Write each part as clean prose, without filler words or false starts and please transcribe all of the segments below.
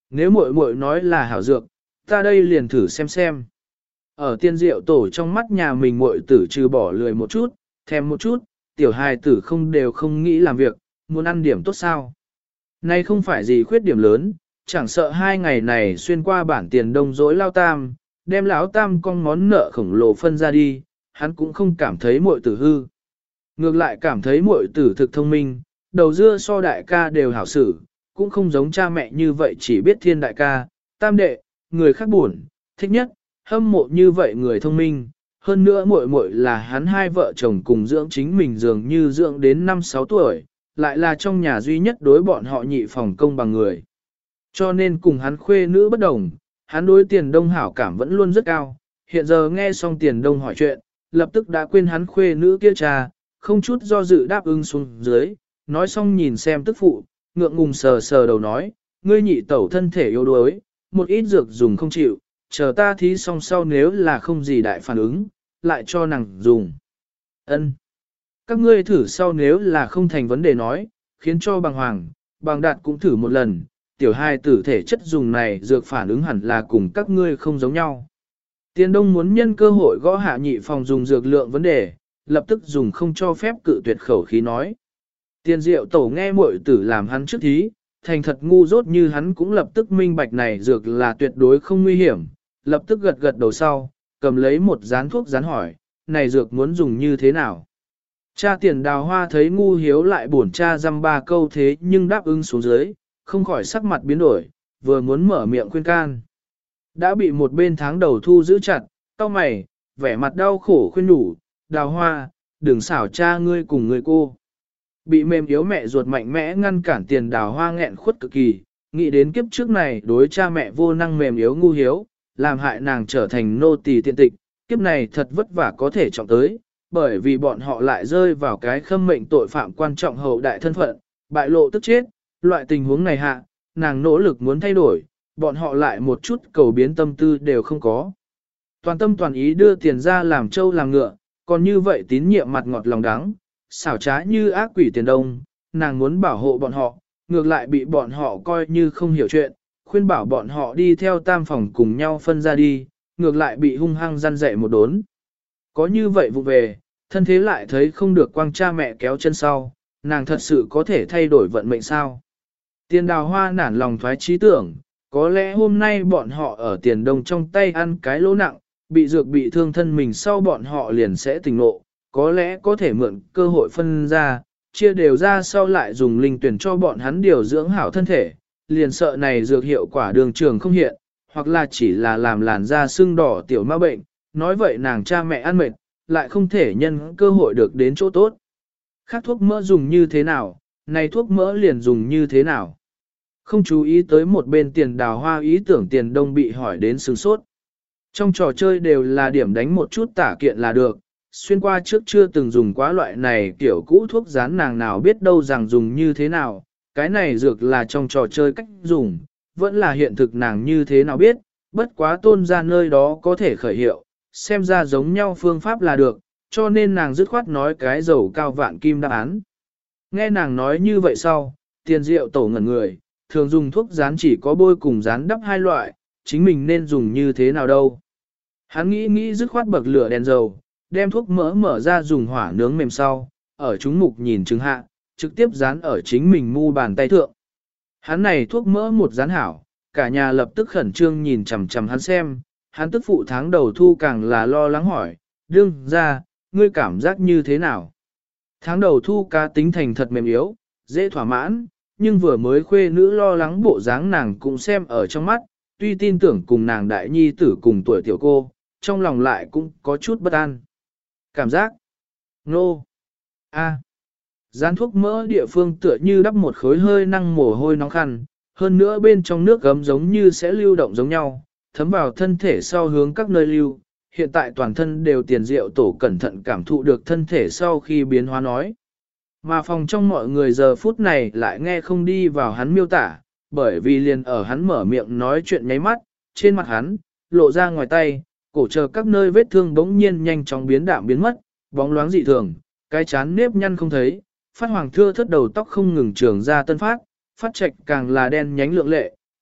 nếu muội muội nói là hảo dược, ta đây liền thử xem xem. Ở tiên diệu tổ trong mắt nhà mình muội tử trừ bỏ lười một chút, thèm một chút, tiểu hài tử không đều không nghĩ làm việc, muốn ăn điểm tốt sao. Nay không phải gì khuyết điểm lớn, chẳng sợ 2 ngày này xuyên qua bản tiền đông dối lao tam, đem lão tam con món nợ khổng lồ phân ra đi, hắn cũng không cảm thấy muội tử hư. Ngược lại cảm thấy muội tử thực thông minh, đầu dưa so đại ca đều hảo xử, cũng không giống cha mẹ như vậy chỉ biết thiên đại ca, tam đệ, người khác buồn, thích nhất, hâm mộ như vậy người thông minh. Hơn nữa muội muội là hắn 2 vợ chồng cùng dưỡng chính mình dường như dưỡng đến 5-6 tuổi, lại là trong nhà duy nhất đối bọn họ nhị phòng công bằng người. Cho nên cùng hắn khuê nữ bất đồng, hắn đối tiền đông hảo cảm vẫn luôn rất cao, hiện giờ nghe xong tiền đông hỏi chuyện, lập tức đã quên hắn khuê nữ kia cha, không chút do dự đáp ứng xuống dưới, nói xong nhìn xem tức phụ, ngượng ngùng sờ sờ đầu nói, ngươi nhị tẩu thân thể yếu đuối, một ít dược dùng không chịu, chờ ta thí xong sau nếu là không gì đại phản ứng, lại cho nàng dùng. Ân. Các ngươi thử sau nếu là không thành vấn đề nói, khiến cho bằng hoàng, bằng đạt cũng thử một lần, tiểu hai tử thể chất dùng này dược phản ứng hẳn là cùng các ngươi không giống nhau. Tiền đông muốn nhân cơ hội gõ hạ nhị phòng dùng dược lượng vấn đề, lập tức dùng không cho phép cự tuyệt khẩu khí nói. Tiền diệu tổ nghe muội tử làm hắn trước thí, thành thật ngu dốt như hắn cũng lập tức minh bạch này dược là tuyệt đối không nguy hiểm, lập tức gật gật đầu sau, cầm lấy một dán thuốc dán hỏi, này dược muốn dùng như thế nào? Cha tiền đào hoa thấy ngu hiếu lại bổn cha dăm 3 câu thế nhưng đáp ứng xuống dưới, không khỏi sắc mặt biến đổi, vừa muốn mở miệng khuyên can. Đã bị một bên tháng đầu thu giữ chặt, cau mày, vẻ mặt đau khổ khuyên nhủ, đào hoa, đừng xảo cha ngươi cùng người cô. Bị mềm yếu mẹ ruột mạnh mẽ ngăn cản tiền đào hoa nghẹn khuất cực kỳ, nghĩ đến kiếp trước này đối cha mẹ vô năng mềm yếu ngu hiếu, làm hại nàng trở thành nô tỳ tiện tịch, kiếp này thật vất vả có thể trọng tới, bởi vì bọn họ lại rơi vào cái khâm mệnh tội phạm quan trọng hậu đại thân phận, bại lộ tức chết, loại tình huống này hạ, nàng nỗ lực muốn thay đổi, bọn họ lại một chút cầu biến tâm tư đều không có. Toàn tâm toàn ý đưa tiền ra làm trâu làm ngựa, còn như vậy tín nhiệm mặt ngọt lòng đắng, xảo trá như ác quỷ tiền đông, nàng muốn bảo hộ bọn họ, ngược lại bị bọn họ coi như không hiểu chuyện, khuyên bảo bọn họ đi theo tam phòng cùng nhau phân ra đi, ngược lại bị hung hăng răn dạy một đốn. Có như vậy vụ về, thân thế lại thấy không được quang cha mẹ kéo chân sau, nàng thật sự có thể thay đổi vận mệnh sao. Tiền đào hoa nản lòng thoái trí tưởng, có lẽ hôm nay bọn họ ở tiền đông trong tay ăn cái lỗ nặng, bị dược bị thương thân mình sau bọn họ liền sẽ tỉnh ngộ, có lẽ có thể mượn cơ hội phân ra, chia đều ra sau lại dùng linh tuyển cho bọn hắn điều dưỡng hảo thân thể, liền sợ này dược hiệu quả đường trường không hiện, hoặc là chỉ là làm làn da sưng đỏ tiểu ma bệnh, nói vậy nàng cha mẹ ăn mệt, lại không thể nhân cơ hội được đến chỗ tốt. Khác thuốc mỡ dùng như thế nào, này thuốc mỡ liền dùng như thế nào. Không chú ý tới một bên tiền đào hoa ý tưởng tiền đông bị hỏi đến sừng sốt. Trong trò chơi đều là điểm đánh một chút tả kiện là được, xuyên qua trước chưa từng dùng quá loại này kiểu cũ thuốc rán nàng nào biết đâu rằng dùng như thế nào, cái này dược là trong trò chơi cách dùng, vẫn là hiện thực nàng như thế nào biết, bất quá tôn ra nơi đó có thể khởi hiệu, xem ra giống nhau phương pháp là được, cho nên nàng dứt khoát nói cái dầu cao vạn kim đáp án. Nghe nàng nói như vậy sau, tiền rượu tổ ngẩn người, thường dùng thuốc rán chỉ có bôi cùng rán đắp 2 loại, chính mình nên dùng như thế nào đâu. Hắn nghĩ dứt khoát bậc lửa đèn dầu, đem thuốc mỡ mở ra dùng hỏa nướng mềm sau, ở chúng mục nhìn chứng hạ, trực tiếp dán ở chính mình mu bàn tay thượng. Hắn này thuốc mỡ một dán hảo, cả nhà lập tức khẩn trương nhìn chằm chằm hắn xem, hắn tức phụ tháng đầu thu càng là lo lắng hỏi, đương ra, ngươi cảm giác như thế nào? Tháng đầu thu cá tính thành thật mềm yếu, dễ thỏa mãn, nhưng vừa mới khuê nữ lo lắng bộ dáng nàng cũng xem ở trong mắt, tuy tin tưởng cùng nàng đại nhi tử cùng tuổi tiểu cô, trong lòng lại cũng có chút bất an. Cảm giác nô dán thuốc mỡ địa phương tựa như đắp một khối hơi năng mồ hôi nóng khăn, hơn nữa bên trong nước gấm giống như sẽ lưu động giống nhau, thấm vào thân thể sau hướng các nơi lưu, hiện tại toàn thân đều tiền rượu tổ cẩn thận cảm thụ được thân thể sau khi biến hóa nói. Mà phòng trong mọi người giờ phút này lại nghe không đi vào hắn miêu tả, bởi vì liền ở hắn mở miệng nói chuyện nháy mắt, trên mặt hắn, lộ ra ngoài tay, cổ chờ các nơi vết thương bỗng nhiên nhanh chóng biến đạm biến mất, bóng loáng dị thường, cái chán nếp nhăn không thấy, phát hoàng thưa thất đầu tóc không ngừng trường ra tân phát, phát trạch càng là đen nhánh lượng lệ,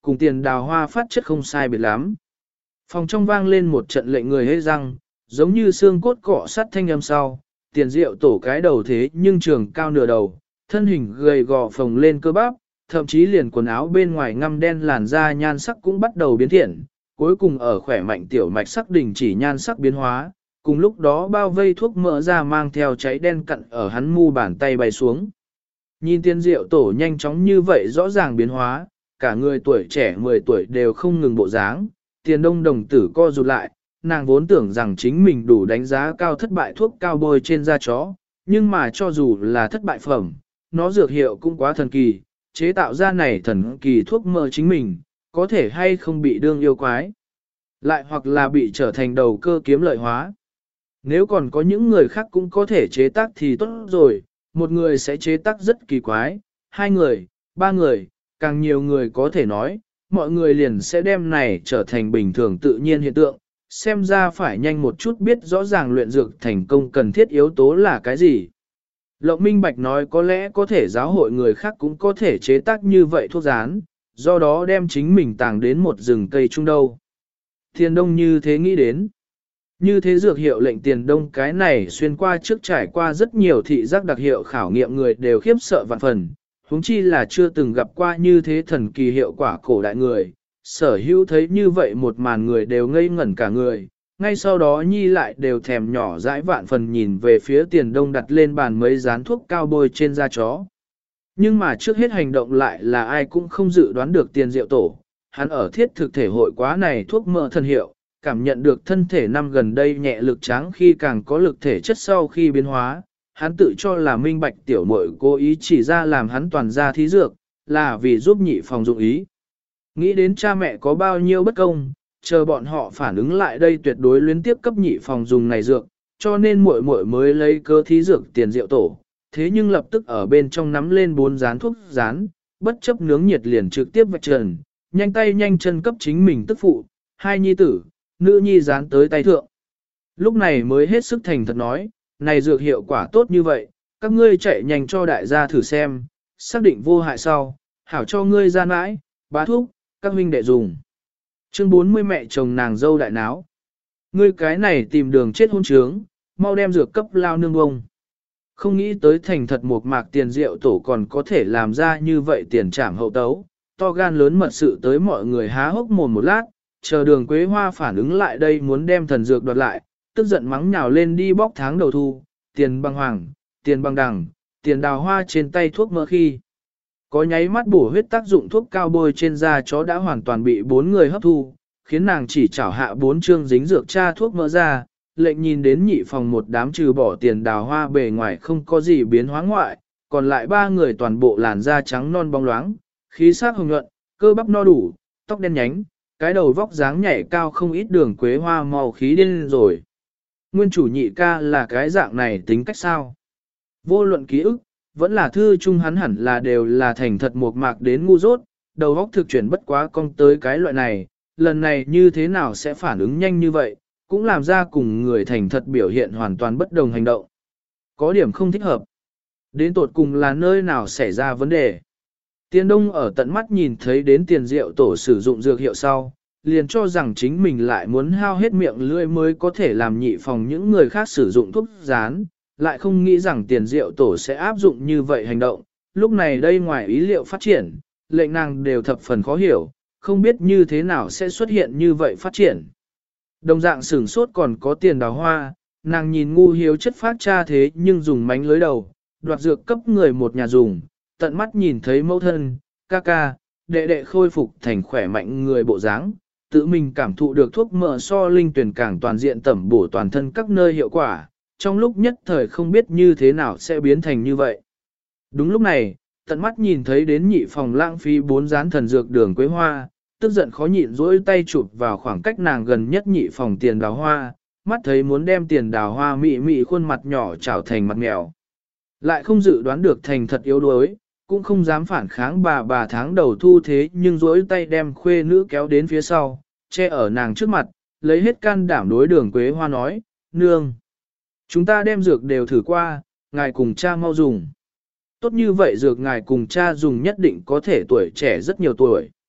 cùng tiền đào hoa phát chất không sai biệt lắm. Phòng trong vang lên một trận lệnh người hê răng, giống như xương cốt cọ sắt thanh âm sau, tiền rượu tổ cái đầu thế nhưng trường cao nửa đầu, thân hình gầy gò phồng lên cơ bắp, thậm chí liền quần áo bên ngoài ngăm đen làn da nhan sắc cũng bắt đầu biến thiện, cuối cùng ở khỏe mạnh tiểu mạch sắc đình chỉ nhan sắc biến hóa, cùng lúc đó bao vây thuốc mỡ ra mang theo cháy đen cặn ở hắn mu bàn tay bay xuống. Nhìn tiền rượu tổ nhanh chóng như vậy rõ ràng biến hóa, cả người tuổi trẻ 10 tuổi đều không ngừng bộ dáng, tiền đông đồng tử co rụt lại, nàng vốn tưởng rằng chính mình đủ đánh giá cao thất bại thuốc cao bôi trên da chó, nhưng mà cho dù là thất bại phẩm, nó dược hiệu cũng quá thần kỳ, chế tạo ra này thần kỳ thuốc mỡ chính mình, có thể hay không bị đương yêu quái, lại hoặc là bị trở thành đầu cơ kiếm lợi hóa. Nếu còn có những người khác cũng có thể chế tác thì tốt rồi, một người sẽ chế tác rất kỳ quái, 2 người, 3 người, càng nhiều người có thể nói, mọi người liền sẽ đem này trở thành bình thường tự nhiên hiện tượng, xem ra phải nhanh một chút biết rõ ràng luyện dược thành công cần thiết yếu tố là cái gì. Lộng Minh Bạch nói có lẽ có thể giáo hội người khác cũng có thể chế tác như vậy thuốc rán, do đó đem chính mình tàng đến một rừng cây trung đâu. Tiền Đông như thế nghĩ đến. Như thế dược hiệu lệnh Tiền Đông cái này xuyên qua trước trải qua rất nhiều thị giác đặc hiệu khảo nghiệm người đều khiếp sợ vạn phần, huống chi là chưa từng gặp qua như thế thần kỳ hiệu quả cổ đại người. Sở hữu thấy như vậy một màn người đều ngây ngẩn cả người, ngay sau đó nhi lại đều thèm nhỏ dãi vạn phần nhìn về phía Tiền Đông đặt lên bàn mấy dán thuốc cao bôi trên da chó. Nhưng mà trước hết hành động lại là ai cũng không dự đoán được Tiền Diệu Tổ, hắn ở thiết thực thể hội quá này thuốc mỡ thần hiệu, cảm nhận được thân thể năm gần đây nhẹ lực tráng khi càng có lực thể chất sau khi biến hóa, hắn tự cho là minh bạch tiểu muội cố ý chỉ ra làm hắn toàn ra thí dược, là vì giúp nhị phòng dụng ý. Nghĩ đến cha mẹ có bao nhiêu bất công, chờ bọn họ phản ứng lại đây tuyệt đối luyến tiếp cấp nhị phòng dùng này dược, cho nên muội muội mới lấy cơ thí dược Tiền Diệu Tổ, thế nhưng lập tức ở bên trong nắm lên 4 dán thuốc rán, bất chấp nướng nhiệt liền trực tiếp vạch trần, nhanh tay nhanh chân cấp chính mình tức phụ, 2 nhi tử, nữ nhi dán tới tay thượng. Lúc này mới hết sức thành thật nói, này dược hiệu quả tốt như vậy, các ngươi chạy nhanh cho đại gia thử xem, xác định vô hại sau, hảo cho ngươi ra mãi, bá thuốc, các huynh đệ dùng. Chương 40 mẹ chồng nàng dâu đại náo. Ngươi cái này tìm đường chết hôn trướng, mau đem dược cấp lao nương bông. Không nghĩ tới thành thật một mạc Tiền Diệu Tổ còn có thể làm ra như vậy tiền trảm hậu tấu, to gan lớn mật sự tới mọi người há hốc mồm một lát, chờ Đường Quế Hoa phản ứng lại đây muốn đem thần dược đoạt lại, tức giận mắng nhào lên đi bóc tháng đầu thu, tiền băng hoàng, tiền băng đằng, tiền đào hoa trên tay thuốc mỡ khi. Có nháy mắt bổ huyết tác dụng thuốc cao bôi trên da chó đã hoàn toàn bị 4 người hấp thu, khiến nàng chỉ chảo hạ 4 chương dính dược tra thuốc mỡ ra, lệnh nhìn đến nhị phòng một đám trừ bỏ tiền đào hoa bề ngoài không có gì biến hóa ngoại, còn lại 3 người toàn bộ làn da trắng non bóng loáng, khí sắc hồng nhuận, cơ bắp no đủ, tóc đen nhánh, cái đầu vóc dáng nhảy cao không ít Đường Quế Hoa màu khí điên rồi. Nguyên chủ nhị ca là cái dạng này tính cách sao? Vô luận ký ức, vẫn là thư chung hắn hẳn là đều là thành thật một mạc đến ngu dốt, đầu óc thực chuyển bất quá cong tới cái loại này, lần này như thế nào sẽ phản ứng nhanh như vậy, cũng làm ra cùng người thành thật biểu hiện hoàn toàn bất đồng hành động. Có điểm không thích hợp. Đến tột cùng là nơi nào xảy ra vấn đề. Tiền Đông ở tận mắt nhìn thấy đến Tiền Diệu Tổ sử dụng dược hiệu sau, liền cho rằng chính mình lại muốn hao hết miệng lưỡi mới có thể làm nhị phòng những người khác sử dụng thuốc rán, lại không nghĩ rằng Tiền Diệu Tổ sẽ áp dụng như vậy hành động. Lúc này đây ngoài ý liệu phát triển, lệnh nàng đều thập phần khó hiểu, không biết như thế nào sẽ xuất hiện như vậy phát triển. Đồng dạng sửng sốt còn có Tiền đào hoa, nàng nhìn ngu hiếu chất phát cha thế nhưng dùng mánh lưới đầu, đoạt dược cấp người một nhà dùng, tận mắt nhìn thấy mẫu thân, ca ca, đệ đệ khôi phục thành khỏe mạnh người bộ dáng, tự mình cảm thụ được thuốc mỡ so linh tuyển càng toàn diện tẩm bổ toàn thân các nơi hiệu quả, trong lúc nhất thời không biết như thế nào sẽ biến thành như vậy. Đúng lúc này, tận mắt nhìn thấy đến nhị phòng lãng phí 4 dán thần dược Đường Quế Hoa, tức giận khó nhịn dỗi tay chụp vào khoảng cách nàng gần nhất nhị phòng Tiền đào hoa, mắt thấy muốn đem Tiền đào hoa mị mị khuôn mặt nhỏ trảo thành mặt mèo. Lại không dự đoán được thành thật yếu đuối, cũng không dám phản kháng bà tháng đầu thu thế nhưng dỗi tay đem khuê nữ kéo đến phía sau, che ở nàng trước mặt, lấy hết can đảm đối Đường Quế Hoa nói, nương. Chúng ta đem dược đều thử qua, ngài cùng cha mau dùng. Tốt như vậy dược ngài cùng cha dùng nhất định có thể tuổi trẻ rất nhiều tuổi.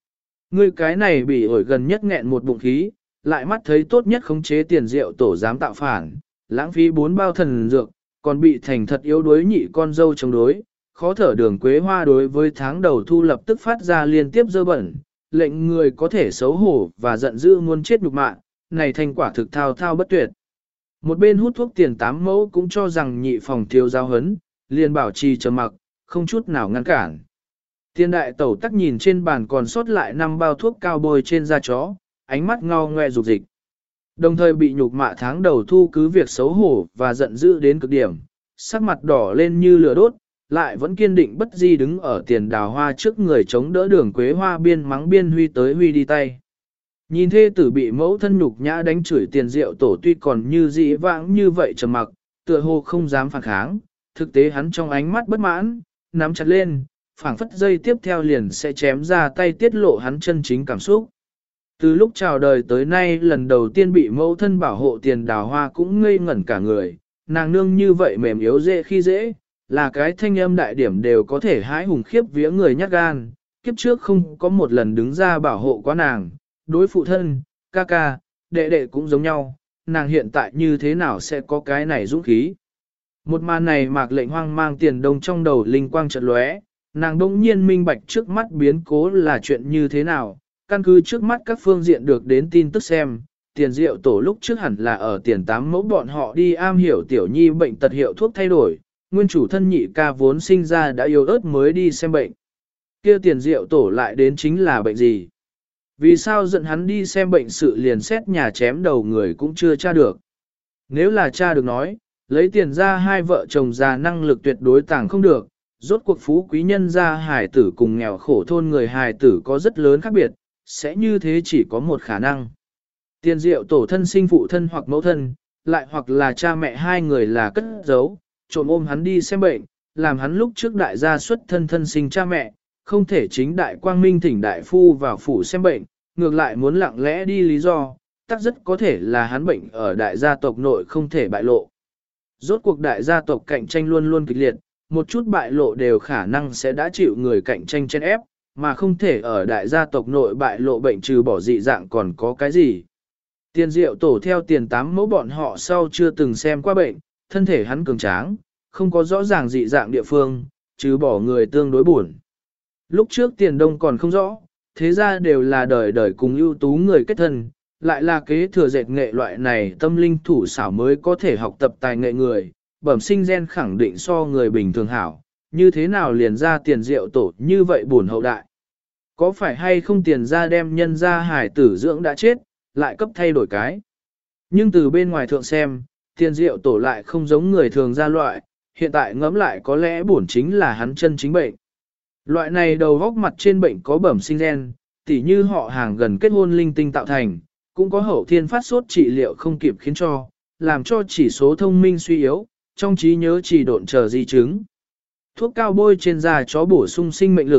Ngươi cái này bị ổi gần nhất nghẹn một bụng khí, lại mắt thấy tốt nhất khống chế tiền rượu tổ dám tạo phản, lãng phí 4 bao thần dược, còn bị thành thật yếu đuối nhị con dâu chống đối, khó thở Đường Quế Hoa đối với tháng đầu thu lập tức phát ra liên tiếp dơ bẩn, lệnh người có thể xấu hổ và giận dữ muốn chết nhục mạ, này thành quả thực thao thao bất tuyệt. Một bên hút thuốc tiền 8 mẫu cũng cho rằng nhị phòng thiếu giáo hấn, liền bảo trì trầm mặc, không chút nào ngăn cản. Tiền đại tẩu tắc nhìn trên bàn còn sót lại 5 bao thuốc cao bôi trên da chó, ánh mắt ngao ngoe rục dịch. Đồng thời bị nhục mạ tháng đầu thu cứ việc xấu hổ và giận dữ đến cực điểm, sắc mặt đỏ lên như lửa đốt, lại vẫn kiên định bất di đứng ở Tiền Đào Hoa trước người chống đỡ Đường Quế Hoa biên mắng biên huy tới huy đi tay. Nhìn thê tử bị mẫu thân nhục nhã đánh chửi Tiền Diệu Tổ tuy còn như dĩ vãng như vậy trầm mặc, tựa hồ không dám phản kháng, thực tế hắn trong ánh mắt bất mãn, nắm chặt lên, phảng phất dây tiếp theo liền sẽ chém ra tay tiết lộ hắn chân chính cảm xúc. Từ lúc chào đời tới nay lần đầu tiên bị mẫu thân bảo hộ Tiền Đào Hoa cũng ngây ngẩn cả người, nàng nương như vậy mềm yếu dễ khi dễ, là cái thanh âm đại điểm đều có thể hãi hùng khiếp vía người nhát gan, kiếp trước không có một lần đứng ra bảo hộ quá nàng, đối phụ thân, ca ca, đệ đệ cũng giống nhau, nàng hiện tại như thế nào sẽ có cái này dũng khí. Một màn này Mạc Lệnh hoang mang Tiền Đông trong đầu linh quang chợt lóe, nàng đông nhiên minh bạch trước mắt biến cố là chuyện như thế nào, căn cứ trước mắt các phương diện được đến tin tức xem, Tiền Diệu Tổ lúc trước hẳn là ở Tiền 8 mẫu bọn họ đi am hiểu tiểu nhi bệnh tật hiệu thuốc thay đổi, nguyên chủ thân nhị ca vốn sinh ra đã yếu ớt mới đi xem bệnh. Kia Tiền Diệu Tổ lại đến chính là bệnh gì? Vì sao giận hắn đi xem bệnh sự liền xét nhà chém đầu người cũng chưa tra được? Nếu là tra được nói, lấy tiền ra hai vợ chồng già năng lực tuyệt đối tàng không được, rốt cuộc phú quý nhân gia hài tử cùng nghèo khổ thôn người hài tử có rất lớn khác biệt, sẽ như thế chỉ có một khả năng. Tiền Diệu Tổ thân sinh phụ thân hoặc mẫu thân, lại hoặc là cha mẹ hai người là cất giấu, trộm ôm hắn đi xem bệnh, làm hắn lúc trước đại gia xuất thân thân sinh cha mẹ, không thể chính đại quang minh thỉnh đại phu vào phủ xem bệnh, ngược lại muốn lặng lẽ đi lý do, tác rất có thể là hắn bệnh ở đại gia tộc nội không thể bại lộ. Rốt cuộc đại gia tộc cạnh tranh luôn luôn kịch liệt, một chút bại lộ đều khả năng sẽ đã chịu người cạnh tranh chen ép, mà không thể ở đại gia tộc nội bại lộ bệnh trừ bỏ dị dạng còn có cái gì. Tiền Diệu Tổ theo Tiền 8 mẫu bọn họ sau chưa từng xem qua bệnh, thân thể hắn cường tráng, không có rõ ràng dị dạng địa phương, trừ bỏ người tương đối buồn. Lúc trước Tiền Đông còn không rõ, thế ra đều là đời đời cùng ưu tú người kết thân, lại là kế thừa dệt nghệ loại này tâm linh thủ xảo mới có thể học tập tài nghệ người, bẩm sinh gen khẳng định so người bình thường hảo, như thế nào liền ra Tiền Diệu Tổ như vậy buồn hậu đại. Có phải hay không Tiền ra đem nhân ra hải tử dưỡng đã chết, lại cấp thay đổi cái. Nhưng từ bên ngoài thượng xem, Tiền Diệu Tổ lại không giống người thường ra loại, hiện tại ngẫm lại có lẽ bổn chính là hắn chân chính bệnh. Loại này đầu góc mặt trên bệnh có bẩm sinh gen, tỉ như họ hàng gần kết hôn linh tinh tạo thành, cũng có hậu thiên phát sốt trị liệu không kịp khiến cho, làm cho chỉ số thông minh suy yếu, trong trí nhớ chỉ độn chờ di chứng. Thuốc cao bôi trên da chó bổ sung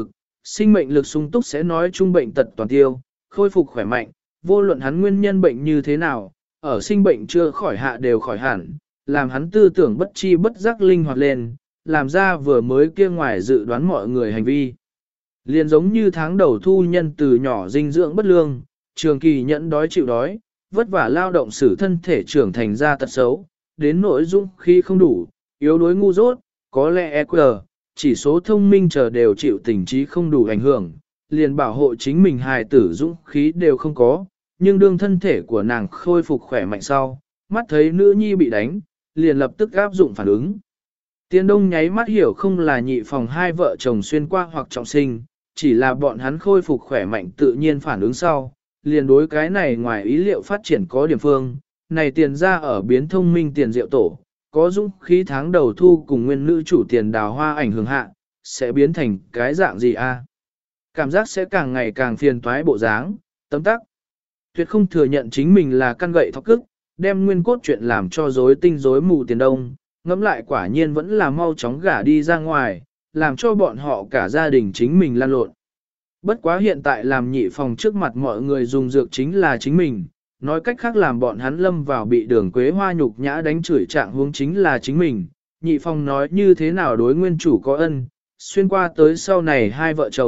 sinh mệnh lực sung túc sẽ nói chung bệnh tật toàn tiêu, khôi phục khỏe mạnh, vô luận hắn nguyên nhân bệnh như thế nào, ở sinh bệnh chưa khỏi hạ đều khỏi hẳn, làm hắn tư tưởng bất chi bất giác linh hoạt lên, làm ra vừa mới kia ngoài dự đoán mọi người hành vi. Liền giống như tháng đầu thu nhân từ nhỏ dinh dưỡng bất lương, trường kỳ nhẫn đói chịu đói, vất vả lao động使thân thể trưởng thành ra tật xấu, đến nỗi dũng khí không đủ, yếu đuối ngu dốt, có lẽ EQ, chỉ số thông minh chờ đều chịu tình trí không đủ ảnh hưởng, liền bảo hộ chính mình hài tử dũng khí đều không có, nhưng đương thân thể của nàng khôi phục khỏe mạnh sau, mắt thấy nữ nhi bị đánh, liền lập tức áp dụng phản ứng. Tiền Đông nháy mắt hiểu không là nhị phòng hai vợ chồng xuyên qua hoặc trọng sinh, chỉ là bọn hắn khôi phục khỏe mạnh tự nhiên phản ứng sau, liền đối cái này ngoài ý liệu phát triển có điểm phương, này Tiền ra ở biến thông minh Tiền Diệu Tổ, có dũng khí tháng đầu thu cùng nguyên nữ chủ Tiền Đào Hoa ảnh hưởng hạ, sẽ biến thành cái dạng gì a? Cảm giác sẽ càng ngày càng phiền toái bộ dáng, tấm tắc. Tuyệt không thừa nhận chính mình là căn gậy thọc cức, đem nguyên cốt chuyện làm cho rối tinh rối mù Tiền Đông, ngẫm lại quả nhiên vẫn là mau chóng gả đi ra ngoài, làm cho bọn họ cả gia đình chính mình lan lộn. Bất quá hiện tại làm nhị phòng trước mặt mọi người dùng dược chính là chính mình, nói cách khác làm bọn hắn lâm vào bị Đường Quế Hoa nhục nhã đánh chửi trạng huống chính là chính mình. Nhị phòng nói như thế nào đối nguyên chủ có ân, xuyên qua tới sau này hai vợ chồng,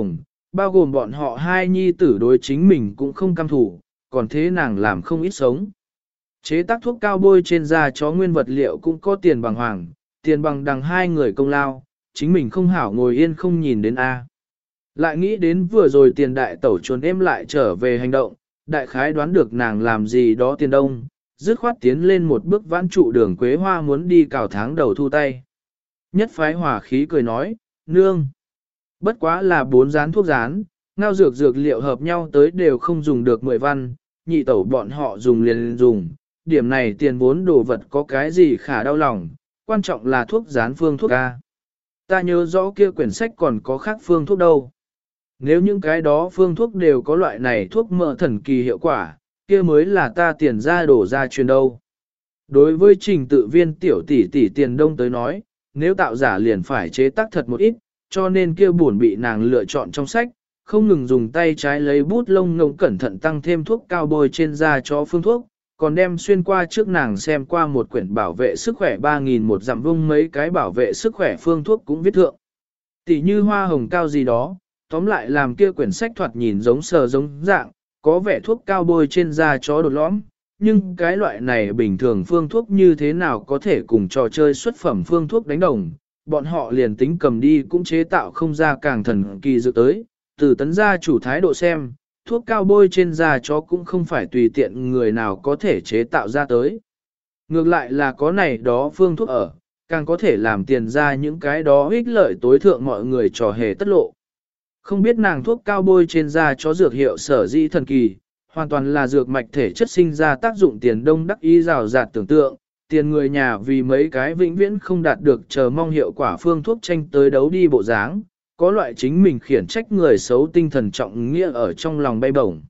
bao gồm bọn họ hai nhi tử đối chính mình cũng không cam thủ, còn thế nàng làm không ít sống. Chế tác thuốc cao bôi trên da chó nguyên vật liệu cũng có tiền bằng hoàng, tiền bằng đằng hai người công lao, chính mình không hảo ngồi yên không nhìn đến A. Lại nghĩ đến vừa rồi tiền đại tẩu trốn em lại trở về hành động, đại khái đoán được nàng làm gì đó tiền đông, dứt khoát tiến lên một bước vãn trụ Đường Quế Hoa muốn đi cào tháng đầu thu tay. Nhất phái hỏa khí cười nói, nương. Bất quá là 4 rán thuốc rán, ngao dược dược liệu hợp nhau tới đều không dùng được 10 văn, nhị tẩu bọn họ dùng liền dùng, điểm này tiền vốn đồ vật có cái gì khả đau lòng, quan trọng là thuốc rán phương thuốc ca. Ta nhớ rõ kia quyển sách còn có khác phương thuốc đâu. Nếu những cái đó phương thuốc đều có loại này thuốc mỡ thần kỳ hiệu quả, kia mới là ta tiền ra đổ ra truyền đâu. Đối với trình tự viên tiểu tỷ tiền đông tới nói, nếu tạo giả liền phải chế tác thật một ít, cho nên kia buồn bị nàng lựa chọn trong sách, không ngừng dùng tay trái lấy bút lông ngông cẩn thận tăng thêm thuốc cao bôi trên da cho phương thuốc, còn đem xuyên qua trước nàng xem qua một quyển bảo vệ sức khỏe 3.000 một dặm vung mấy cái bảo vệ sức khỏe phương thuốc cũng viết thượng. Tỷ như hoa hồng cao gì đó, tóm lại làm kia quyển sách thoạt nhìn giống sờ giống dạng, có vẻ thuốc cao bôi trên da chó đột lõm, nhưng cái loại này bình thường phương thuốc như thế nào có thể cùng trò chơi xuất phẩm phương thuốc đánh đồng, bọn họ liền tính cầm đi cũng chế tạo không ra càng thần kỳ dự tới, từ tấn gia chủ thái độ xem, thuốc cao bôi trên da chó cũng không phải tùy tiện người nào có thể chế tạo ra tới. Ngược lại là có này đó phương thuốc ở, càng có thể làm tiền ra những cái đó ích lợi tối thượng mọi người trò hề tất lộ. Không biết nàng thuốc cao bôi trên da chó dược hiệu sở dĩ thần kỳ, hoàn toàn là dược mạch thể chất sinh ra tác dụng tiền đông đắc ý rào rạt tưởng tượng, tiền người nhà vì mấy cái vĩnh viễn không đạt được chờ mong hiệu quả phương thuốc tranh tới đấu đi bộ dáng, có loại chính mình khiển trách người xấu tinh thần trọng nghĩa ở trong lòng bay bổng.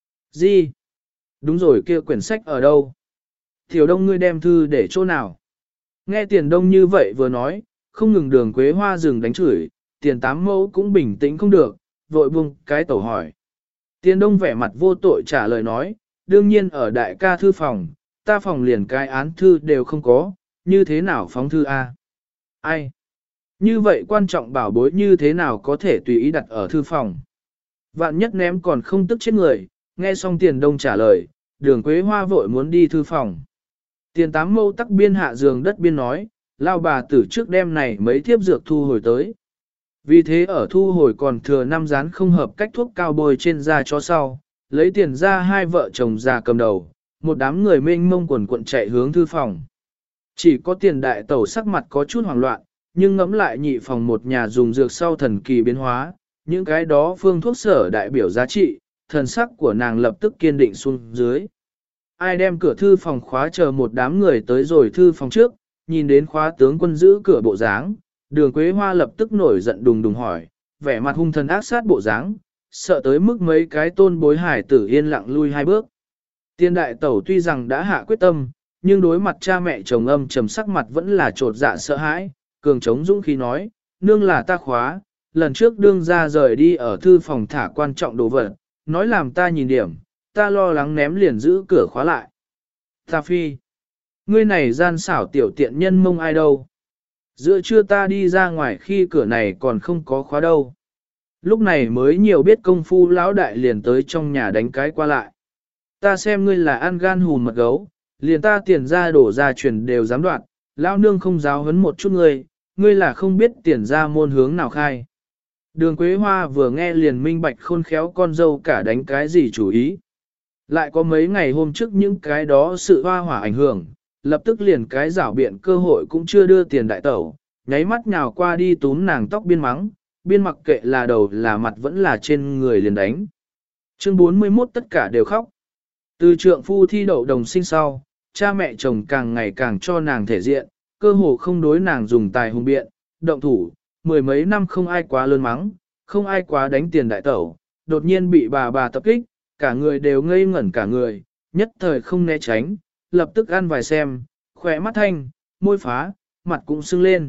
Gì? Đúng rồi, kia quyển sách ở đâu? Tiểu đông ngươi đem thư để chỗ nào? Nghe tiền đông như vậy vừa nói, không ngừng Đường Quế Hoa dừng đánh chửi, tiền tám mẫu cũng bình tĩnh không được, vội buông cái tẩu hỏi. Tiền đông vẻ mặt vô tội trả lời nói, đương nhiên ở đại ca thư phòng, ta phòng liền cái án thư đều không có, như thế nào phóng thư A? Ai? Như vậy quan trọng bảo bối như thế nào có thể tùy ý đặt ở thư phòng? Vạn nhất ném còn không tức chết người, nghe xong tiền đông trả lời, Đường Quế Hoa vội muốn đi thư phòng. Tiền tám mâu tắc biên hạ giường đất biên nói, lao bà tử trước đêm này mấy thiếp dược thu hồi tới. Vì thế ở thu hồi còn thừa 5 rán không hợp cách thuốc cao bôi trên da cho sau, lấy tiền ra hai vợ chồng già cầm đầu, một đám người mênh mông quần cuộn chạy hướng thư phòng. Chỉ có tiền đại tẩu sắc mặt có chút hoảng loạn, nhưng ngẫm lại nhị phòng một nhà dùng dược sau thần kỳ biến hóa, những cái đó phương thuốc sở đại biểu giá trị, thần sắc của nàng lập tức kiên định xuống dưới. Ai đem cửa thư phòng khóa chờ một đám người tới rồi thư phòng trước, nhìn đến khóa tướng quân giữ cửa bộ dáng, Đường Quế Hoa lập tức nổi giận đùng đùng hỏi, vẻ mặt hung thần ác sát bộ dáng, sợ tới mức mấy cái tôn bối hải tử yên lặng lui 2 bước. Tiên đại tẩu tuy rằng đã hạ quyết tâm, nhưng đối mặt cha mẹ chồng âm trầm sắc mặt vẫn là trột dạ sợ hãi, cường chống dũng khí nói, nương là ta khóa, lần trước đương ra rời đi ở thư phòng thả quan trọng đồ vật, nói làm ta nhìn điểm, ta lo lắng ném liền giữ cửa khóa lại. Ta phi, ngươi này gian xảo tiểu tiện nhân mông ai đâu. Giữa trưa ta đi ra ngoài khi cửa này còn không có khóa đâu. Lúc này mới nhiều biết công phu lão đại liền tới trong nhà đánh cái qua lại. Ta xem ngươi là ăn gan hùn mật gấu, liền ta tiền ra đổ ra truyền đều dám đoạn, lão nương không giáo huấn một chút ngươi là không biết tiền ra môn hướng nào khai. Đường Quế Hoa vừa nghe liền minh bạch khôn khéo con dâu cả đánh cái gì chủ ý. Lại có mấy ngày hôm trước những cái đó sự hoa hỏa ảnh hưởng, lập tức liền cái rảo biện cơ hội cũng chưa đưa tiền đại tẩu, nháy mắt nhào qua đi túm nàng tóc biên mắng, biên mặc kệ là đầu là mặt vẫn là trên người liền đánh. Chương 41 tất cả đều khóc. Từ trượng phu thi đậu đồng sinh sau, cha mẹ chồng càng ngày càng cho nàng thể diện, cơ hồ không đối nàng dùng tài hùng biện, động thủ, 10 mấy năm không ai quá lớn mắng, không ai quá đánh tiền đại tẩu, đột nhiên bị bà tập kích, cả người đều ngây ngẩn cả người, nhất thời không né tránh, lập tức ăn vài xem, khỏe mắt thanh, môi phá, mặt cũng sưng lên.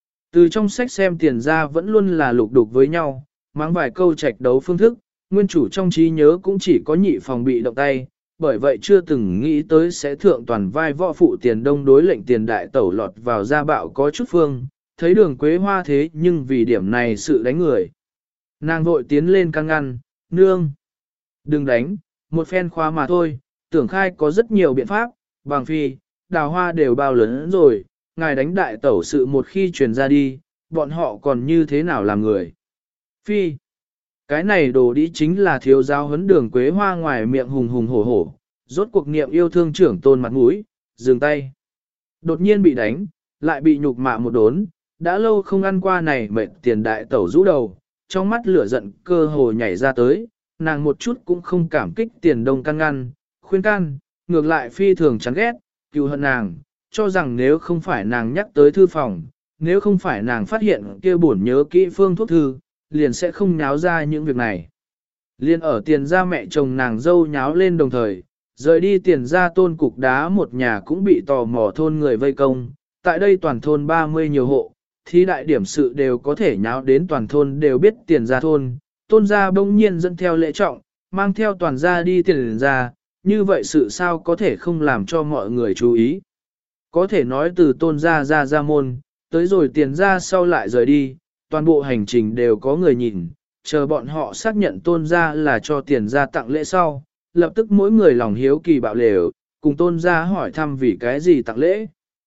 Từ trong sách xem tiền ra vẫn luôn là lục đục với nhau, mắng vài câu trạch đấu phương thức, nguyên chủ trong trí nhớ cũng chỉ có nhị phòng bị động tay, bởi vậy chưa từng nghĩ tới sẽ thượng toàn vai võ phụ tiền đông đối lệnh tiền đại tẩu lọt vào gia bạo có chút phương, thấy Đường Quế Hoa thế nhưng vì điểm này sự đánh người. Nàng vội tiến lên can ngăn, nương. Đừng đánh, một phen khóa mà thôi, tưởng khai có rất nhiều biện pháp, bằng phi, đào hoa đều bao lớn rồi, ngài đánh đại tẩu sự một khi truyền ra đi, bọn họ còn như thế nào làm người. Phi, cái này đồ đĩ chính là thiếu giáo huấn Đường Quế Hoa ngoài miệng hùng hùng hổ hổ, rốt cuộc niệm yêu thương trưởng tôn mặt mũi, dừng tay. Đột nhiên bị đánh, lại bị nhục mạ một đốn, đã lâu không ăn qua này mệt tiền đại tẩu rũ đầu, trong mắt lửa giận cơ hồ nhảy ra tới, nàng một chút cũng không cảm kích tiền đông can ngăn, khuyên can, ngược lại phi thường chán ghét, cừu hận nàng, cho rằng nếu không phải nàng nhắc tới thư phòng, nếu không phải nàng phát hiện kia bổn nhớ kỹ phương thuốc thư, liền sẽ không nháo ra những việc này. Liên ở tiền gia mẹ chồng nàng dâu nháo lên đồng thời, rời đi tiền gia tôn cục đá một nhà cũng bị tò mò thôn người vây công, tại đây toàn thôn 30 nhiều hộ, thì đại điểm sự đều có thể nháo đến toàn thôn đều biết tiền gia thôn, tôn gia bỗng nhiên dẫn theo lễ trọng, mang theo toàn gia đi tiền gia, như vậy sự sao có thể không làm cho mọi người chú ý. Có thể nói từ tôn gia ra gia môn, tới rồi tiền gia sau lại rời đi, toàn bộ hành trình đều có người nhìn, chờ bọn họ xác nhận tôn gia là cho tiền gia tặng lễ sau, lập tức mỗi người lòng hiếu kỳ bạo lều, cùng tôn gia hỏi thăm vì cái gì tặng lễ.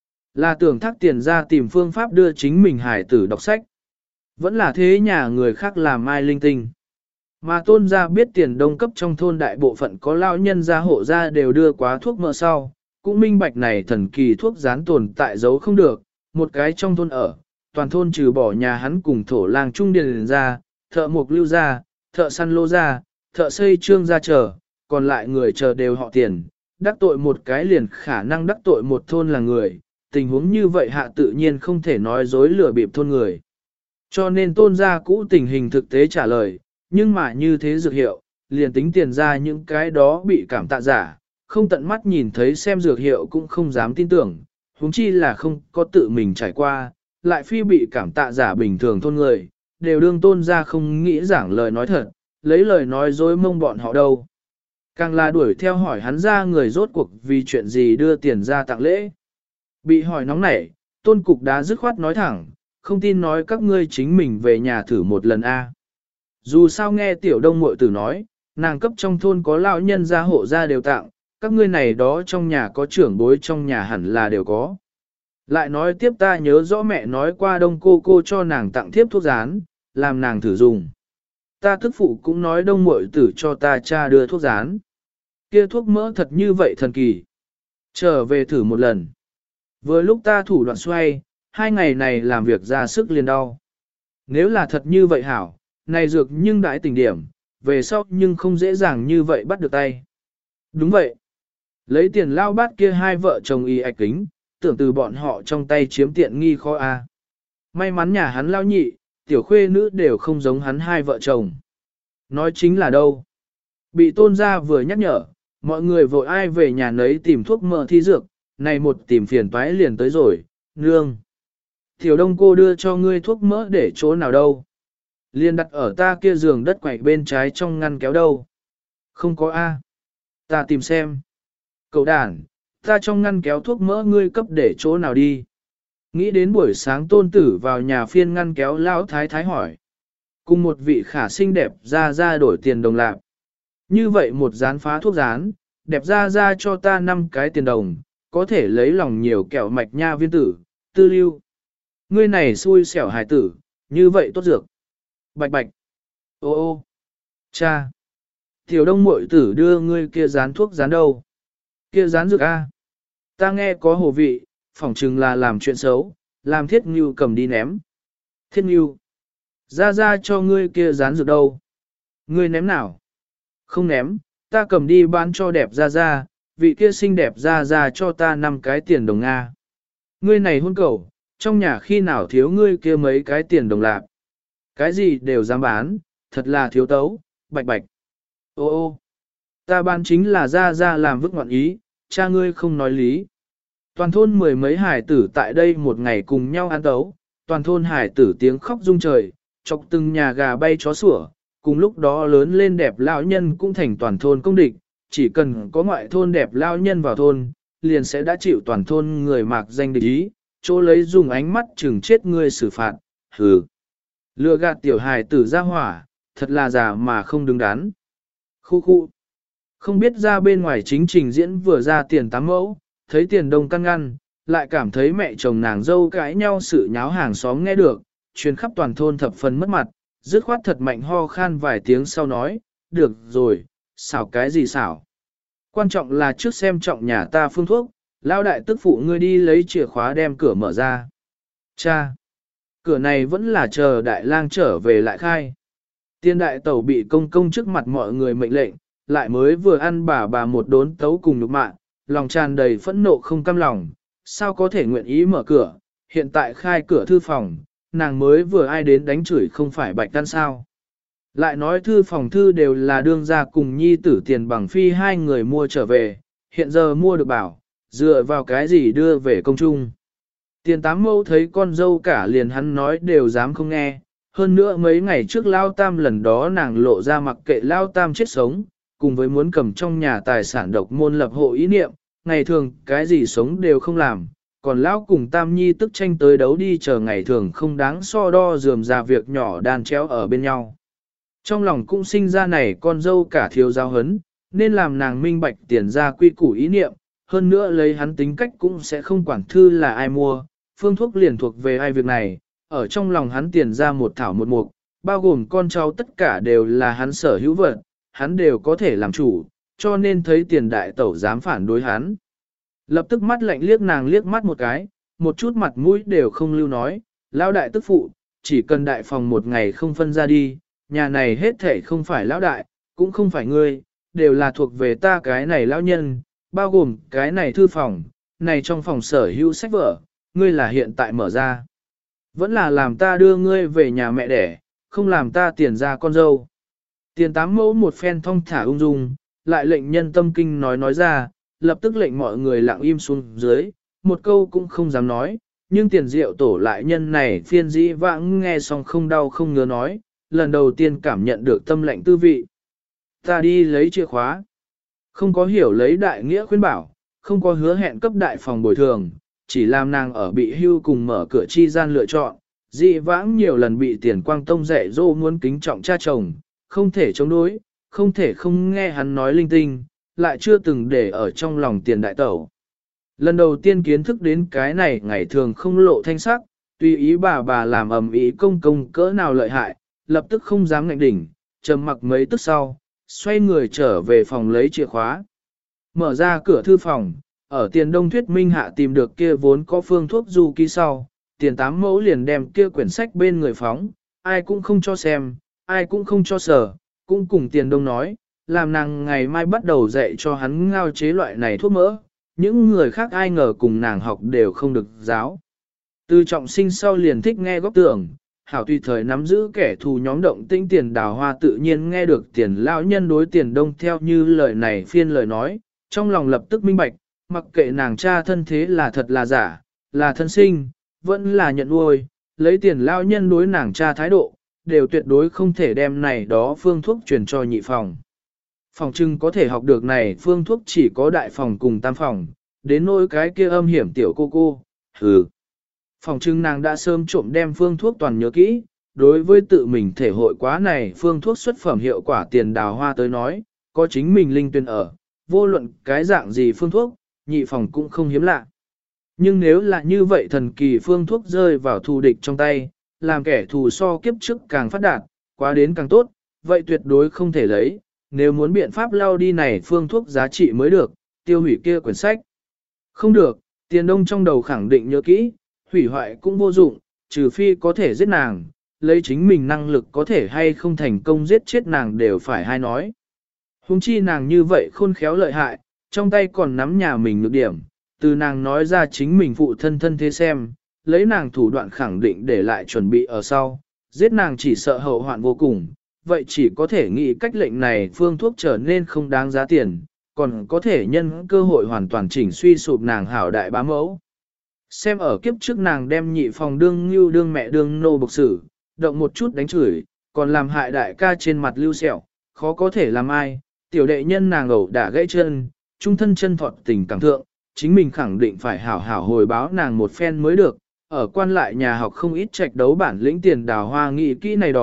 Là tưởng thác tiền gia tìm phương pháp đưa chính mình hải tử đọc sách. Vẫn là thế nhà người khác làm mai linh tinh. Mà tôn gia biết tiền đông cấp trong thôn đại bộ phận có lão nhân gia hộ gia đều đưa quá thuốc mỡ sau, cũng minh bạch này thần kỳ thuốc gián tồn tại giấu không được, một cái trong thôn ở, toàn thôn trừ bỏ nhà hắn cùng thổ làng trung điền ra, thợ mộc lưu ra, thợ săn lô ra, thợ xây trương ra chờ, còn lại người chờ đều họ tiền, đắc tội một cái liền khả năng đắc tội một thôn là người, tình huống như vậy hạ tự nhiên không thể nói dối lừa bịp thôn người. Cho nên tôn gia cũ tình hình thực tế trả lời, nhưng mà như thế dược hiệu, liền tính tiền ra những cái đó bị cảm tạ giả, không tận mắt nhìn thấy xem dược hiệu cũng không dám tin tưởng, huống chi là không có tự mình trải qua, lại phi bị cảm tạ giả bình thường thôn người, đều đương tôn ra không nghĩ giảng lời nói thật, lấy lời nói dối mông bọn họ đâu. Càng là đuổi theo hỏi hắn ra người rốt cuộc vì chuyện gì đưa tiền ra tặng lễ. Bị hỏi nóng nảy, tôn cục đá dứt khoát nói thẳng, không tin nói các ngươi chính mình về nhà thử một lần a. Dù sao nghe tiểu đông muội tử nói, nàng cấp trong thôn có lão nhân gia hộ gia đều tặng, các ngươi này đó trong nhà có trưởng bối trong nhà hẳn là đều có. Lại nói tiếp ta nhớ rõ mẹ nói qua đông cô cho nàng tặng thiếp thuốc rán, làm nàng thử dùng. Ta thức phụ cũng nói đông muội tử cho ta cha đưa thuốc rán. Kia thuốc mỡ thật như vậy thần kỳ. Trở về thử một lần. Vừa lúc ta thủ đoạn xoay, 2 ngày này làm việc ra sức liền đau. Nếu là thật như vậy hảo, này dược nhưng đãi tình điểm, về sau nhưng không dễ dàng như vậy bắt được tay. Đúng vậy. Lấy tiền lao bát kia 2 vợ chồng y ạch kính, tưởng từ bọn họ trong tay chiếm tiện nghi khó a. May mắn nhà hắn lao nhị, tiểu khuê nữ đều không giống hắn 2 vợ chồng. Nói chính là đâu. Bị tôn gia vừa nhắc nhở, mọi người vội ai về nhà nấy tìm thuốc mỡ thi dược, này một tìm phiền toái liền tới rồi, nương. Tiểu đông cô đưa cho ngươi thuốc mỡ để chỗ nào đâu. Liền đặt ở ta kia giường đất quẩy bên trái trong ngăn kéo đâu. Không có A. Ta tìm xem. Cậu đàn, ta trong ngăn kéo thuốc mỡ ngươi cấp để chỗ nào đi. Nghĩ đến buổi sáng tôn tử vào nhà phiên ngăn kéo lão thái thái hỏi. Cùng một vị khả xinh đẹp ra đổi tiền đồng lạc. Như vậy một dán phá thuốc dán, đẹp ra cho ta 5 cái tiền đồng, có thể lấy lòng nhiều kẹo mạch nha viên tử, tư lưu. Ngươi này xui xẻo hài tử, như vậy tốt dược. Bạch bạch. Ô ô. Cha. Tiểu đông muội tử đưa ngươi kia dán thuốc dán đâu? Kia dán dược A. Ta nghe có hồ vị, phỏng chừng là làm chuyện xấu, làm thiết ngưu cầm đi ném. Thiết ngưu. Ra cho ngươi kia dán dược đâu? Ngươi ném nào? Không ném, ta cầm đi bán cho đẹp ra, vị kia xinh đẹp ra cho ta 5 cái tiền đồng Nga. Ngươi này hôn cẩu, trong nhà khi nào thiếu ngươi kia mấy cái tiền đồng lạc. Cái gì đều dám bán, thật là thiếu tấu, bạch bạch. Ô ô, ta bán chính là ra làm vức ngoạn ý, cha ngươi không nói lý. Toàn thôn 10 mấy hải tử tại đây một ngày cùng nhau ăn tấu, toàn thôn hải tử tiếng khóc rung trời, chọc từng nhà gà bay chó sủa, cùng lúc đó lớn lên đẹp lão nhân cũng thành toàn thôn công địch, chỉ cần có ngoại thôn đẹp lão nhân vào thôn, liền sẽ đã chịu toàn thôn người mạc danh địch ý, chỗ lấy dùng ánh mắt chừng chết ngươi xử phạt, hừ. Lừa gạt tiểu hài tử ra hỏa, thật là già mà không đứng đắn. Khu khu. Không biết ra bên ngoài chính trình diễn vừa ra tiền 8 mẫu, thấy tiền đông căn ngăn, lại cảm thấy mẹ chồng nàng dâu cãi nhau sự nháo hàng xóm nghe được, truyền khắp toàn thôn thập phần mất mặt, dứt khoát thật mạnh ho khan vài tiếng sau nói, được rồi, xảo cái gì xảo. Quan trọng là trước xem trọng nhà ta phương thuốc, lao đại tức phụ ngươi đi lấy chìa khóa đem cửa mở ra. Cha! Cửa này vẫn là chờ đại lang trở về lại khai. Tiên đại tẩu bị công công trước mặt mọi người mệnh lệnh, lại mới vừa ăn bà một đốn tấu cùng nhục mạ, lòng tràn đầy phẫn nộ không cam lòng, sao có thể nguyện ý mở cửa, hiện tại khai cửa thư phòng, nàng mới vừa ai đến đánh chửi không phải bạch tan sao. Lại nói thư phòng thư đều là đương gia cùng nhi tử tiền bằng phi hai người mua trở về, hiện giờ mua được bảo, dựa vào cái gì đưa về công trung. Tiền 8 mẫu thấy con dâu cả liền hắn nói đều dám không nghe, hơn nữa mấy ngày trước Lao Tam lần đó nàng lộ ra mặc kệ Lao Tam chết sống, cùng với muốn cầm trong nhà tài sản độc môn lập hộ ý niệm, ngày thường cái gì sống đều không làm, còn Lão cùng Tam Nhi tức tranh tới đấu đi chờ ngày thường không đáng so đo dườm ra việc nhỏ đan chéo ở bên nhau. Trong lòng cũng sinh ra này con dâu cả thiếu giáo hấn, nên làm nàng minh bạch tiền ra quy củ ý niệm, hơn nữa lấy hắn tính cách cũng sẽ không quản thư là ai mua, phương thuốc liền thuộc về ai việc này, ở trong lòng hắn tiền ra một thảo một mục, bao gồm con cháu tất cả đều là hắn sở hữu vật, hắn đều có thể làm chủ, cho nên thấy tiền đại tẩu dám phản đối hắn. Lập tức mắt lạnh liếc nàng liếc mắt một cái, một chút mặt mũi đều không lưu nói, lão đại tức phụ, chỉ cần đại phòng một ngày không phân ra đi, nhà này hết thể không phải lão đại, cũng không phải ngươi, đều là thuộc về ta cái này lão nhân, bao gồm cái này thư phòng, này trong phòng sở hữu sách vở, ngươi là hiện tại mở ra. Vẫn là làm ta đưa ngươi về nhà mẹ đẻ, không làm ta tiền ra con dâu. Tiền 8 mẫu một phen thong thả ung dung, lại lệnh nhân tâm kinh nói ra, lập tức lệnh mọi người lặng im xuống dưới, một câu cũng không dám nói, nhưng tiền rượu tổ lại nhân này phiên dĩ vãng nghe xong không đau không ngứa nói, lần đầu tiên cảm nhận được tâm lệnh tư vị. Ta đi lấy chìa khóa, không có hiểu lấy đại nghĩa khuyên bảo, không có hứa hẹn cấp đại phòng bồi thường, chỉ làm nàng ở bị hưu cùng mở cửa chi gian lựa chọn, dị vãng nhiều lần bị tiền quang tông dạy dỗ muốn kính trọng cha chồng, không thể chống đối, không thể không nghe hắn nói linh tinh, lại chưa từng để ở trong lòng tiền đại tẩu. Lần đầu tiên kiến thức đến cái này ngày thường không lộ thanh sắc, tùy ý bà làm ầm ĩ công công cỡ nào lợi hại, lập tức không dám ngạnh đỉnh, trầm mặc mấy tức sau, xoay người trở về phòng lấy chìa khóa. Mở ra cửa thư phòng, ở tiền đông thuyết minh hạ tìm được kia vốn có phương thuốc du ký sau, tiền 8 mẫu liền đem kia quyển sách bên người phóng, ai cũng không cho xem, ai cũng không cho sở, cũng cùng tiền đông nói, làm nàng ngày mai bắt đầu dạy cho hắn ngao chế loại này thuốc mỡ, những người khác ai ngờ cùng nàng học đều không được giáo. Từ trọng sinh sau liền thích nghe góc tưởng, hảo tùy thời nắm giữ kẻ thù nhóm động tinh tiền đào hoa tự nhiên nghe được tiền lão nhân đối tiền đông theo như lời này phiên lời nói, trong lòng lập tức minh bạch, mặc kệ nàng cha thân thế là thật là giả, là thân sinh, vẫn là nhận nuôi, lấy tiền lão nhân đối nàng cha thái độ, đều tuyệt đối không thể đem này đó phương thuốc truyền cho nhị phòng. Phòng trưng có thể học được này phương thuốc chỉ có đại phòng cùng tam phòng, đến nỗi cái kia âm hiểm tiểu cô, hừ. Phòng trưng nàng đã sớm trộm đem phương thuốc toàn nhớ kỹ, đối với tự mình thể hội quá này phương thuốc xuất phẩm hiệu quả tiền đào hoa tới nói, có chính mình linh tuyên ở, vô luận cái dạng gì phương thuốc, nhị phòng cũng không hiếm lạ. Nhưng nếu là như vậy thần kỳ phương thuốc rơi vào thù địch trong tay, làm kẻ thù so kiếp trước càng phát đạt, quá đến càng tốt, vậy tuyệt đối không thể lấy, nếu muốn biện pháp lao đi này phương thuốc giá trị mới được, tiêu hủy kia quyển sách. Không được, tiền đông trong đầu khẳng định nhớ kỹ, hủy hoại cũng vô dụng, trừ phi có thể giết nàng, lấy chính mình năng lực có thể hay không thành công giết chết nàng đều phải hay nói. Hùng chi nàng như vậy khôn khéo lợi hại, trong tay còn nắm nhà mình nhược điểm, từ nàng nói ra chính mình phụ thân thân thế xem, lấy nàng thủ đoạn khẳng định để lại chuẩn bị ở sau, giết nàng chỉ sợ hậu hoạn vô cùng, vậy chỉ có thể nghĩ cách lệnh này phương thuốc trở nên không đáng giá tiền, còn có thể nhân cơ hội hoàn toàn chỉnh suy sụp nàng hảo đại bá mẫu. Xem ở kiếp trước nàng đem nhị phòng đương như đương mẹ đương nô bộc xử, động một chút đánh chửi, còn làm hại đại ca trên mặt lưu sẹo, khó có thể làm ai, tiểu đệ nhân nàng ẩu đả gãy chân, trung thân chân thọt tình cảm thượng, chính mình khẳng định phải hảo hảo hồi báo nàng một phen mới được, ở quan lại nhà học không ít trạch đấu bản lĩnh tiền đào hoa nghị kỹ này đó,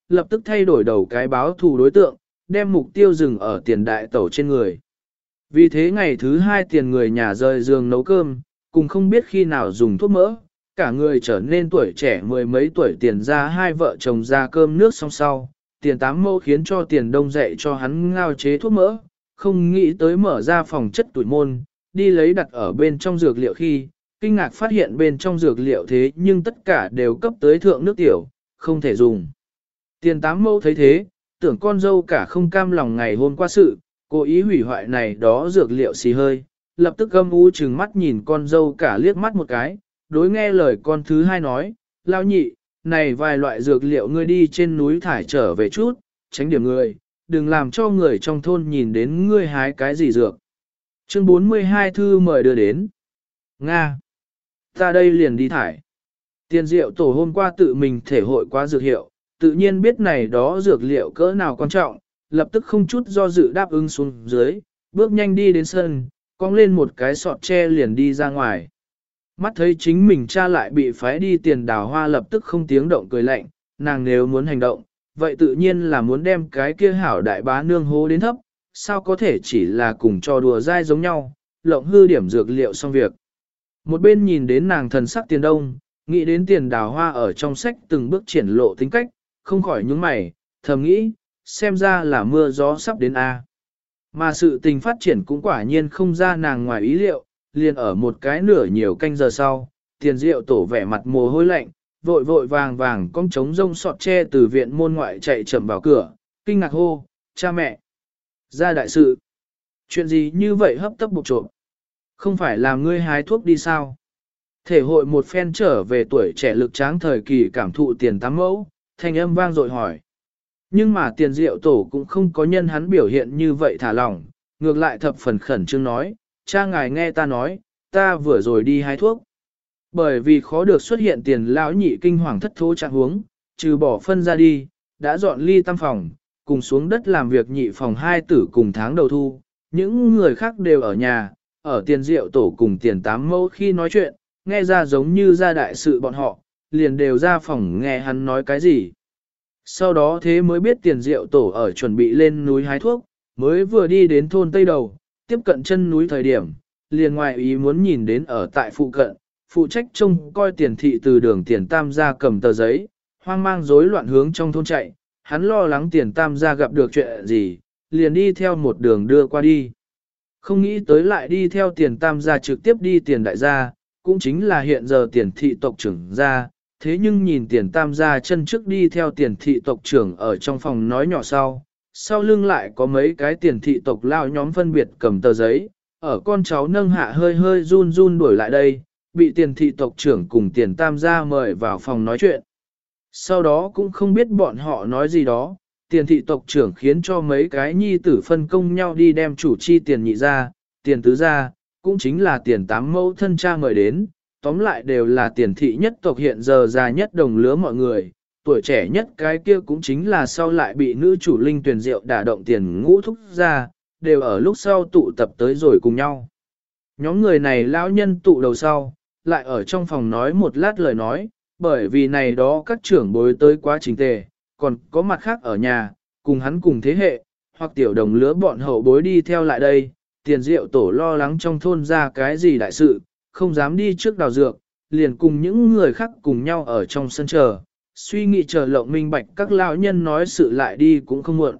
lập tức thay đổi đầu cái báo thù đối tượng, đem mục tiêu dừng ở tiền đại tẩu trên người. Vì thế ngày thứ 2 tiền người nhà rời giường nấu cơm, cùng không biết khi nào dùng thuốc mỡ, cả người trở nên tuổi trẻ mười mấy tuổi tiền ra hai vợ chồng ra cơm nước xong sau, tiền tám mẫu khiến cho tiền đông dạy cho hắn ngao chế thuốc mỡ, không nghĩ tới mở ra phòng chất tuổi môn, đi lấy đặt ở bên trong dược liệu khi, kinh ngạc phát hiện bên trong dược liệu thế nhưng tất cả đều cấp tới thượng nước tiểu, không thể dùng. Tiền tám mẫu thấy thế, tưởng con dâu cả không cam lòng ngày hôm qua sự, cố ý hủy hoại này đó dược liệu xì hơi, lập tức gâm u trừng mắt nhìn con dâu cả liếc mắt một cái, đối nghe lời con thứ hai nói, lao nhị, này vài loại dược liệu ngươi đi trên núi thải trở về chút, tránh điểm người, đừng làm cho người trong thôn nhìn đến ngươi hái cái gì dược. Chương 42 thư mời đưa đến. Nga. Ta đây liền đi thải. Tiền diệu tổ hôm qua tự mình thể hội qua dược hiệu, tự nhiên biết này đó dược liệu cỡ nào quan trọng, lập tức không chút do dự đáp ứng xuống dưới, bước nhanh đi đến sân, cong lên một cái sọt tre liền đi ra ngoài. Mắt thấy chính mình cha lại bị phái đi tiền đào hoa lập tức không tiếng động cười lạnh, nàng nếu muốn hành động, vậy tự nhiên là muốn đem cái kia hảo đại bá nương hố đến thấp, sao có thể chỉ là cùng trò đùa dai giống nhau, lộng hư điểm dược liệu xong việc. Một bên nhìn đến nàng thần sắc tiền đông, nghĩ đến tiền đào hoa ở trong sách từng bước triển lộ tính cách, không khỏi nhướng mày, thầm nghĩ, xem ra là mưa gió sắp đến A. Mà sự tình phát triển cũng quả nhiên không ra nàng ngoài ý liệu, liền ở một cái nửa nhiều canh giờ sau, tiền diệu tổ vẻ mặt mồ hôi lạnh, vội vội vàng vàng cong trống rông sọt tre từ viện môn ngoại chạy chậm vào cửa, kinh ngạc hô, cha mẹ, ra đại sự. Chuyện gì như vậy hấp tấp bục trộm? Không phải làm ngươi hái thuốc đi sao? Thể hội một phen trở về tuổi trẻ lực tráng thời kỳ cảm thụ tiền tám mẫu, thanh âm vang dội hỏi. Nhưng mà tiền diệu tổ cũng không có nhân hắn biểu hiện như vậy thả lỏng, ngược lại thập phần khẩn trương nói, cha ngài nghe ta nói, ta vừa rồi đi hái thuốc. Bởi vì khó được xuất hiện tiền lão nhị kinh hoàng thất thố trạng huống, trừ bỏ phân ra đi, đã dọn ly tam phòng, cùng xuống đất làm việc nhị phòng hai tử cùng tháng đầu thu, những người khác đều ở nhà, ở tiền diệu tổ cùng tiền tám mẫu khi nói chuyện, nghe ra giống như ra đại sự bọn họ, liền đều ra phòng nghe hắn nói cái gì. Sau đó thế mới biết tiền diệu tổ ở chuẩn bị lên núi hái thuốc, mới vừa đi đến thôn Tây Đầu, tiếp cận chân núi thời điểm, liền ngoài ý muốn nhìn đến ở tại phụ cận, phụ trách trông coi tiền thị từ đường tiền tam gia cầm tờ giấy, hoang mang rối loạn hướng trong thôn chạy, hắn lo lắng tiền tam gia gặp được chuyện gì, liền đi theo một đường đưa qua đi. Không nghĩ tới lại đi theo tiền tam gia trực tiếp đi tiền đại gia, cũng chính là hiện giờ tiền thị tộc trưởng gia, thế nhưng nhìn tiền tam gia chân trước đi theo tiền thị tộc trưởng ở trong phòng nói nhỏ sau lưng lại có mấy cái tiền thị tộc lao nhóm phân biệt cầm tờ giấy, ở con cháu nâng hạ hơi hơi run run đuổi lại đây, bị tiền thị tộc trưởng cùng tiền tam gia mời vào phòng nói chuyện. Sau đó cũng không biết bọn họ nói gì đó, tiền thị tộc trưởng khiến cho mấy cái nhi tử phân công nhau đi đem chủ chi tiền nhị ra, tiền tứ ra, cũng chính là tiền tám mẫu thân cha mời đến, tóm lại đều là tiền thị nhất tộc hiện giờ già nhất đồng lứa mọi người, tuổi trẻ nhất cái kia cũng chính là sau lại bị nữ chủ linh tuyển rượu đả động tiền ngũ thúc ra, đều ở lúc sau tụ tập tới rồi cùng nhau. Nhóm người này lão nhân tụ đầu sau, lại ở trong phòng nói một lát lời nói, bởi vì này đó các trưởng bối tới quá trình tề, còn có mặt khác ở nhà, cùng hắn cùng thế hệ, hoặc tiểu đồng lứa bọn hậu bối đi theo lại đây, tiền diệu tổ lo lắng trong thôn ra cái gì đại sự, không dám đi trước đào dược, liền cùng những người khác cùng nhau ở trong sân chờ, suy nghĩ chờ lộng minh bạch các lão nhân nói sự lại đi cũng không muộn.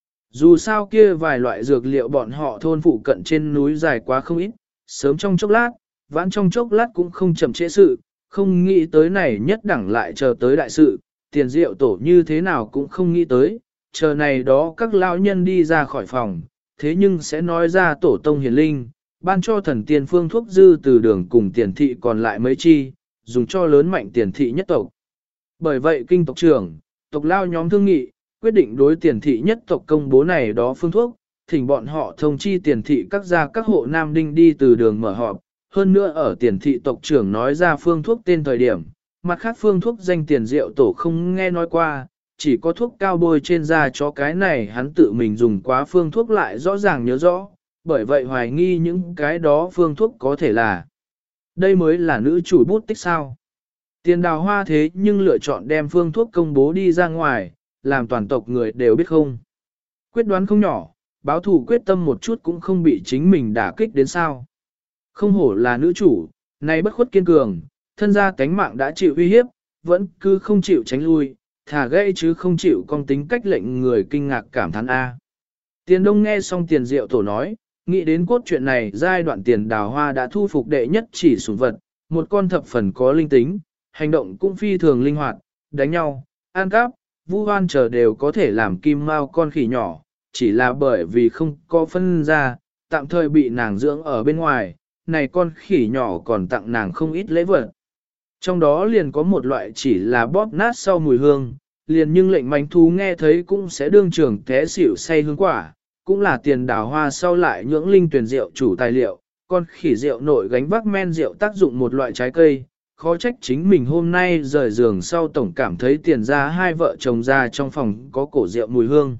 Dù sao kia vài loại dược liệu bọn họ thôn phụ cận trên núi dài quá không ít, sớm trong chốc lát, vãn trong chốc lát cũng không chậm trễ sự, không nghĩ tới này nhất đẳng lại chờ tới đại sự, tiền diệu tổ như thế nào cũng không nghĩ tới, chờ này đó các lão nhân đi ra khỏi phòng, thế nhưng sẽ nói ra tổ tông hiền linh, ban cho thần tiên phương thuốc dư từ đường cùng tiền thị còn lại mấy chi, dùng cho lớn mạnh tiền thị nhất tộc. Bởi vậy kinh tộc trưởng, tộc lao nhóm thương nghị, quyết định đối tiền thị nhất tộc công bố này đó phương thuốc, thỉnh bọn họ thông chi tiền thị các gia các hộ nam đinh đi từ đường mở họp, hơn nữa ở tiền thị tộc trưởng nói ra phương thuốc tên thời điểm, mặt khác phương thuốc danh tiền diệu tổ không nghe nói qua, chỉ có thuốc cao bôi trên da cho cái này hắn tự mình dùng quá phương thuốc lại rõ ràng nhớ rõ, bởi vậy hoài nghi những cái đó phương thuốc có thể là đây mới là nữ chủ bút tích sao. Tiền đào hoa thế nhưng lựa chọn đem phương thuốc công bố đi ra ngoài, làm toàn tộc người đều biết không. Quyết đoán không nhỏ, báo thù quyết tâm một chút cũng không bị chính mình đả kích đến sao. Không hổ là nữ chủ, nay bất khuất kiên cường, thân gia cánh mạng đã chịu uy hiếp, vẫn cứ không chịu tránh lui, thả gây chứ không chịu con tính cách lệnh người kinh ngạc cảm thán A. Tiền Đông nghe xong Tiền Diệu Tổ nói, nghĩ đến cốt truyện này giai đoạn Tiền Đào Hoa đã thu phục đệ nhất chỉ sủng vật, một con thập phần có linh tính, hành động cũng phi thường linh hoạt, đánh nhau, ăn cắp, vu hoan chờ đều có thể làm kim mao con khỉ nhỏ, chỉ là bởi vì không có phân ra, tạm thời bị nàng dưỡng ở bên ngoài, này con khỉ nhỏ còn tặng nàng không ít lễ vật. Trong đó liền có một loại chỉ là bóp nát sau mùi hương, liền nhưng lệnh mánh thú nghe thấy cũng sẽ đương trường té xỉu say hương quả, cũng là Tiền Đào Hoa sau lại nhưỡng linh tuyển rượu chủ tài liệu, con khỉ rượu nội gánh vác men rượu tác dụng một loại trái cây, khó trách chính mình hôm nay rời giường sau tổng cảm thấy Tiền ra hai vợ chồng ra trong phòng có cổ rượu mùi hương.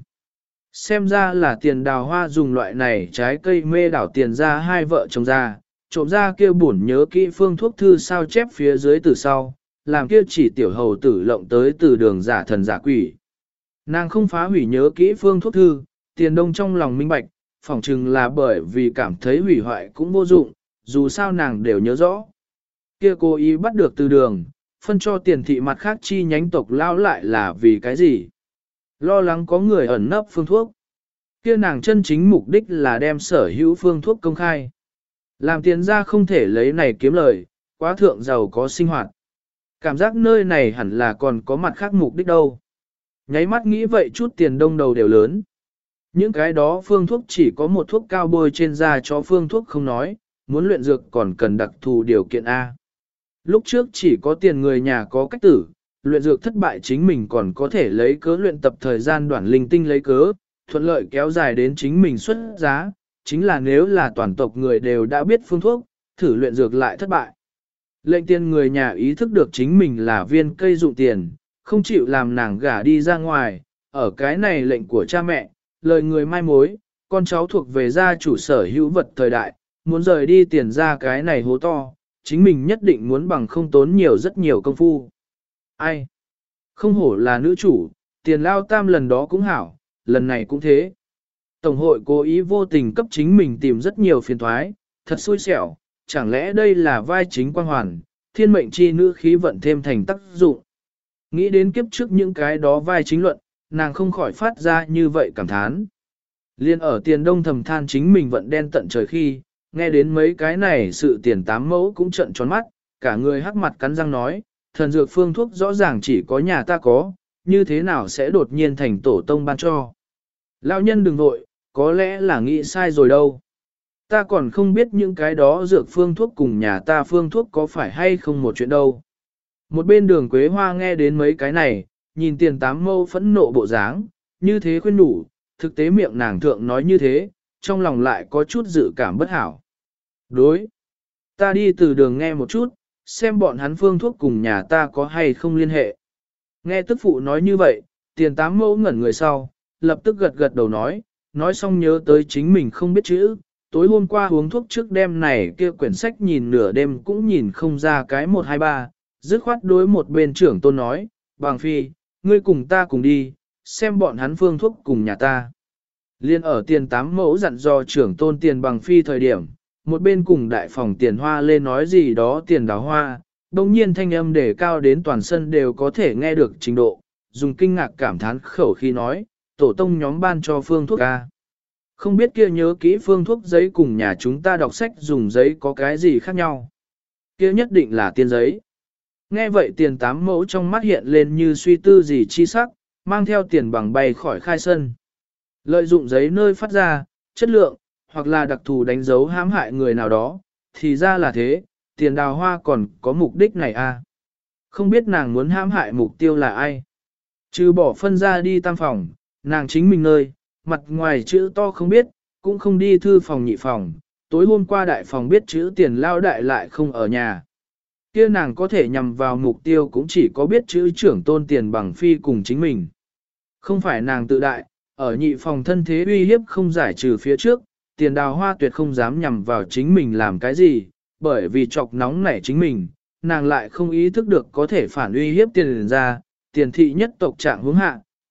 Xem ra là Tiền Đào Hoa dùng loại này trái cây mê đảo Tiền ra hai vợ chồng ra, trộm ra kia buồn nhớ kỹ phương thuốc thư sao chép phía dưới từ sau, làm kia chỉ tiểu hầu tử lộng tới từ đường giả thần giả quỷ. Nàng không phá hủy nhớ kỹ phương thuốc thư, Tiền Đông trong lòng minh bạch, phỏng chừng là bởi vì cảm thấy hủy hoại cũng vô dụng, dù sao nàng đều nhớ rõ. Kia cố ý bắt được từ đường, phân cho Tiền thị mặt khác chi nhánh tộc lao lại là vì cái gì? Lo lắng có người ẩn nấp phương thuốc. Kia nàng chân chính mục đích là đem sở hữu phương thuốc công khai. Làm Tiền ra không thể lấy này kiếm lời, quá thượng giàu có sinh hoạt. Cảm giác nơi này hẳn là còn có mặt khác mục đích đâu. Nháy mắt nghĩ vậy chút Tiền Đông đầu đều lớn. Những cái đó phương thuốc chỉ có một thuốc cao bôi trên da cho phương thuốc không nói, muốn luyện dược còn cần đặc thù điều kiện A. Lúc trước chỉ có Tiền người nhà có cách tử, luyện dược thất bại chính mình còn có thể lấy cớ luyện tập thời gian đoạn linh tinh lấy cớ, thuận lợi kéo dài đến chính mình xuất giá, chính là nếu là toàn tộc người đều đã biết phương thuốc, thử luyện dược lại thất bại. Lệnh Tiền người nhà ý thức được chính mình là viên cây dụng tiền, không chịu làm nàng gả đi ra ngoài, ở cái này lệnh của cha mẹ, lời người mai mối, con cháu thuộc về gia chủ sở hữu vật thời đại, muốn rời đi Tiền ra cái này hố to, chính mình nhất định muốn bằng không tốn nhiều rất nhiều công phu. Ai? Không hổ là nữ chủ, Tiền lao tam lần đó cũng hảo, lần này cũng thế. Tổng hội cố ý vô tình cấp chính mình tìm rất nhiều phiền thoái, thật xui xẻo, chẳng lẽ đây là vai chính quan hoàn, thiên mệnh chi nữ khí vận thêm thành tác dụng. Nghĩ đến kiếp trước những cái đó vai chính luận, nàng không khỏi phát ra như vậy cảm thán. Liên ở Tiền Đông thầm than chính mình vận đen tận trời khi, nghe đến mấy cái này sự Tiền tám mẫu cũng trận tròn mắt, cả người hắc mặt cắn răng nói, thần dược phương thuốc rõ ràng chỉ có nhà ta có, như thế nào sẽ đột nhiên thành tổ tông ban cho. Lão nhân đừng vội, có lẽ là nghĩ sai rồi đâu. Ta còn không biết những cái đó dược phương thuốc cùng nhà ta phương thuốc có phải hay không một chuyện đâu. Một bên Đường Quế Hoa nghe đến mấy cái này, nhìn Tiền tám mâu phẫn nộ bộ dáng, như thế khuyên đủ, thực tế miệng nàng thượng nói như thế, trong lòng lại có chút dự cảm bất hảo. Đối, ta đi từ đường nghe một chút, xem bọn hắn phương thuốc cùng nhà ta có hay không liên hệ. Nghe tức phụ nói như vậy, Tiền tám mâu ngẩn người sau, lập tức gật gật đầu nói xong nhớ tới chính mình không biết chữ, tối hôm qua uống thuốc trước đêm này kia quyển sách nhìn nửa đêm cũng nhìn không ra cái 123, dứt khoát đối một bên trưởng tôn nói, Bằng Phi, ngươi cùng ta cùng đi, xem bọn hắn phương thuốc cùng nhà ta. Liên ở Tiền tám mẫu dặn dò trưởng tôn Tiền Bằng Phi thời điểm, một bên cùng đại phòng Tiền Hoa lên nói gì đó Tiền Đào Hoa, đồng nhiên thanh âm để cao đến toàn sân đều có thể nghe được trình độ, dùng kinh ngạc cảm thán khẩu khi nói, tổ tông nhóm ban cho phương thuốc ca. Không biết kia nhớ kỹ phương thuốc giấy cùng nhà chúng ta đọc sách dùng giấy có cái gì khác nhau. Kia nhất định là tiên giấy. Nghe vậy Tiền tám mẫu trong mắt hiện lên như suy tư gì chi sắc, mang theo Tiền Bằng bay khỏi khai sân. Lợi dụng giấy nơi phát ra, chất lượng, hoặc là đặc thù đánh dấu hãm hại người nào đó, thì ra là thế, Tiền Đào Hoa còn có mục đích này à. Không biết nàng muốn hãm hại mục tiêu là ai. Trừ bỏ phân ra đi tam phòng, nàng chính mình nơi, mặt ngoài chữ to không biết, cũng không đi thư phòng nhị phòng, tối hôm qua đại phòng biết chữ Tiền lao đại lại không ở nhà. Kia nàng có thể nhằm vào mục tiêu cũng chỉ có biết chữ trưởng tôn Tiền Bằng Phi cùng chính mình. Không phải nàng tự đại, ở nhị phòng thân thế uy hiếp không giải trừ phía trước, Tiền Đào Hoa tuyệt không dám nhằm vào chính mình làm cái gì, bởi vì chọc nóng nảy chính mình, nàng lại không ý thức được có thể phản uy hiếp Tiền ra, Tiền thị nhất tộc trạng hướng hạ,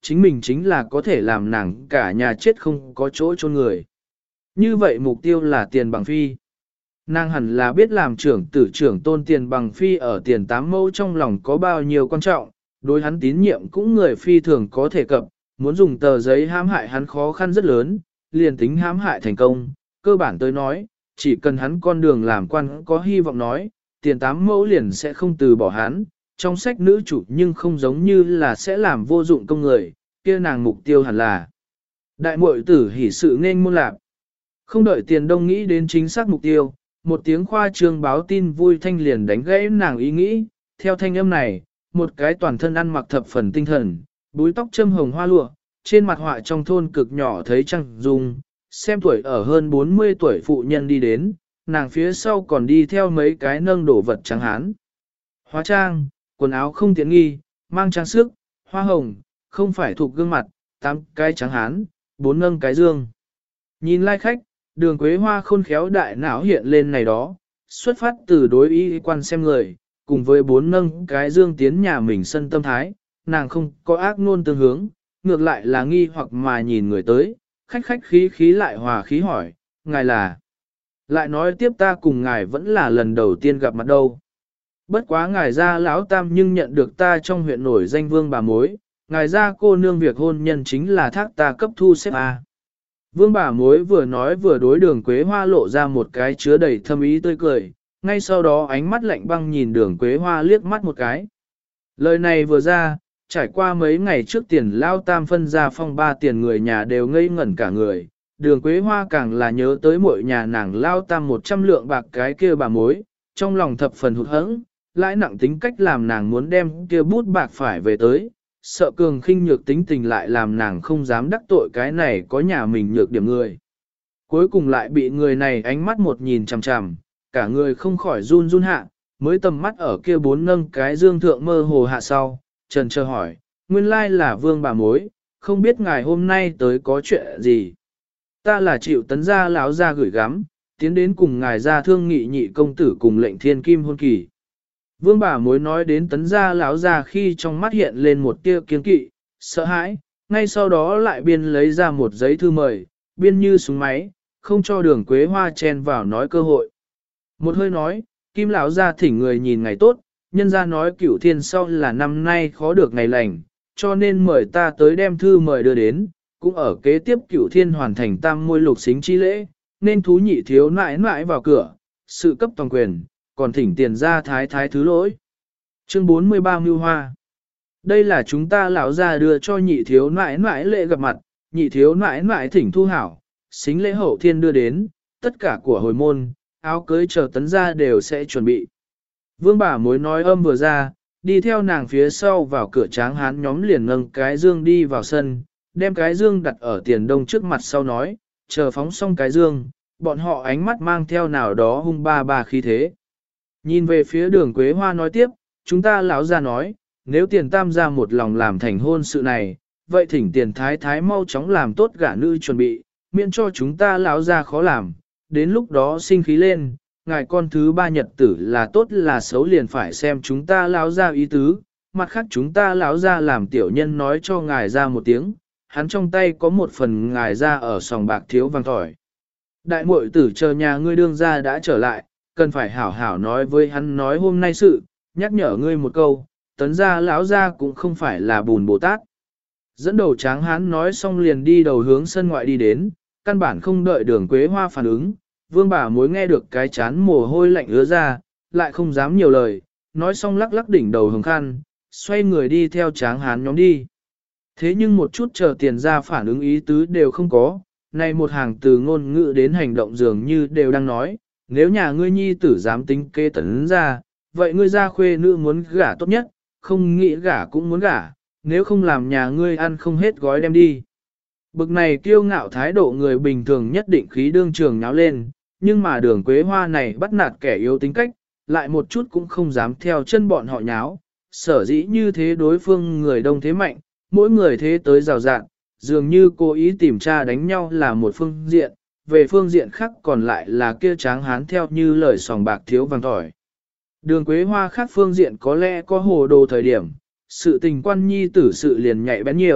chính mình chính là có thể làm nàng cả nhà chết không có chỗ chôn người. Như vậy mục tiêu là Tiền Bằng Phi. Nàng hẳn là biết làm trưởng tử trưởng tôn Tiền Bằng Phi ở Tiền Tám Mẫu trong lòng có bao nhiêu quan trọng, đối hắn tín nhiệm cũng người phi thường có thể cập, muốn dùng tờ giấy hãm hại hắn khó khăn rất lớn, liền tính hãm hại thành công, cơ bản tới nói, chỉ cần hắn con đường làm quan có hy vọng nói, Tiền Tám Mẫu liền sẽ không từ bỏ hắn, trong sách nữ chủ nhưng không giống như là sẽ làm vô dụng công người, kia nàng mục tiêu hẳn là đại muội tử hỉ sự nên môn lạc. Không đợi Tiền Đông nghĩ đến chính xác mục tiêu, một tiếng khoa trương báo tin vui thanh liền đánh gãy nàng ý nghĩ, theo thanh âm này, một cái toàn thân ăn mặc thập phần tinh thần, búi tóc châm hồng hoa lụa, trên mặt họa trong thôn cực nhỏ thấy trăng dung, xem tuổi ở hơn 40 tuổi phụ nhân đi đến, nàng phía sau còn đi theo mấy cái nâng đổ vật trắng hán. Hóa trang, quần áo không tiện nghi, mang trang sức, hoa hồng, không phải thuộc gương mặt, 8 cái trắng hán, 4 nâng cái dương. Nhìn lai khách, Đường Quế Hoa khôn khéo đại não hiện lên này đó, xuất phát từ đối ý quan xem người, cùng với 4 nâng cái dương tiến nhà mình sân tâm thái, nàng không có ác ngôn tương hướng, ngược lại là nghi hoặc mà nhìn người tới, khách khách khí khí lại hòa khí hỏi, ngài là. Lại nói tiếp ta cùng ngài vẫn là lần đầu tiên gặp mặt đâu. Bất quá ngài ra lão tam nhưng nhận được ta trong huyện nổi danh vương bà mối, ngài ra cô nương việc hôn nhân chính là thác ta cấp thu xếp A. Vương bà mối vừa nói vừa đối Đường Quế Hoa lộ ra một cái chứa đầy thâm ý tươi cười, ngay sau đó ánh mắt lạnh băng nhìn Đường Quế Hoa liếc mắt một cái. Lời này vừa ra, trải qua mấy ngày trước Tiền lao tam phân ra phong ba tiền người nhà đều ngây ngẩn cả người, Đường Quế Hoa càng là nhớ tới mỗi nhà nàng lao tam 100 lượng bạc cái kia bà mối, trong lòng thập phần hụt hẫng, lãi nặng tính cách làm nàng muốn đem kia bút bạc phải về tới, sợ cường khinh nhược tính tình lại làm nàng không dám đắc tội cái này có nhà mình nhược điểm người. Cuối cùng lại bị người này ánh mắt một nhìn chằm chằm, cả người không khỏi run run hạ, mới tầm mắt ở kia 4 nâng cái dương thượng mơ hồ hạ sau, trần chờ hỏi, nguyên lai là vương bà mối, không biết ngài hôm nay tới có chuyện gì. Ta là Triệu Tấn gia lão gia gửi gắm, tiến đến cùng ngài ra thương nghị nhị công tử cùng lệnh thiên kim hôn kỳ. Vương bà mối nói đến Tấn gia lão gia khi trong mắt hiện lên một tia kiên kỵ, sợ hãi, ngay sau đó lại biên lấy ra một giấy thư mời, biên như súng máy, không cho Đường Quế Hoa chen vào nói cơ hội. Một hơi nói, Kim lão gia thỉnh người nhìn ngày tốt, nhân gia nói Cửu Thiên sau là năm nay khó được ngày lành, cho nên mời ta tới đem thư mời đưa đến, cũng ở kế tiếp Cửu Thiên hoàn thành tam môi lục xính chi lễ, nên thú nhị thiếu nãi nãi vào cửa, sự cấp toàn quyền, còn thỉnh tiền ra thái thái thứ lỗi. Chương 43 Mưu Hoa. Đây là chúng ta lão gia đưa cho nhị thiếu nãi nãi lễ gặp mặt, nhị thiếu nãi nãi thỉnh thu hảo, xính lễ hậu thiên đưa đến, tất cả của hồi môn, áo cưới chờ Tấn gia đều sẽ chuẩn bị. Vương bà mối nói âm vừa ra, đi theo nàng phía sau vào cửa tráng hán nhóm liền nâng cái dương đi vào sân, đem cái dương đặt ở Tiền Đông trước mặt sau nói, chờ phóng xong cái dương, bọn họ ánh mắt mang theo nào đó hung ba khí thế. Nhìn về phía Đường Quế Hoa nói tiếp, chúng ta lão gia nói, nếu Tiền tam gia một lòng làm thành hôn sự này, vậy thỉnh Tiền thái thái mau chóng làm tốt gả nữ chuẩn bị, miễn cho chúng ta lão gia khó làm, đến lúc đó sinh khí lên, ngài con thứ ba nhật tử là tốt là xấu liền phải xem chúng ta lão gia ý tứ, mặt khác chúng ta lão gia làm tiểu nhân nói cho ngài ra một tiếng, hắn trong tay có một phần ngài ra ở sòng bạc thiếu vàng tỏi. Đại muội tử chờ nhà ngươi đương gia đã trở lại, cần phải hảo hảo nói với hắn nói hôm nay sự, nhắc nhở ngươi một câu, Tấn gia lão gia cũng không phải là bùn Bồ Tát. Dẫn đầu tráng hán nói xong liền đi đầu hướng sân ngoại đi đến, căn bản không đợi Đường Quế Hoa phản ứng, vương bà mối nghe được cái chán mồ hôi lạnh ứa ra, lại không dám nhiều lời, nói xong lắc lắc đỉnh đầu hồng khăn, xoay người đi theo tráng hán nhóm đi. Thế nhưng một chút chờ Tiền ra phản ứng ý tứ đều không có, này một hàng từ ngôn ngữ đến hành động dường như đều đang nói, nếu nhà ngươi nhi tử dám tính kế Tấn ra, vậy ngươi ra khuê nữ muốn gả tốt nhất, không nghĩ gả cũng muốn gả, nếu không làm nhà ngươi ăn không hết gói đem đi. Bực này kiêu ngạo thái độ người bình thường nhất định khí đương trường nháo lên, nhưng mà Đường Quế Hoa này bắt nạt kẻ yếu tính cách, lại một chút cũng không dám theo chân bọn họ nháo, sở dĩ như thế đối phương người đông thế mạnh, mỗi người thế tới rào rạng, dường như cố ý tìm tra đánh nhau là một phương diện, về phương diện khác còn lại là kia tráng hán theo như lời sòng bạc thiếu vàng tỏi. Đường Quế Hoa khác phương diện có lẽ có hồ đồ thời điểm, sự tình quan nhi tử sự liền nhạy bén nhiều,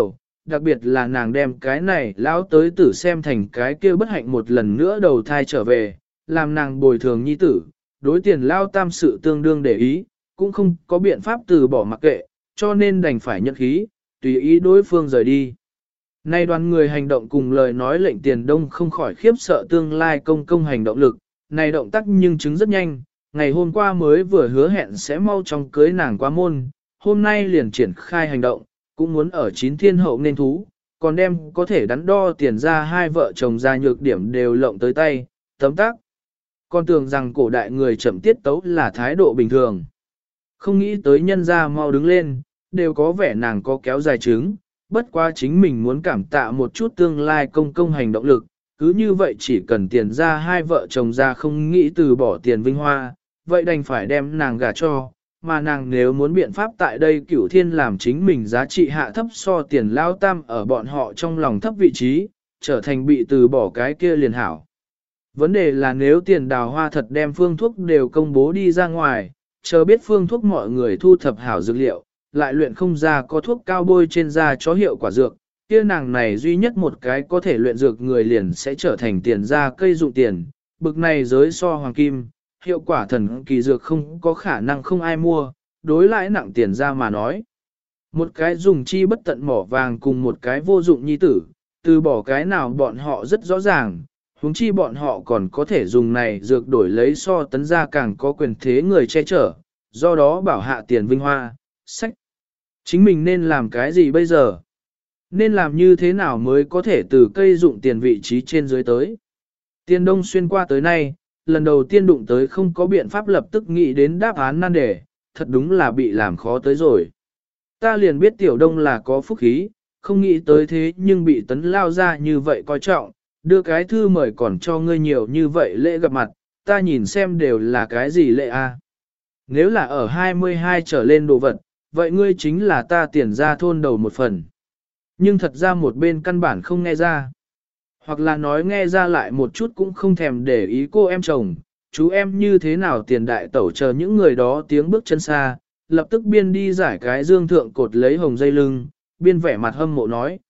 đặc biệt là nàng đem cái này lão tới tử xem thành cái kia bất hạnh một lần nữa đầu thai trở về, làm nàng bồi thường nhi tử, đối tiền lao tam sự tương đương để ý, cũng không có biện pháp từ bỏ mặc kệ, cho nên đành phải nhận khí, tùy ý đối phương rời đi. Nay đoàn người hành động cùng lời nói lệnh tiền đông không khỏi khiếp sợ tương lai công công hành động lực, này động tác nhưng chứng rất nhanh, ngày hôm qua mới vừa hứa hẹn sẽ mau chóng cưới nàng qua môn, hôm nay liền triển khai hành động, cũng muốn ở 9 thiên hậu nên thú, còn đem có thể đắn đo tiền ra hai vợ chồng ra nhược điểm đều lộng tới tay, tấm tác. Con tưởng rằng cổ đại người chậm tiết tấu là thái độ bình thường. Không nghĩ tới nhân ra mau đứng lên, đều có vẻ nàng có kéo dài trứng, bất quá chính mình muốn cảm tạ một chút tương lai công công hành động lực, cứ như vậy chỉ cần tiền ra hai vợ chồng ra không nghĩ từ bỏ tiền vinh hoa, vậy đành phải đem nàng gả cho, mà nàng nếu muốn biện pháp tại đây cửu thiên làm chính mình giá trị hạ thấp so tiền lao tam ở bọn họ trong lòng thấp vị trí, trở thành bị từ bỏ cái kia liền hảo. Vấn đề là nếu tiền đào hoa thật đem phương thuốc đều công bố đi ra ngoài, chờ biết phương thuốc mọi người thu thập hảo dược liệu, lại luyện không ra có thuốc cao bôi trên da cho hiệu quả dược, kia nàng này duy nhất một cái có thể luyện dược người liền sẽ trở thành tiền ra cây dụng tiền, bực này giới so hoàng kim, hiệu quả thần kỳ dược không có khả năng không ai mua, đối lãi nặng tiền ra mà nói. Một cái dùng chi bất tận mỏ vàng cùng một cái vô dụng nhi tử, từ bỏ cái nào bọn họ rất rõ ràng, huống chi bọn họ còn có thể dùng này dược đổi lấy so tấn gia càng có quyền thế người che chở, do đó bảo hạ tiền vinh hoa, sách. Chính mình nên làm cái gì bây giờ? Nên làm như thế nào mới có thể từ cây dụng tiền vị trí trên dưới tới? Tiên Đông xuyên qua tới nay, lần đầu tiên đụng tới không có biện pháp lập tức nghĩ đến đáp án nan đề, thật đúng là bị làm khó tới rồi. Ta liền biết Tiểu Đông là có phúc khí, không nghĩ tới thế nhưng bị tấn lao ra như vậy coi trọng, đưa cái thư mời còn cho ngươi nhiều như vậy lễ gặp mặt, ta nhìn xem đều là cái gì lễ a? Nếu là ở 22 trở lên đồ vật, vậy ngươi chính là ta tiền ra thôn đầu một phần. Nhưng thật ra một bên căn bản không nghe ra. Hoặc là nói nghe ra lại một chút cũng không thèm để ý cô em chồng, chú em như thế nào tiền đại tẩu chờ những người đó tiếng bước chân xa, lập tức biên đi giải cái dương thượng cột lấy hồng dây lưng, biên vẻ mặt hâm mộ nói,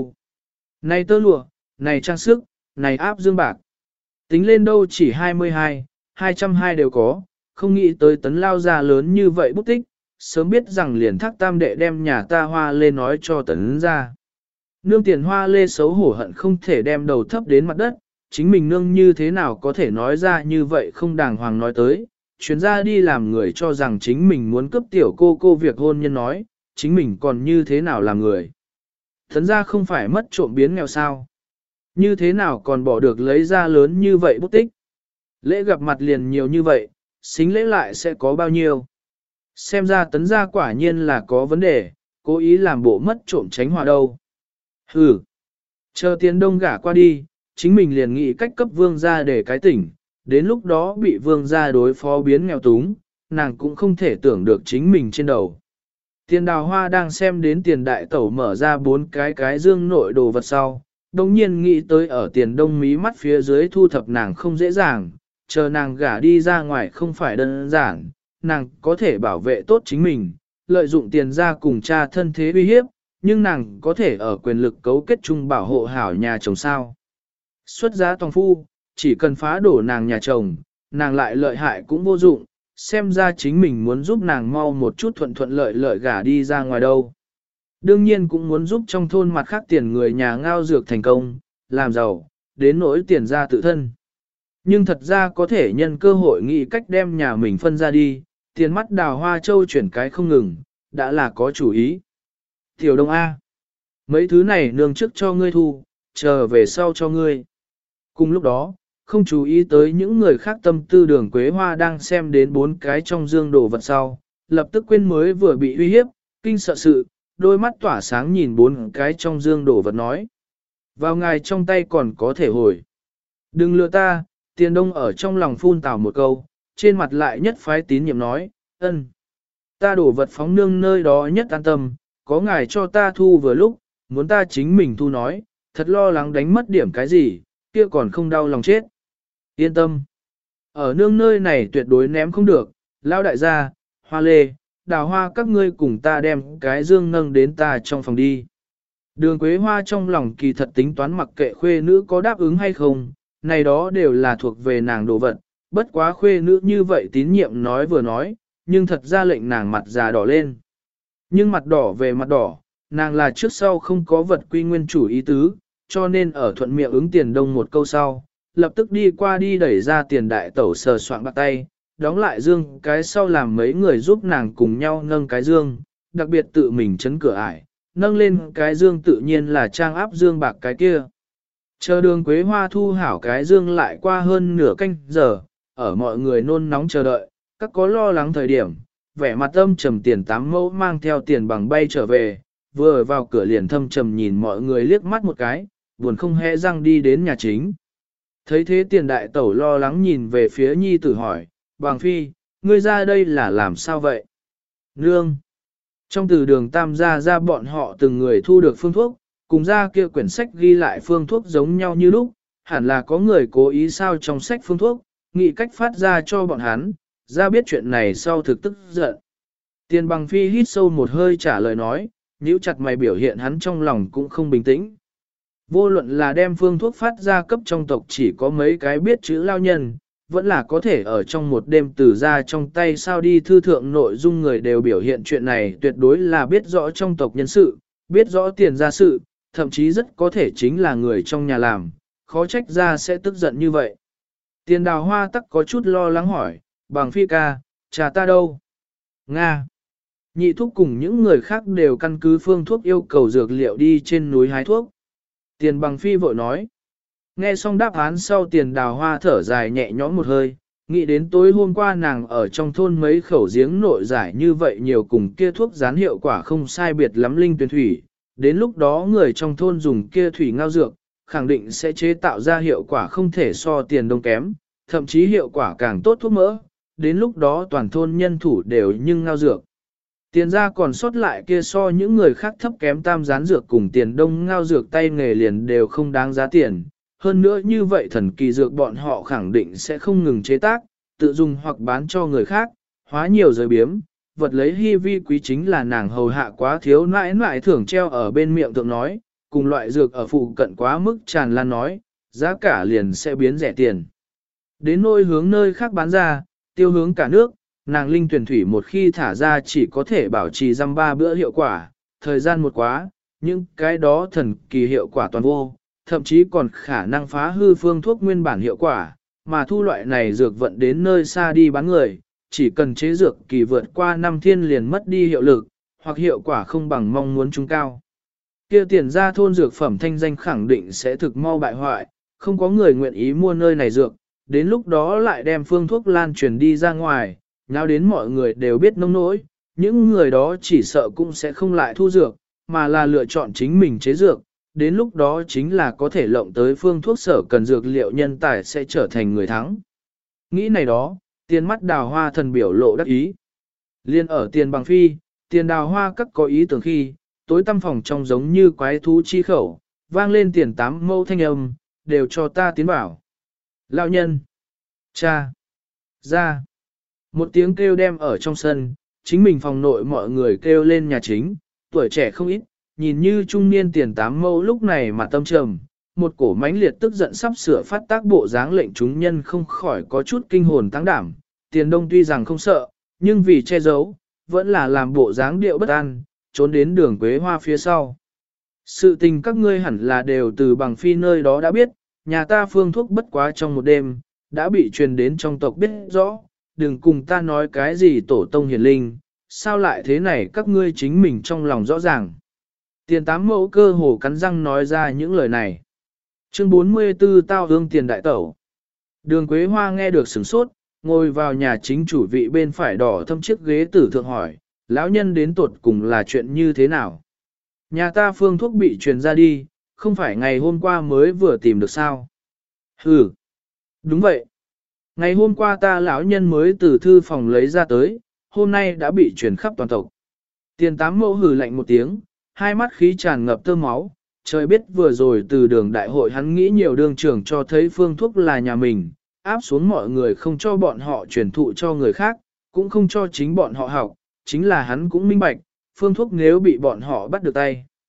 này tơ lụa, này trang sức, này áp dương bạc. Tính lên đâu chỉ 22, 220 đều có, không nghĩ tới tấn lao ra lớn như vậy bút tích, sớm biết rằng liền thác tam đệ đem nhà ta hoa lê nói cho tấn ra. Nương tiền hoa lê xấu hổ hận không thể đem đầu thấp đến mặt đất, chính mình nương như thế nào có thể nói ra như vậy không đàng hoàng nói tới, chuyến ra đi làm người cho rằng chính mình muốn cấp tiểu cô việc hôn nhân nói, chính mình còn như thế nào làm người. Tấn ra không phải mất trộm biến nghèo sao. Như thế nào còn bỏ được lấy ra lớn như vậy bút tích. Lễ gặp mặt liền nhiều như vậy, xính lễ lại sẽ có bao nhiêu. Xem ra tấn gia quả nhiên là có vấn đề, cố ý làm bộ mất trộm tránh họa đâu. Hừ, chờ tiền đông gả qua đi, chính mình liền nghĩ cách cấp vương gia để cái tỉnh, đến lúc đó bị vương gia đối phó biến nghèo túng, nàng cũng không thể tưởng được chính mình trên đầu. Tiền đào hoa đang xem đến tiền đại tẩu mở ra 4 cái dương nội đồ vật sau, đồng nhiên nghĩ tới ở tiền đông mí mắt phía dưới thu thập nàng không dễ dàng, chờ nàng gả đi ra ngoài không phải đơn giản, nàng có thể bảo vệ tốt chính mình, lợi dụng tiền ra cùng cha thân thế uy hiếp, nhưng nàng có thể ở quyền lực cấu kết chung bảo hộ hảo nhà chồng sao. Xuất giá toàn phu, chỉ cần phá đổ nàng nhà chồng, nàng lại lợi hại cũng vô dụng, xem ra chính mình muốn giúp nàng mau một chút thuận lợi gả đi ra ngoài đâu. Đương nhiên cũng muốn giúp trong thôn mặt khác tiền người nhà ngao dược thành công, làm giàu, đến nỗi tiền ra tự thân. Nhưng thật ra có thể nhân cơ hội nghĩ cách đem nhà mình phân ra đi, tiền mắt đào hoa châu chuyển cái không ngừng, đã là có chủ ý. Tiểu Đông A, mấy thứ này nương trước cho ngươi thu, chờ về sau cho ngươi. Cùng lúc đó, không chú ý tới những người khác tâm tư Đường Quế Hoa đang xem đến 4 cái trong dương đồ vật sau, lập tức quên mới vừa bị uy hiếp, kinh sợ sự, đôi mắt tỏa sáng nhìn 4 cái trong dương đồ vật nói. Vào ngài trong tay còn có thể hồi. Đừng lừa ta, Tiền Đông ở trong lòng phun tào một câu, trên mặt lại nhất phái tín nhiệm nói, ân. Ta đổ vật phóng nương nơi đó nhất an tâm, có ngài cho ta thu vừa lúc, muốn ta chính mình thu nói, thật lo lắng đánh mất điểm cái gì, kia còn không đau lòng chết. Yên tâm. Ở nương nơi này tuyệt đối ném không được, lão đại gia, hoa lê, đào hoa các ngươi cùng ta đem cái dương nâng đến ta trong phòng đi. Đường Quế Hoa trong lòng kỳ thật tính toán mặc kệ khuê nữ có đáp ứng hay không, này đó đều là thuộc về nàng đồ vật, bất quá khuê nữ như vậy tín nhiệm nói vừa nói, nhưng thật ra lệnh nàng mặt già đỏ lên. Nhưng mặt đỏ về mặt đỏ, nàng là trước sau không có vật quy nguyên chủ ý tứ, cho nên ở thuận miệng ứng tiền đông một câu sau, lập tức đi qua đi đẩy ra tiền đại tẩu sờ soạn bạc tay, đóng lại dương cái sau làm mấy người giúp nàng cùng nhau nâng cái dương, đặc biệt tự mình chấn cửa ải, nâng lên cái dương tự nhiên là trang áp dương bạc cái kia. Chờ Đường Quế Hoa thu hảo cái dương lại qua hơn nửa canh giờ, ở mọi người nôn nóng chờ đợi, các có lo lắng thời điểm, vẻ mặt âm trầm tiền 8 mẫu mang theo tiền bằng bay trở về, vừa vào cửa liền thâm trầm nhìn mọi người liếc mắt một cái, buồn không hẽ răng đi đến nhà chính. Thấy thế tiền đại tẩu lo lắng nhìn về phía nhi tử hỏi, Bằng Phi, ngươi ra đây là làm sao vậy? Nương! Trong từ đường tam ra bọn họ từng người thu được phương thuốc, cùng ra kia quyển sách ghi lại phương thuốc giống nhau như lúc, hẳn là có người cố ý sao trong sách phương thuốc, nghĩ cách phát ra cho bọn hắn, ra biết chuyện này sau thực tức giận. Tiền Bằng Phi hít sâu một hơi trả lời nói, nhíu chặt mày biểu hiện hắn trong lòng cũng không bình tĩnh. Vô luận là đem phương thuốc phát ra cấp trong tộc chỉ có mấy cái biết chữ lao nhân, vẫn là có thể ở trong một đêm từ ra trong tay sao đi thư thượng nội dung người đều biểu hiện chuyện này tuyệt đối là biết rõ trong tộc nhân sự, biết rõ tiền ra sự, thậm chí rất có thể chính là người trong nhà làm, khó trách ra sẽ tức giận như vậy. Tiền Đào Hoa tắc có chút lo lắng hỏi, Bằng Phi ca, cha ta đâu? Nga. Nhị thúc cùng những người khác đều căn cứ phương thuốc yêu cầu dược liệu đi trên núi hái thuốc. Tiền Bằng Phi vội nói. Nghe xong đáp án sau Tiền Đào Hoa thở dài nhẹ nhõm một hơi, nghĩ đến tối hôm qua nàng ở trong thôn mấy khẩu giếng nội giải như vậy nhiều cùng kia thuốc gián hiệu quả không sai biệt lắm linh tuyển thủy. Đến lúc đó người trong thôn dùng kia thủy ngao dược, khẳng định sẽ chế tạo ra hiệu quả không thể so tiền đông kém, thậm chí hiệu quả càng tốt thuốc mỡ. Đến lúc đó toàn thôn nhân thủ đều nhưng ngao dược. Tiền ra còn sót lại kia so những người khác thấp kém tam gián dược cùng tiền đông ngao dược tay nghề liền đều không đáng giá tiền. Hơn nữa như vậy thần kỳ dược bọn họ khẳng định sẽ không ngừng chế tác, tự dùng hoặc bán cho người khác, hóa nhiều giới biếm. Vật lấy hy vi quý chính là nàng hầu hạ quá thiếu nãi nãi thưởng treo ở bên miệng tượng nói, cùng loại dược ở phụ cận quá mức tràn lan nói, giá cả liền sẽ biến rẻ tiền. Đến nôi hướng nơi khác bán ra, tiêu hướng cả nước, nàng linh tuyển thủy một khi thả ra chỉ có thể bảo trì dăm 3 bữa hiệu quả, thời gian một quá, nhưng cái đó thần kỳ hiệu quả toàn vô, thậm chí còn khả năng phá hư phương thuốc nguyên bản hiệu quả, mà thu loại này dược vận đến nơi xa đi bán người, chỉ cần chế dược kỳ vượt qua 5 thiên liền mất đi hiệu lực, hoặc hiệu quả không bằng mong muốn chúng cao. Kia tiền ra thôn dược phẩm thanh danh khẳng định sẽ thực mau bại hoại, không có người nguyện ý mua nơi này dược, đến lúc đó lại đem phương thuốc lan truyền đi ra ngoài, nào đến mọi người đều biết nông nỗi, những người đó chỉ sợ cũng sẽ không lại thu dược, mà là lựa chọn chính mình chế dược, đến lúc đó chính là có thể lộng tới phương thuốc sở cần dược liệu nhân tài sẽ trở thành người thắng. Nghĩ này đó, tiền mắt Đào Hoa thần biểu lộ đắc ý. Liên ở Tiền Bằng Phi, Tiền Đào Hoa các có ý tưởng khi, tối tăm phòng trong giống như quái thú chi khẩu, vang lên tiền 8 mâu thanh âm, đều cho ta tiến bảo. Lão nhân, cha, ra. Một tiếng kêu đem ở trong sân, chính mình phòng nội mọi người kêu lên nhà chính, tuổi trẻ không ít, nhìn như trung niên tiền 8 mâu lúc này mà tâm trầm, một cổ mãnh liệt tức giận sắp sửa phát tác bộ dáng lệnh chúng nhân không khỏi có chút kinh hồn tăng đảm. Tiền Đông tuy rằng không sợ, nhưng vì che giấu, vẫn là làm bộ dáng điệu bất an, trốn đến Đường Quế Hoa phía sau. Sự tình các ngươi hẳn là đều từ Bằng Phi nơi đó đã biết, nhà ta phương thuốc bất quá trong một đêm, đã bị truyền đến trong tộc biết rõ, đừng cùng ta nói cái gì tổ tông hiển linh, sao lại thế này các ngươi chính mình trong lòng rõ ràng. Tiền 8 mẫu cơ hồ cắn răng nói ra những lời này. Chương 44 tao hương tiền đại tẩu. Đường Quế Hoa nghe được sửng sốt, ngồi vào nhà chính chủ vị bên phải đỏ thâm chiếc ghế tử thượng hỏi, lão nhân đến tuột cùng là chuyện như thế nào? Nhà ta phương thuốc bị truyền ra đi, không phải ngày hôm qua mới vừa tìm được sao? Ừ, đúng vậy. Ngày hôm qua ta lão nhân mới từ thư phòng lấy ra tới, hôm nay đã bị truyền khắp toàn tộc. Tiền 8 mẫu hừ lạnh một tiếng, hai mắt khí tràn ngập tơ máu, trời biết vừa rồi từ đường đại hội hắn nghĩ nhiều đường trưởng cho thấy phương thuốc là nhà mình, áp xuống mọi người không cho bọn họ truyền thụ cho người khác, cũng không cho chính bọn họ học, chính là hắn cũng minh bạch, phương thuốc nếu bị bọn họ bắt được tay.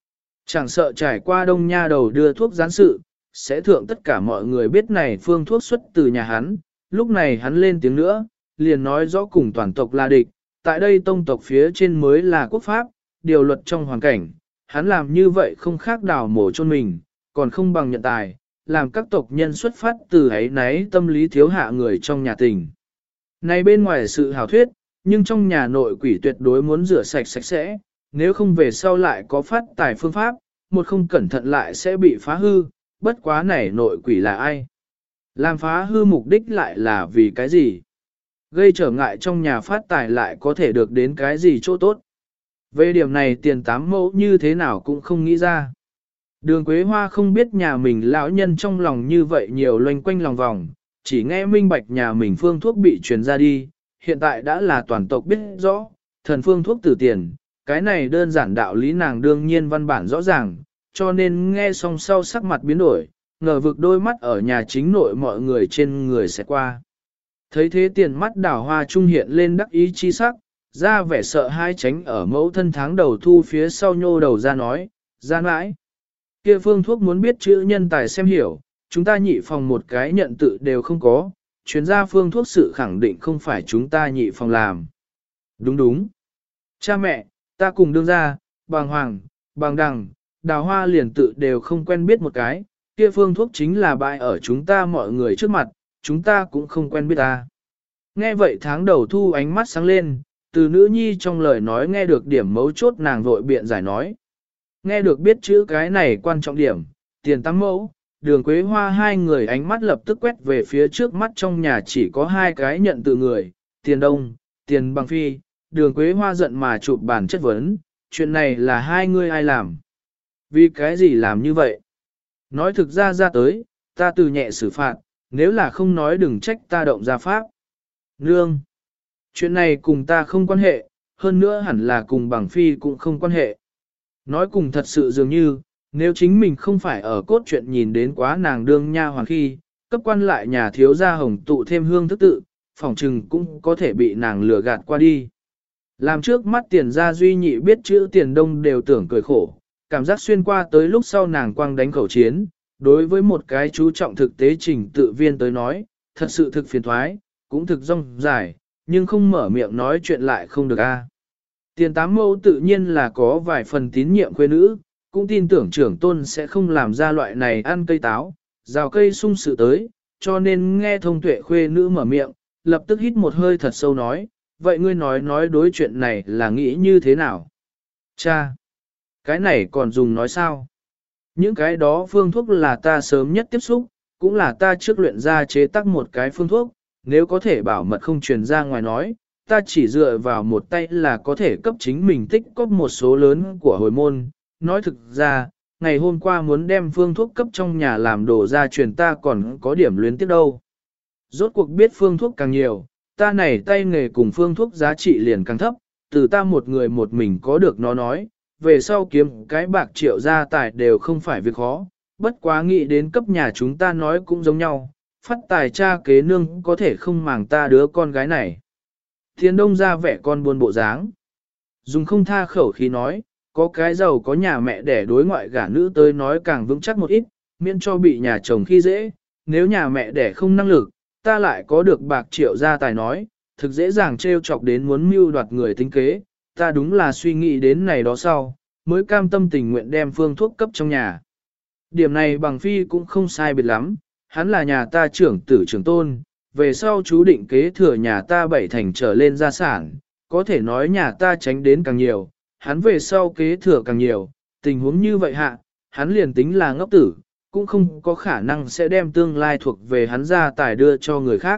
Chẳng sợ trải qua đông nha đầu đưa thuốc gián sự, sẽ thượng tất cả mọi người biết này phương thuốc xuất từ nhà hắn, lúc này hắn lên tiếng nữa, liền nói rõ cùng toàn tộc là địch, tại đây tông tộc phía trên mới là quốc pháp, điều luật trong hoàn cảnh, hắn làm như vậy không khác đào mổ chôn mình, còn không bằng nhận tài, làm các tộc nhân xuất phát từ ấy náy tâm lý thiếu hạ người trong nhà tình. Này bên ngoài sự hào thuyết, nhưng trong nhà nội quỷ tuyệt đối muốn rửa sạch sạch sẽ, nếu không về sau lại có phát tài phương pháp, một không cẩn thận lại sẽ bị phá hư, bất quá này nội quỷ là ai? Làm phá hư mục đích lại là vì cái gì? Gây trở ngại trong nhà phát tài lại có thể được đến cái gì chỗ tốt? Về điểm này tiền 8 mẫu như thế nào cũng không nghĩ ra. Đường Quế Hoa không biết nhà mình lão nhân trong lòng như vậy nhiều loanh quanh lòng vòng, chỉ nghe minh bạch nhà mình phương thuốc bị truyền ra đi, hiện tại đã là toàn tộc biết rõ, thần phương thuốc tử tiền, cái này đơn giản đạo lý nàng đương nhiên văn bản rõ ràng, cho nên nghe xong sau sắc mặt biến đổi, ngờ vực đôi mắt ở nhà chính nội mọi người trên người sẽ qua. Thấy thế tiền mắt đảo hoa trung hiện lên đắc ý chi sắc, ra vẻ sợ hai tránh ở mẫu thân tháng đầu thu phía sau nhô đầu ra nói, ra mãi. Kia phương thuốc muốn biết chữ nhân tài xem hiểu, chúng ta nhị phòng một cái nhận tự đều không có, chuyên gia phương thuốc sự khẳng định không phải chúng ta nhị phòng làm. Đúng đúng. Cha mẹ, ta cùng đương ra, bàng hoàng, bàng đằng, đào hoa liền tự đều không quen biết một cái, kia phương thuốc chính là bại ở chúng ta mọi người trước mặt, chúng ta cũng không quen biết ta. Nghe vậy tháng đầu thu ánh mắt sáng lên, từ nữ nhi trong lời nói nghe được điểm mấu chốt nàng vội biện giải nói. Nghe được biết chữ cái này quan trọng điểm, tiền tăng mẫu, đường Quế Hoa hai người ánh mắt lập tức quét về phía trước mắt trong nhà chỉ có hai cái nhận từ người, tiền đông, tiền bằng phi, đường Quế Hoa giận mà chụp bàn chất vấn, chuyện này là hai người ai làm? Vì cái gì làm như vậy? Nói thực ra tới, ta từ nhẹ xử phạt, nếu là không nói đừng trách ta động ra pháp. Nương! Chuyện này cùng ta không quan hệ, hơn nữa hẳn là cùng bằng phi cũng không quan hệ. Nói cùng thật sự dường như, nếu chính mình không phải ở cốt truyện nhìn đến quá nàng đương nha hoàng khi, cấp quan lại nhà thiếu gia hồng tụ thêm hương thức tự, phỏng trừng cũng có thể bị nàng lừa gạt qua đi. Làm trước mắt tiền gia duy nhị biết chữ tiền đông đều tưởng cười khổ, cảm giác xuyên qua tới lúc sau nàng quang đánh khẩu chiến, đối với một cái chú trọng thực tế trình tự viên tới nói, thật sự thực phiền thoái, cũng thực rong dài, nhưng không mở miệng nói chuyện lại không được a. Tiền tám mẫu tự nhiên là có vài phần tín nhiệm khuê nữ, cũng tin tưởng trưởng tôn sẽ không làm ra loại này ăn cây táo, rào cây sung sự tới, cho nên nghe thông tuệ khuê nữ mở miệng, lập tức hít một hơi thật sâu nói, vậy ngươi nói đối chuyện này là nghĩ như thế nào? Cha! Cái này còn dùng nói sao? Những cái đó phương thuốc là ta sớm nhất tiếp xúc, cũng là ta trước luyện ra chế tác một cái phương thuốc, nếu có thể bảo mật không truyền ra ngoài nói, ta chỉ dựa vào một tay là có thể cấp chính mình tích cóp một số lớn của hồi môn. Nói thực ra, ngày hôm qua muốn đem phương thuốc cấp trong nhà làm đồ ra truyền ta còn có điểm luyến tiếc đâu. Rốt cuộc biết phương thuốc càng nhiều, ta này tay nghề cùng phương thuốc giá trị liền càng thấp, từ ta một người một mình có được nó nói, về sau kiếm cái bạc triệu gia tài đều không phải việc khó, bất quá nghĩ đến cấp nhà chúng ta nói cũng giống nhau, phát tài cha kế nương có thể không màng ta đứa con gái này. Thiên đông ra vẻ con buồn bộ dáng. Dùng không tha khẩu khí nói, có cái giàu có nhà mẹ để đối ngoại gả nữ tới nói càng vững chắc một ít, miễn cho bị nhà chồng khi dễ, nếu nhà mẹ đẻ không năng lực, ta lại có được bạc triệu gia tài nói, thực dễ dàng trêu chọc đến muốn mưu đoạt người tính kế, ta đúng là suy nghĩ đến này đó sau, mới cam tâm tình nguyện đem phương thuốc cấp trong nhà. Điểm này bằng phi cũng không sai biệt lắm, hắn là nhà ta trưởng tử trưởng tôn, về sau chú định kế thừa nhà ta 7 thành trở lên gia sản, có thể nói nhà ta tránh đến càng nhiều, hắn về sau kế thừa càng nhiều, tình huống như vậy hạ, hắn liền tính là ngốc tử, cũng không có khả năng sẽ đem tương lai thuộc về hắn gia tài đưa cho người khác.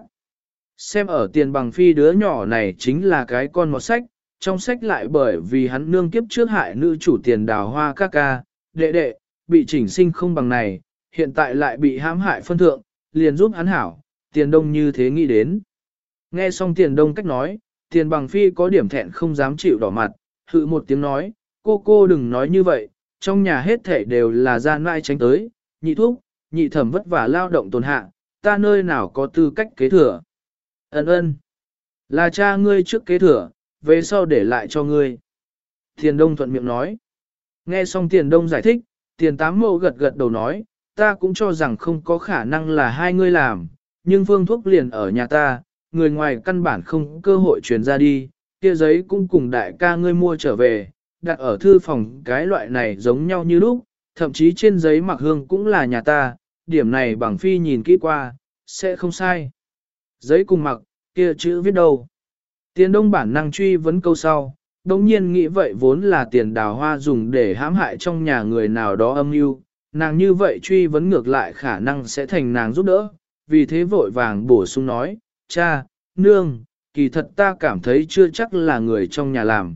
Xem ở tiền bằng phi đứa nhỏ này chính là cái con mọt sách, trong sách lại bởi vì hắn nương kiếp trước hại nữ chủ tiền đào hoa ca ca, đệ đệ, bị chỉnh sinh không bằng này, hiện tại lại bị hãm hại phân thượng, liền giúp hắn hảo, tiền đông như thế nghĩ đến. Nghe xong tiền đông cách nói, tiền bằng phi có điểm thẹn không dám chịu đỏ mặt, hự một tiếng nói, cô đừng nói như vậy, trong nhà hết thể đều là gian nai tránh tới, nhị thúc, nhị thẩm vất vả lao động tồn hạ, ta nơi nào có tư cách kế thừa. Ân, là cha ngươi trước kế thừa, về sau để lại cho ngươi. Tiền đông thuận miệng nói, Nghe xong Tiền Đông giải thích, Tiền Tám Mẫu gật gật đầu nói, ta cũng cho rằng không có khả năng là hai ngươi làm, nhưng phương thuốc liền ở nhà ta, người ngoài căn bản không cơ hội truyền ra đi, kia giấy cũng cùng đại ca ngươi mua trở về, đặt ở thư phòng cái loại này giống nhau như lúc, thậm chí trên giấy mặc hương cũng là nhà ta, điểm này bằng phi nhìn kỹ qua, sẽ không sai. Giấy cùng mặc, kia chữ viết đâu? Tiền Đông bản năng truy vấn câu sau, đồng nhiên nghĩ vậy vốn là tiền Đào Hoa dùng để hãm hại trong nhà người nào đó âm mưu, nàng như vậy truy vấn ngược lại khả năng sẽ thành nàng giúp đỡ, vì thế vội vàng bổ sung nói, cha, nương, kỳ thật ta cảm thấy chưa chắc là người trong nhà làm.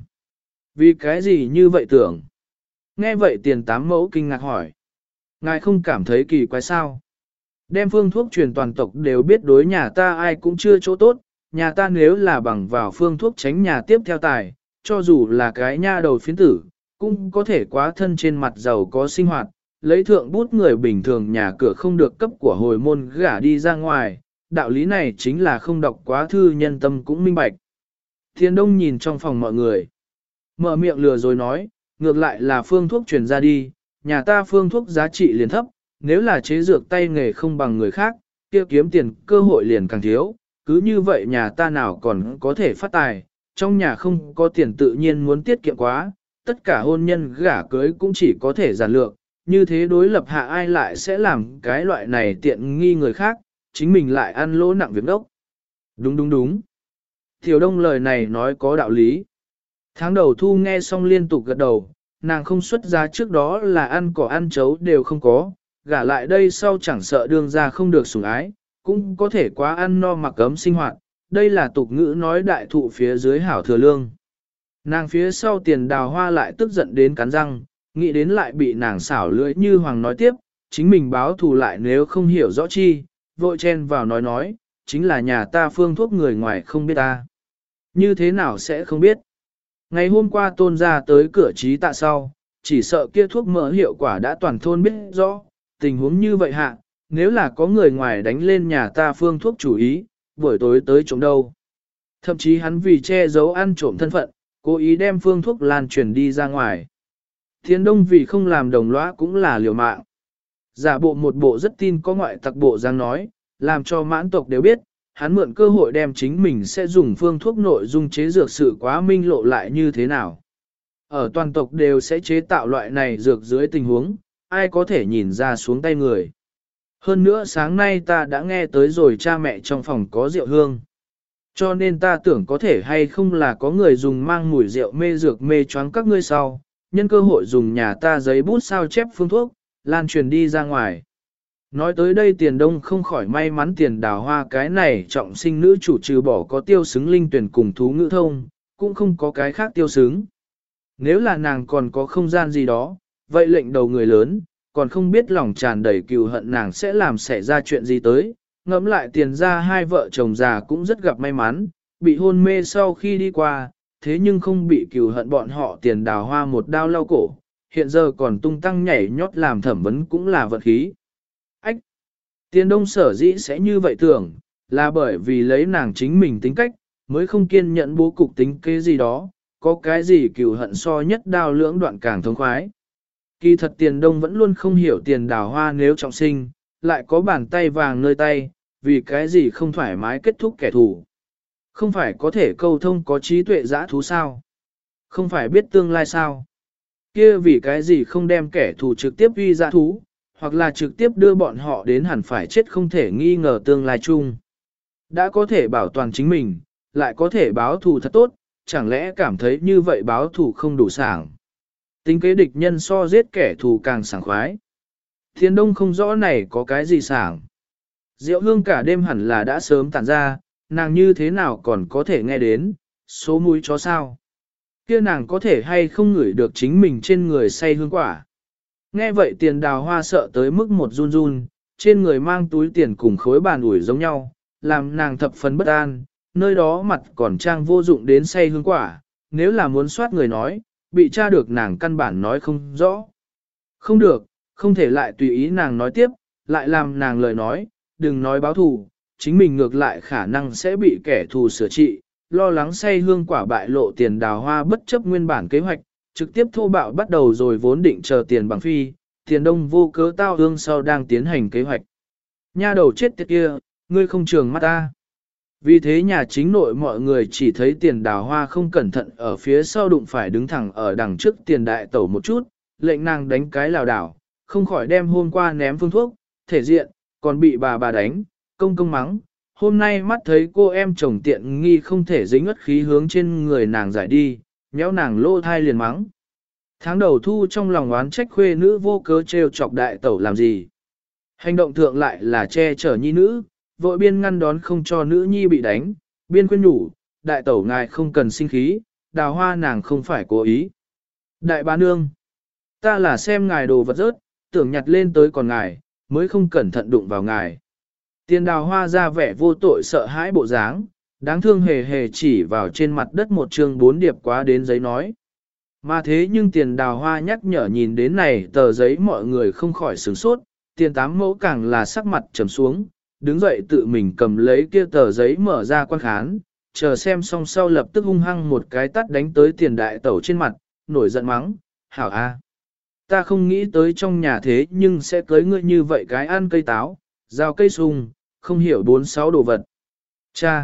Vì cái gì như vậy tưởng? Nghe vậy Tiền Tám Mẫu kinh ngạc hỏi. Ngài không cảm thấy kỳ quái sao? Đem phương thuốc truyền toàn tộc đều biết đối nhà ta ai cũng chưa chỗ tốt, nhà ta nếu là bằng vào phương thuốc tránh nhà tiếp theo tài, cho dù là cái nha đầu phiến tử, cũng có thể quá thân trên mặt giàu có sinh hoạt, lấy thượng bút người bình thường nhà cửa không được cấp của hồi môn gả đi ra ngoài, đạo lý này chính là không đọc quá thư nhân tâm cũng minh bạch. Thiên Đông nhìn trong phòng mọi người, mở miệng lừa rồi nói, ngược lại là phương thuốc truyền ra đi, nhà ta phương thuốc giá trị liền thấp, nếu là chế dược tay nghề không bằng người khác, kia kiếm tiền cơ hội liền càng thiếu, cứ như vậy nhà ta nào còn có thể phát tài, trong nhà không có tiền tự nhiên muốn tiết kiệm quá, tất cả hôn nhân gả cưới cũng chỉ có thể giản lược, như thế đối lập hạ ai lại sẽ làm cái loại này tiện nghi người khác, chính mình lại ăn lỗ nặng việc đốc. Đúng đúng đúng. Tiểu Đông lời này nói có đạo lý. Tháng đầu thu nghe xong liên tục gật đầu, nàng không xuất giá trước đó là ăn cỏ ăn chấu đều không có, gả lại đây sau chẳng sợ đương ra không được sủng ái, cũng có thể quá ăn no mặc ấm sinh hoạt, đây là tục ngữ nói đại thụ phía dưới hảo thừa lương. Nàng phía sau Tiền Đào Hoa lại tức giận đến cắn răng, nghĩ đến lại bị nàng xảo lưỡi như hoàng nói tiếp, chính mình báo thù lại nếu không hiểu rõ chi, vội chen vào nói, chính là nhà ta phương thuốc người ngoài không biết ta. Như thế nào sẽ không biết? Ngày hôm qua Tôn ra tới cửa trí tạ sau, chỉ sợ kia thuốc mỡ hiệu quả đã toàn thôn biết rõ, tình huống như vậy hạ, nếu là có người ngoài đánh lên nhà ta phương thuốc chủ ý, buổi tối tới trộm đâu. Thậm chí hắn vì che giấu ăn trộm thân phận, cố ý đem phương thuốc lan truyền đi ra ngoài. Thiên Đông vì không làm đồng lõa cũng là liều mạng. Giả bộ một bộ rất tin có ngoại tặc bộ giang nói, làm cho mãn tộc đều biết, hắn mượn cơ hội đem chính mình sẽ dùng phương thuốc nội dung chế dược sự quá minh lộ lại như thế nào. Ở toàn tộc đều sẽ chế tạo loại này dược dưới tình huống, ai có thể nhìn ra xuống tay người. Hơn nữa sáng nay ta đã nghe tới rồi cha mẹ trong phòng có rượu hương. Cho nên ta tưởng có thể hay không là có người dùng mang mùi rượu mê dược mê choáng các ngươi sau, nhân cơ hội dùng nhà ta giấy bút sao chép phương thuốc, lan truyền đi ra ngoài. Nói tới đây Tiền Đông không khỏi may mắn Tiền Đào Hoa cái này trọng sinh nữ chủ trừ bỏ có tiêu xứng linh tuyển cùng thú ngữ thông, cũng không có cái khác tiêu xứng. Nếu là nàng còn có không gian gì đó, vậy lệnh đầu người lớn, còn không biết lòng tràn đầy cừu hận nàng sẽ làm xảy ra chuyện gì tới. Ngẫm lại Tiền ra hai vợ chồng già cũng rất gặp may mắn, bị hôn mê sau khi đi qua, thế nhưng không bị cừu hận bọn họ Tiền Đào Hoa một đao lau cổ, hiện giờ còn tung tăng nhảy nhót làm thẩm vấn cũng là vật khí. Ách! Tiền Đông sở dĩ sẽ như vậy tưởng, là bởi vì lấy nàng chính mình tính cách, mới không kiên nhẫn bố cục tính kế gì đó, có cái gì cừu hận so nhất đao lưỡng đoạn càng thống khoái. Kỳ thật Tiền Đông vẫn luôn không hiểu Tiền Đào Hoa nếu trọng sinh, lại có bàn tay vàng nơi tay, vì cái gì không thoải mái kết thúc kẻ thù. Không phải có thể câu thông có trí tuệ dã thú sao? Không phải biết tương lai sao? Kia vì cái gì không đem kẻ thù trực tiếp uy dã thú, hoặc là trực tiếp đưa bọn họ đến hẳn phải chết không thể nghi ngờ tương lai chung. Đã có thể bảo toàn chính mình, lại có thể báo thù thật tốt, chẳng lẽ cảm thấy như vậy báo thù không đủ sảng. Tính kế địch nhân so giết kẻ thù càng sảng khoái. Thiên Đông không rõ này có cái gì sảng. Diệu hương cả đêm hẳn là đã sớm tản ra, nàng như thế nào còn có thể nghe đến, số mũi chó sao. Kia nàng có thể hay không ngửi được chính mình trên người say hương quả. Nghe vậy Tiền Đào Hoa sợ tới mức một run run, trên người mang túi tiền cùng khối bàn ủi giống nhau, làm nàng thập phần bất an, nơi đó mặt còn trang vô dụng đến say hương quả, nếu là muốn soát người nói, bị tra được nàng căn bản nói không rõ. Không được, không thể lại tùy ý nàng nói tiếp, lại làm nàng lời nói, đừng nói báo thù, chính mình ngược lại khả năng sẽ bị kẻ thù sửa trị, lo lắng say hương quả bại lộ Tiền Đào Hoa bất chấp nguyên bản kế hoạch, trực tiếp thô bạo bắt đầu rồi vốn định chờ tiền bằng phi, tiền đông vô cớ tao hương sau đang tiến hành kế hoạch. Nha đầu chết tiệt kia, ngươi không trường mắt ta. Vì thế nhà chính nội mọi người chỉ thấy tiền đào hoa không cẩn thận ở phía sau đụng phải đứng thẳng ở đằng trước tiền đại tẩu một chút, lệnh nàng đánh cái lào đảo, không khỏi đem hôm qua ném phương thuốc, thể diện, còn bị bà đánh, công công mắng. Hôm nay mắt thấy cô em chồng tiện nghi không thể dính ất khí hướng trên người nàng giải đi, nhéo nàng lô thai liền mắng. Tháng đầu thu trong lòng oán trách khuê nữ vô cớ trêu chọc đại tẩu làm gì. Hành động thượng lại là che chở nhi nữ, vội biên ngăn đón không cho nữ nhi bị đánh, biên khuyên nhủ, đại tẩu ngài không cần sinh khí, đào hoa nàng không phải cố ý. Đại bá nương, ta là xem ngài đồ vật rớt, tưởng nhặt lên tới còn ngài, mới không cẩn thận đụng vào ngài. Tiền đào hoa ra vẻ vô tội sợ hãi bộ dáng, đáng thương hề hề chỉ vào trên mặt đất một chương 4 điệp quá đến giấy nói. Mà thế nhưng tiền đào hoa nhắc nhở nhìn đến này tờ giấy mọi người không khỏi sửng sốt, tiền tám mẫu càng là sắc mặt trầm xuống, đứng dậy tự mình cầm lấy kia tờ giấy mở ra quan khán, chờ xem xong sau lập tức hung hăng một cái tắt đánh tới tiền đại tẩu trên mặt, nổi giận mắng, hảo a, ta không nghĩ tới trong nhà thế nhưng sẽ cưới ngươi như vậy cái ăn cây táo, rào cây sung, không hiểu 46 đồ vật. Cha!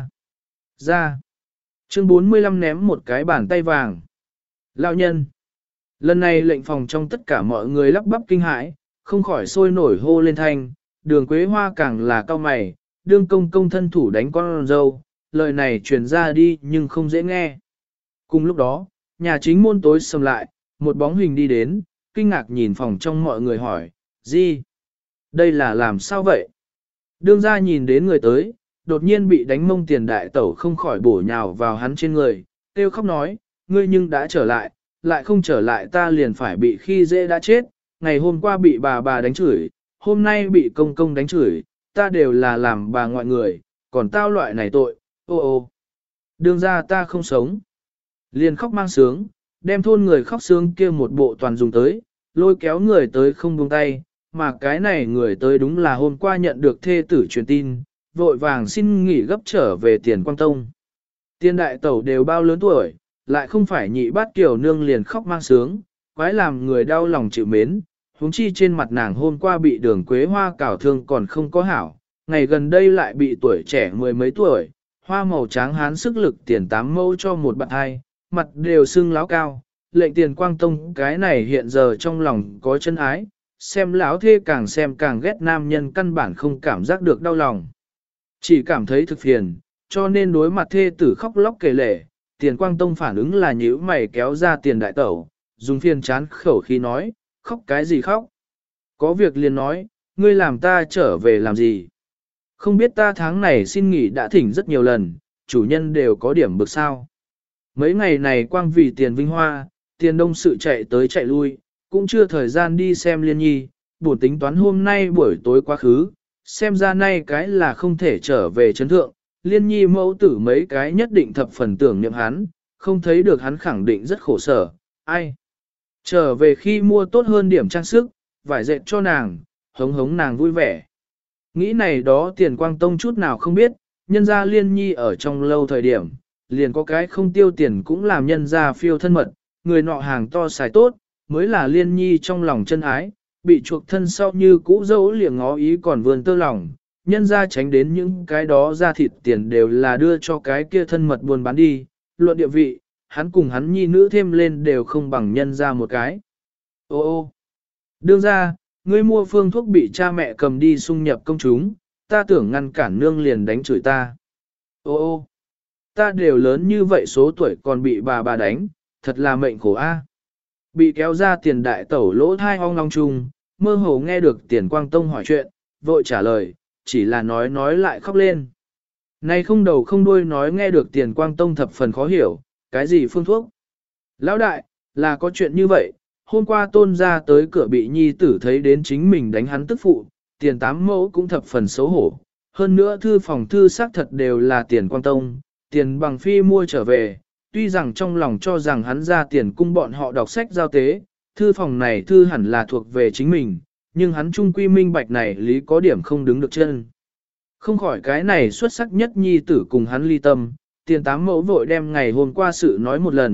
Ra! Chương 45 ném một cái bàn tay vàng. Lão nhân! Lần này lệnh phòng trong tất cả mọi người lắp bắp kinh hãi, không khỏi sôi nổi hô lên thanh, Đường Quế Hoa càng là cao mày, đương công công thân thủ đánh con dâu, lời này truyền ra đi nhưng không dễ nghe. Cùng lúc đó, nhà chính môn tối sầm lại, một bóng hình đi đến, kinh ngạc nhìn phòng trong mọi người hỏi, gì? Đây là làm sao vậy? Đương ra nhìn đến người tới, đột nhiên bị đánh mông tiền đại tẩu không khỏi bổ nhào vào hắn trên người, kêu khóc nói, ngươi nhưng đã trở lại, lại không trở lại ta liền phải bị khi dễ đã chết, ngày hôm qua bị bà đánh chửi, hôm nay bị công công đánh chửi, ta đều là làm bà ngoại người, còn tao loại này tội, ô ô. Đương ra ta không sống. Liền khóc mang sướng, đem thôn người khóc sướng kia một bộ toàn dùng tới, lôi kéo người tới không buông tay, mà cái này người tới đúng là hôm qua nhận được thê tử truyền tin, vội vàng xin nghỉ gấp trở về tiền quang tông. Tiên đại tẩu đều bao lớn tuổi, lại không phải nhị bát kiểu nương liền khóc mang sướng, quái làm người đau lòng chịu mến, huống chi trên mặt nàng hôm qua bị Đường Quế Hoa cào thương còn không có hảo, ngày gần đây lại bị tuổi trẻ mười mấy tuổi, hoa màu tráng hán sức lực tiền 8 mẫu cho một bạn hai, mặt đều sưng láo cao, lệnh tiền quang tông cái này hiện giờ trong lòng có chân ái, xem lão thê càng xem càng ghét nam nhân căn bản không cảm giác được đau lòng. Chỉ cảm thấy thực phiền, cho nên đối mặt thê tử khóc lóc kể lể, tiền quang tông phản ứng là nhíu mày kéo ra tiền đại tẩu, dùng phiền chán khẩu khí nói, khóc cái gì khóc? Có việc liền nói, ngươi làm ta trở về làm gì? Không biết ta tháng này xin nghỉ đã thỉnh rất nhiều lần, chủ nhân đều có điểm bực sao. Mấy ngày này quang vì tiền vinh hoa, tiền đông sự chạy tới chạy lui, cũng chưa thời gian đi xem liên nhi, bổn tính toán hôm nay buổi tối quá khứ, xem ra nay cái là không thể trở về chấn thượng, liên nhi mẫu tử mấy cái nhất định thập phần tưởng niệm hắn, không thấy được hắn khẳng định rất khổ sở, ai. Trở về khi mua tốt hơn điểm trang sức, vải dệt cho nàng, hống hống nàng vui vẻ. Nghĩ này đó tiền quang tông chút nào không biết, nhân gia liên nhi ở trong lâu thời điểm, liền có cái không tiêu tiền cũng làm nhân gia phiêu thân mật, người nọ hàng to xài tốt, mới là liên nhi trong lòng chân ái, bị chuộc thân sau như cũ dẫu liệng ngó ý còn vươn tơ lòng, nhân gia tránh đến những cái đó ra thịt tiền đều là đưa cho cái kia thân mật buôn bán đi, luận địa vị, hắn cùng hắn nhi nữ thêm lên đều không bằng nhân gia một cái. Ô ô, đương ra, ngươi mua phương thuốc bị cha mẹ cầm đi xung nhập công chúng, ta tưởng ngăn cản nương liền đánh chửi ta. Ô ô, ta đều lớn như vậy số tuổi còn bị bà đánh, thật là mệnh khổ a. Bị kéo ra tiền đại tẩu lỗ thai ong long chung, mơ hồ nghe được tiền quang tông hỏi chuyện, vội trả lời, chỉ là nói lại khóc lên. Này không đầu không đuôi nói nghe được tiền quang tông thập phần khó hiểu, cái gì phương thuốc? Lão đại, là có chuyện như vậy, hôm qua tôn ra tới cửa bị nhi tử thấy đến chính mình đánh hắn tức phụ, tiền 8 mẫu cũng thập phần xấu hổ. Hơn nữa thư phòng thư xác thật đều là tiền quang tông, tiền bằng phi mua trở về, tuy rằng trong lòng cho rằng hắn ra tiền cung bọn họ đọc sách giao tế, thư phòng này thư hẳn là thuộc về chính mình, nhưng hắn trung quy minh bạch này lý có điểm không đứng được chân. Không khỏi cái này xuất sắc nhất nhi tử cùng hắn ly tâm, tiền 8 mẫu vội đem ngày hôm qua sự nói một lần,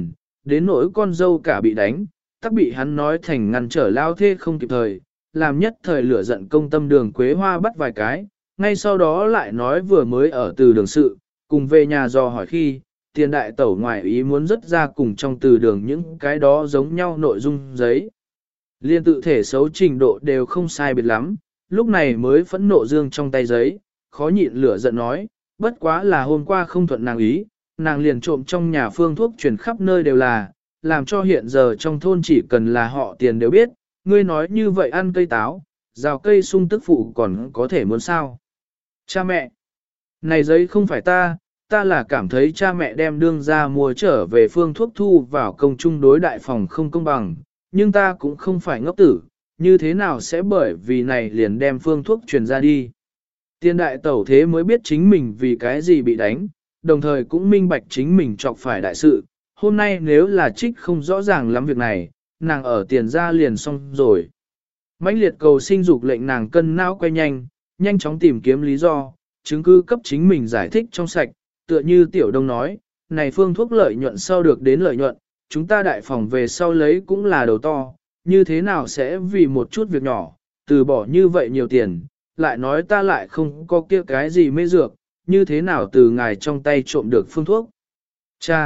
đến nỗi con dâu cả bị đánh, tắc bị hắn nói thành ngăn trở lao thê không kịp thời, làm nhất thời lửa giận công tâm Đường Quế Hoa bắt vài cái, ngay sau đó lại nói vừa mới ở từ đường sự, cùng về nhà dò hỏi khi, tiền đại tẩu ngoài ý muốn rất ra cùng trong từ đường những cái đó giống nhau nội dung giấy. Liên tự thể xấu trình độ đều không sai biệt lắm, lúc này mới phẫn nộ dương trong tay giấy, khó nhịn lửa giận nói, bất quá là hôm qua không thuận nàng ý, nàng liền trộm trong nhà phương thuốc truyền khắp nơi đều là, làm cho hiện giờ trong thôn chỉ cần là họ tiền đều biết, ngươi nói như vậy ăn cây táo, rào cây sung tức phụ còn có thể muốn sao. Cha mẹ, này giấy không phải ta là cảm thấy cha mẹ đem đương ra mua trở về phương thuốc thu vào công chung đối đại phòng không công bằng, nhưng ta cũng không phải ngốc tử, như thế nào sẽ bởi vì này liền đem phương thuốc truyền ra đi. Tiên đại tẩu thế mới biết chính mình vì cái gì bị đánh, đồng thời cũng minh bạch chính mình chọc phải đại sự, hôm nay nếu là trích không rõ ràng lắm việc này, nàng ở tiền ra liền xong rồi. Mãnh liệt cầu sinh dục lệnh nàng cân não quay nhanh chóng tìm kiếm lý do, chứng cứ cấp chính mình giải thích trong sạch, tựa như Tiểu Đông nói, này phương thuốc lợi nhuận sau được đến lợi nhuận, chúng ta đại phòng về sau lấy cũng là đầu to, như thế nào sẽ vì một chút việc nhỏ, từ bỏ như vậy nhiều tiền, lại nói ta lại không có kia cái gì mê dược, như thế nào từ ngài trong tay trộm được phương thuốc. Cha,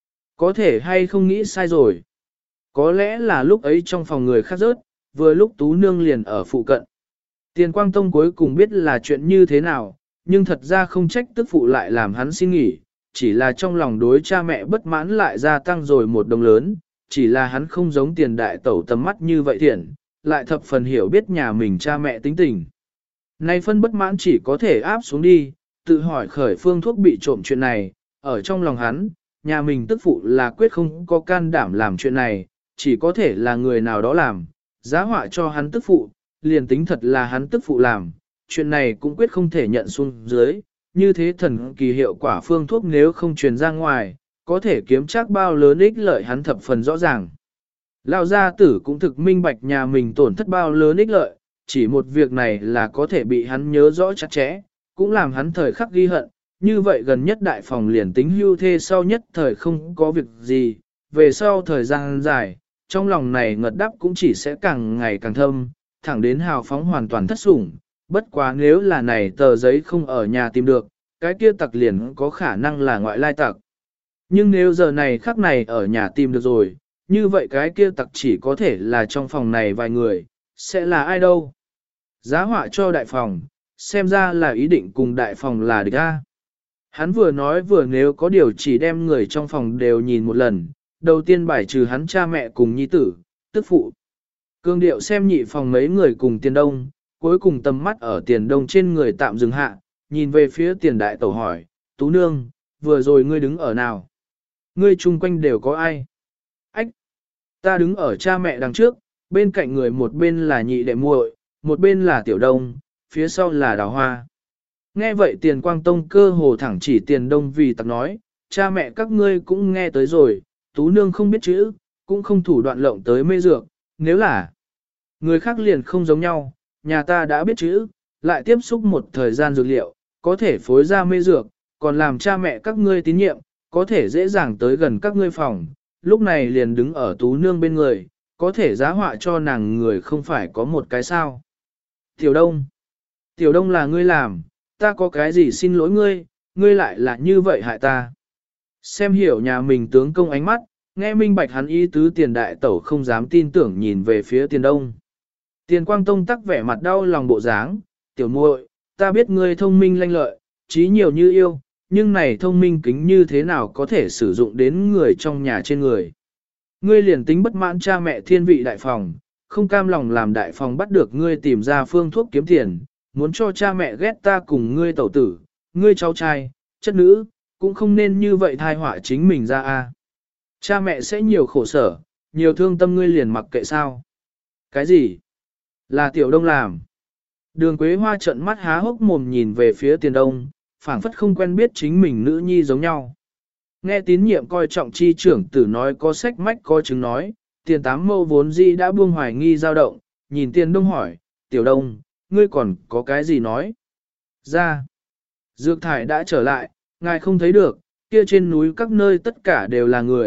có thể hay không nghĩ sai rồi. Có lẽ là lúc ấy trong phòng người khác rớt, vừa lúc Tú Nương liền ở phụ cận. Tiền Quang Tông cuối cùng biết là chuyện như thế nào, nhưng thật ra không trách tức phụ lại làm hắn xin nghỉ, chỉ là trong lòng đối cha mẹ bất mãn lại gia tăng rồi một đồng lớn, chỉ là hắn không giống tiền đại tẩu tầm mắt như vậy thiện, lại thập phần hiểu biết nhà mình cha mẹ tính tình. Nay phân bất mãn chỉ có thể áp xuống đi, tự hỏi khởi phương thuốc bị trộm chuyện này, ở trong lòng hắn, nhà mình tức phụ là quyết không có can đảm làm chuyện này, chỉ có thể là người nào đó làm, giá họa cho hắn tức phụ, liền tính thật là hắn tức phụ làm, chuyện này cũng quyết không thể nhận xuống dưới, như thế thần kỳ hiệu quả phương thuốc nếu không truyền ra ngoài, có thể kiếm chắc bao lớn ích lợi hắn thập phần rõ ràng. Lão gia tử cũng thực minh bạch nhà mình tổn thất bao lớn ích lợi, chỉ một việc này là có thể bị hắn nhớ rõ chặt chẽ, cũng làm hắn thời khắc ghi hận, như vậy gần nhất đại phòng liền tính hưu thê sau nhất thời không có việc gì, về sau thời gian dài, trong lòng này ngật đắp cũng chỉ sẽ càng ngày càng thâm, thẳng đến hào phóng hoàn toàn thất sủng, bất quá nếu là này tờ giấy không ở nhà tìm được, cái kia tặc liền có khả năng là ngoại lai tặc. Nhưng nếu giờ này khắc này ở nhà tìm được rồi, như vậy cái kia tặc chỉ có thể là trong phòng này vài người, sẽ là ai đâu. Giá họa cho đại phòng, xem ra là ý định cùng đại phòng là địch a. Hắn vừa nói vừa nếu có điều chỉ đem người trong phòng đều nhìn một lần, đầu tiên bài trừ hắn cha mẹ cùng nhi tử, tức phụ. Cương điệu xem nhị phòng mấy người cùng tiền đông, cuối cùng tầm mắt ở tiền đông trên người tạm dừng hạ, nhìn về phía tiền đại tẩu hỏi, Tú Nương, vừa rồi ngươi đứng ở nào? Ngươi chung quanh đều có ai? Ách! Ta đứng ở cha mẹ đằng trước, bên cạnh người một bên là nhị đệ muội, một bên là tiểu đông, phía sau là đào hoa. Nghe vậy tiền quang tông cơ hồ thẳng chỉ tiền đông vì tặc nói, cha mẹ các ngươi cũng nghe tới rồi, Tú Nương không biết chữ, cũng không thủ đoạn lộng tới mê dược, nếu là người khác liền không giống nhau, nhà ta đã biết chữ, lại tiếp xúc một thời gian dược liệu, có thể phối ra mê dược, còn làm cha mẹ các ngươi tín nhiệm, có thể dễ dàng tới gần các ngươi phòng, lúc này liền đứng ở Tú Nương bên người, có thể giá họa cho nàng người không phải có một cái sao. Tiểu Đông là ngươi làm, ta có cái gì xin lỗi ngươi, ngươi lại là như vậy hại ta. Xem hiểu nhà mình tướng công ánh mắt, nghe minh bạch hắn ý tứ tiền đại tẩu không dám tin tưởng nhìn về phía tiền đông. Tiền quang tông tắc vẻ mặt đau lòng bộ dáng, tiểu muội, ta biết ngươi thông minh lanh lợi, trí nhiều như yêu, nhưng này thông minh kính như thế nào có thể sử dụng đến người trong nhà trên người. Ngươi liền tính bất mãn cha mẹ thiên vị đại phòng, không cam lòng làm đại phòng bắt được ngươi tìm ra phương thuốc kiếm tiền, muốn cho cha mẹ ghét ta cùng ngươi tẩu tử, ngươi cháu trai, chất nữ, cũng không nên như vậy thai họa chính mình ra a. Cha mẹ sẽ nhiều khổ sở, nhiều thương tâm ngươi liền mặc kệ sao. Cái gì? Là tiểu đông làm. Đường Quế Hoa trợn mắt há hốc mồm nhìn về phía tiền đông, phảng phất không quen biết chính mình nữ nhi giống nhau. Nghe tín nhiệm coi trọng chi trưởng tử nói có sách mách có chứng nói, tiền tám mâu vốn di đã buông hoài nghi dao động, nhìn tiền đông hỏi, tiểu đông, ngươi còn có cái gì nói? Ra, dược thải đã trở lại, ngài không thấy được, kia trên núi các nơi tất cả đều là người,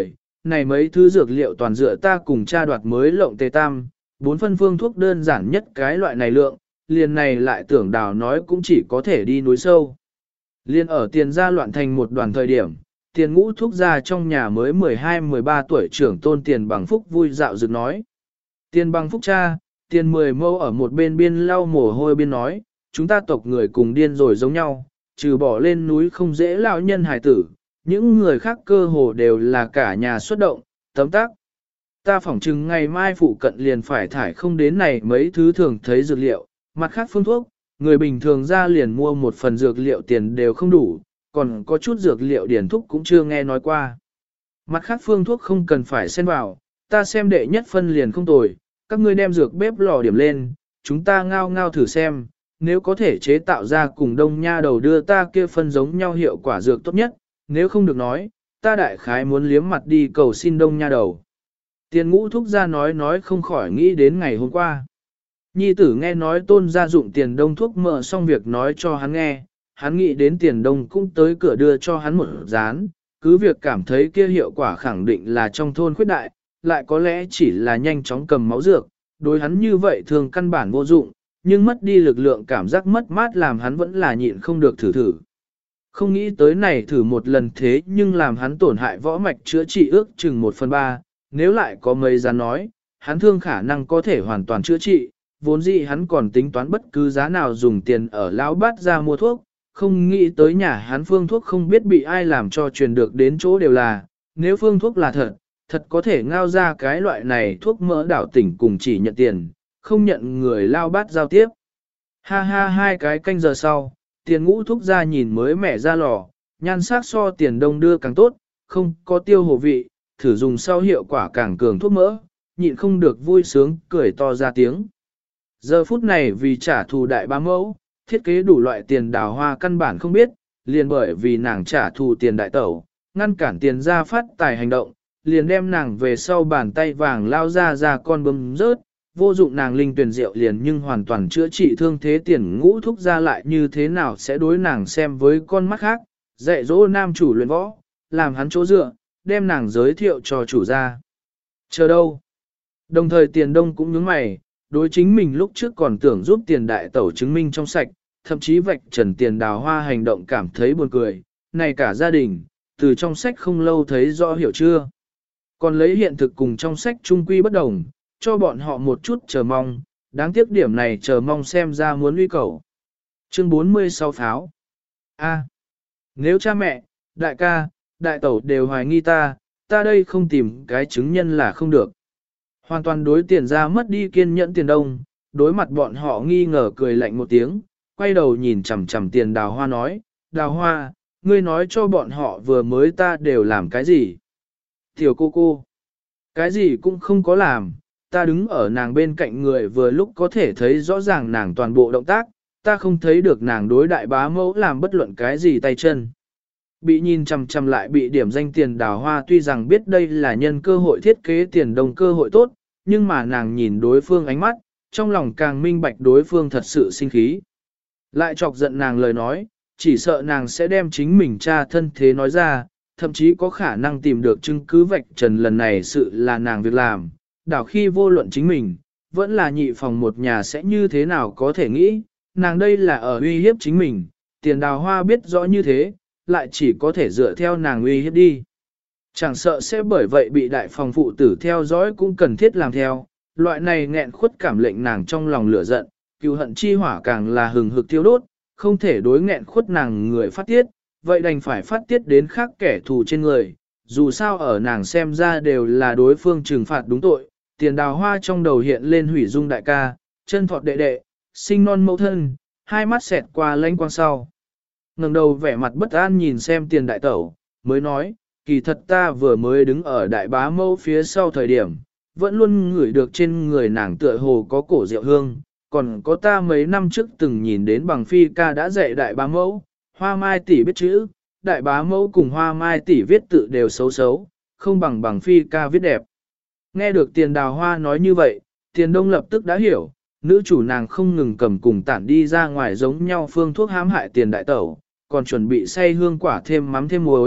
này mấy thứ dược liệu toàn dựa ta cùng cha đoạt mới lộng tề tam, 4 phân phương thuốc đơn giản nhất cái loại này lượng, liền này lại tưởng đào nói cũng chỉ có thể đi núi sâu. Liên ở tiền gia loạn thành một đoàn thời điểm, tiền ngũ thúc gia trong nhà mới 12-13 tuổi trưởng tôn tiền bằng phúc vui dạo dựng nói. Tiền bằng phúc cha, tiền 10 mâu ở một bên biên lau mồ hôi biên nói, chúng ta tộc người cùng điên rồi giống nhau, trừ bỏ lên núi không dễ lão nhân hài tử, những người khác cơ hồ đều là cả nhà xuất động, tấm tác. Ta phỏng chừng ngày mai phụ cận liền phải thải không đến này mấy thứ thường thấy dược liệu, mặt khác phương thuốc, người bình thường ra liền mua một phần dược liệu tiền đều không đủ, còn có chút dược liệu điển thúc cũng chưa nghe nói qua. Mặt khác phương thuốc không cần phải xen vào, ta xem đệ nhất phân liền không tồi, các ngươi đem dược bếp lò điểm lên, chúng ta ngao ngao thử xem, nếu có thể chế tạo ra cùng đông nha đầu đưa ta kia phân giống nhau hiệu quả dược tốt nhất, nếu không được nói, ta đại khái muốn liếm mặt đi cầu xin đông nha đầu. Tiền ngũ thúc ra nói không khỏi nghĩ đến ngày hôm qua. Nhi tử nghe nói tôn gia dụng tiền đông thuốc mỡ xong việc nói cho hắn nghe, hắn nghĩ đến tiền đông cũng tới cửa đưa cho hắn một dán, cứ việc cảm thấy kia hiệu quả khẳng định là trong thôn khuyết đại, lại có lẽ chỉ là nhanh chóng cầm máu dược, đối hắn như vậy thường căn bản vô dụng, nhưng mất đi lực lượng cảm giác mất mát làm hắn vẫn là nhịn không được thử. Không nghĩ tới này thử một lần thế nhưng làm hắn tổn hại võ mạch chữa trị ước chừng 1/3, nếu lại có mấy dán nói, hắn thương khả năng có thể hoàn toàn chữa trị, vốn dĩ hắn còn tính toán bất cứ giá nào dùng tiền ở lão bát ra mua thuốc, không nghĩ tới nhà hắn phương thuốc không biết bị ai làm cho truyền được đến chỗ đều là, nếu phương thuốc là thật có thể ngao ra cái loại này thuốc mỡ đảo tỉnh cùng chỉ nhận tiền, không nhận người lao bát giao tiếp. Ha ha, 2 cái canh giờ sau, tiền ngũ thuốc ra nhìn mới mẻ ra lò, nhan sắc so tiền đông đưa càng tốt, không có tiêu hồ vị, thử dùng sau hiệu quả càng cường thuốc mỡ, nhịn không được vui sướng, cười to ra tiếng. Giờ phút này vì trả thù đại bá mẫu, thiết kế đủ loại tiền đào hoa căn bản không biết, liền bởi vì nàng trả thù tiền đại tẩu, ngăn cản tiền ra phát tài hành động, liền đem nàng về sau bàn tay vàng lao ra con bấm rớt, vô dụng nàng linh tuyển rượu liền nhưng hoàn toàn chữa trị thương thế tiền ngũ thúc ra lại như thế nào sẽ đối nàng xem với con mắt khác, dạy dỗ nam chủ luyện võ, làm hắn chỗ dựa, đem nàng giới thiệu cho chủ gia. Chờ đâu? Đồng thời tiền đông cũng nhướng mày, đối chính mình lúc trước còn tưởng giúp tiền đại tẩu chứng minh trong sạch, thậm chí vạch trần tiền đào hoa hành động cảm thấy buồn cười, này cả gia đình, từ trong sách không lâu thấy rõ hiểu chưa. Còn lấy hiện thực cùng trong sách trung quy bất đồng, cho bọn họ một chút chờ mong, đáng tiếc điểm này chờ mong xem ra muốn uy cầu. Chương 46 pháo. A. Nếu cha mẹ, đại ca, đại tẩu đều hoài nghi ta đây không tìm cái chứng nhân là không được. Hoàn toàn đối tiền ra mất đi kiên nhẫn tiền đông, đối mặt bọn họ nghi ngờ cười lạnh một tiếng, quay đầu nhìn chằm chằm tiền đào hoa nói, đào hoa, ngươi nói cho bọn họ vừa mới ta đều làm cái gì? Tiểu cô, cái gì cũng không có làm, ta đứng ở nàng bên cạnh người vừa lúc có thể thấy rõ ràng nàng toàn bộ động tác, ta không thấy được nàng đối đại bá mẫu làm bất luận cái gì tay chân. Bị nhìn chằm chằm lại bị điểm danh tiền đào hoa tuy rằng biết đây là nhân cơ hội thiết kế tiền đông cơ hội tốt, nhưng mà nàng nhìn đối phương ánh mắt, trong lòng càng minh bạch đối phương thật sự sinh khí. Lại chọc giận nàng lời nói, chỉ sợ nàng sẽ đem chính mình cha thân thế nói ra, thậm chí có khả năng tìm được chứng cứ vạch trần lần này sự là nàng việc làm, đảo khi vô luận chính mình, vẫn là nhị phòng một nhà sẽ như thế nào có thể nghĩ, nàng đây là ở uy hiếp chính mình, tiền đào hoa biết rõ như thế, lại chỉ có thể dựa theo nàng uy hiếp đi. Chẳng sợ sẽ bởi vậy bị đại phòng phụ tử theo dõi cũng cần thiết làm theo, loại này nghẹn khuất cảm lệnh nàng trong lòng lửa giận, cừu hận chi hỏa càng là hừng hực thiêu đốt, không thể đối nghẹn khuất nàng người phát tiết, vậy đành phải phát tiết đến khác kẻ thù trên người, dù sao ở nàng xem ra đều là đối phương trừng phạt đúng tội, tiền đào hoa trong đầu hiện lên hủy dung đại ca, chân thọt đệ đệ, sinh non mẫu thân, hai mắt xẹt qua lánh quang sau. Ngẩng đầu vẻ mặt bất an nhìn xem tiền đại tẩu, mới nói, kỳ thật ta vừa mới đứng ở đại bá mẫu phía sau thời điểm, vẫn luôn ngửi được trên người nàng tựa hồ có cổ rượu hương, còn có ta mấy năm trước từng nhìn đến bằng phi ca đã dạy đại bá mẫu, hoa mai tỷ biết chữ, đại bá mẫu cùng hoa mai tỷ viết tự đều xấu xấu, không bằng phi ca viết đẹp. Nghe được tiền đào hoa nói như vậy, tiền đông lập tức đã hiểu, nữ chủ nàng không ngừng cầm cùng tản đi ra ngoài giống nhau phương thuốc hãm hại tiền đại tẩu, còn chuẩn bị xay hương quả thêm mắm thêm muối,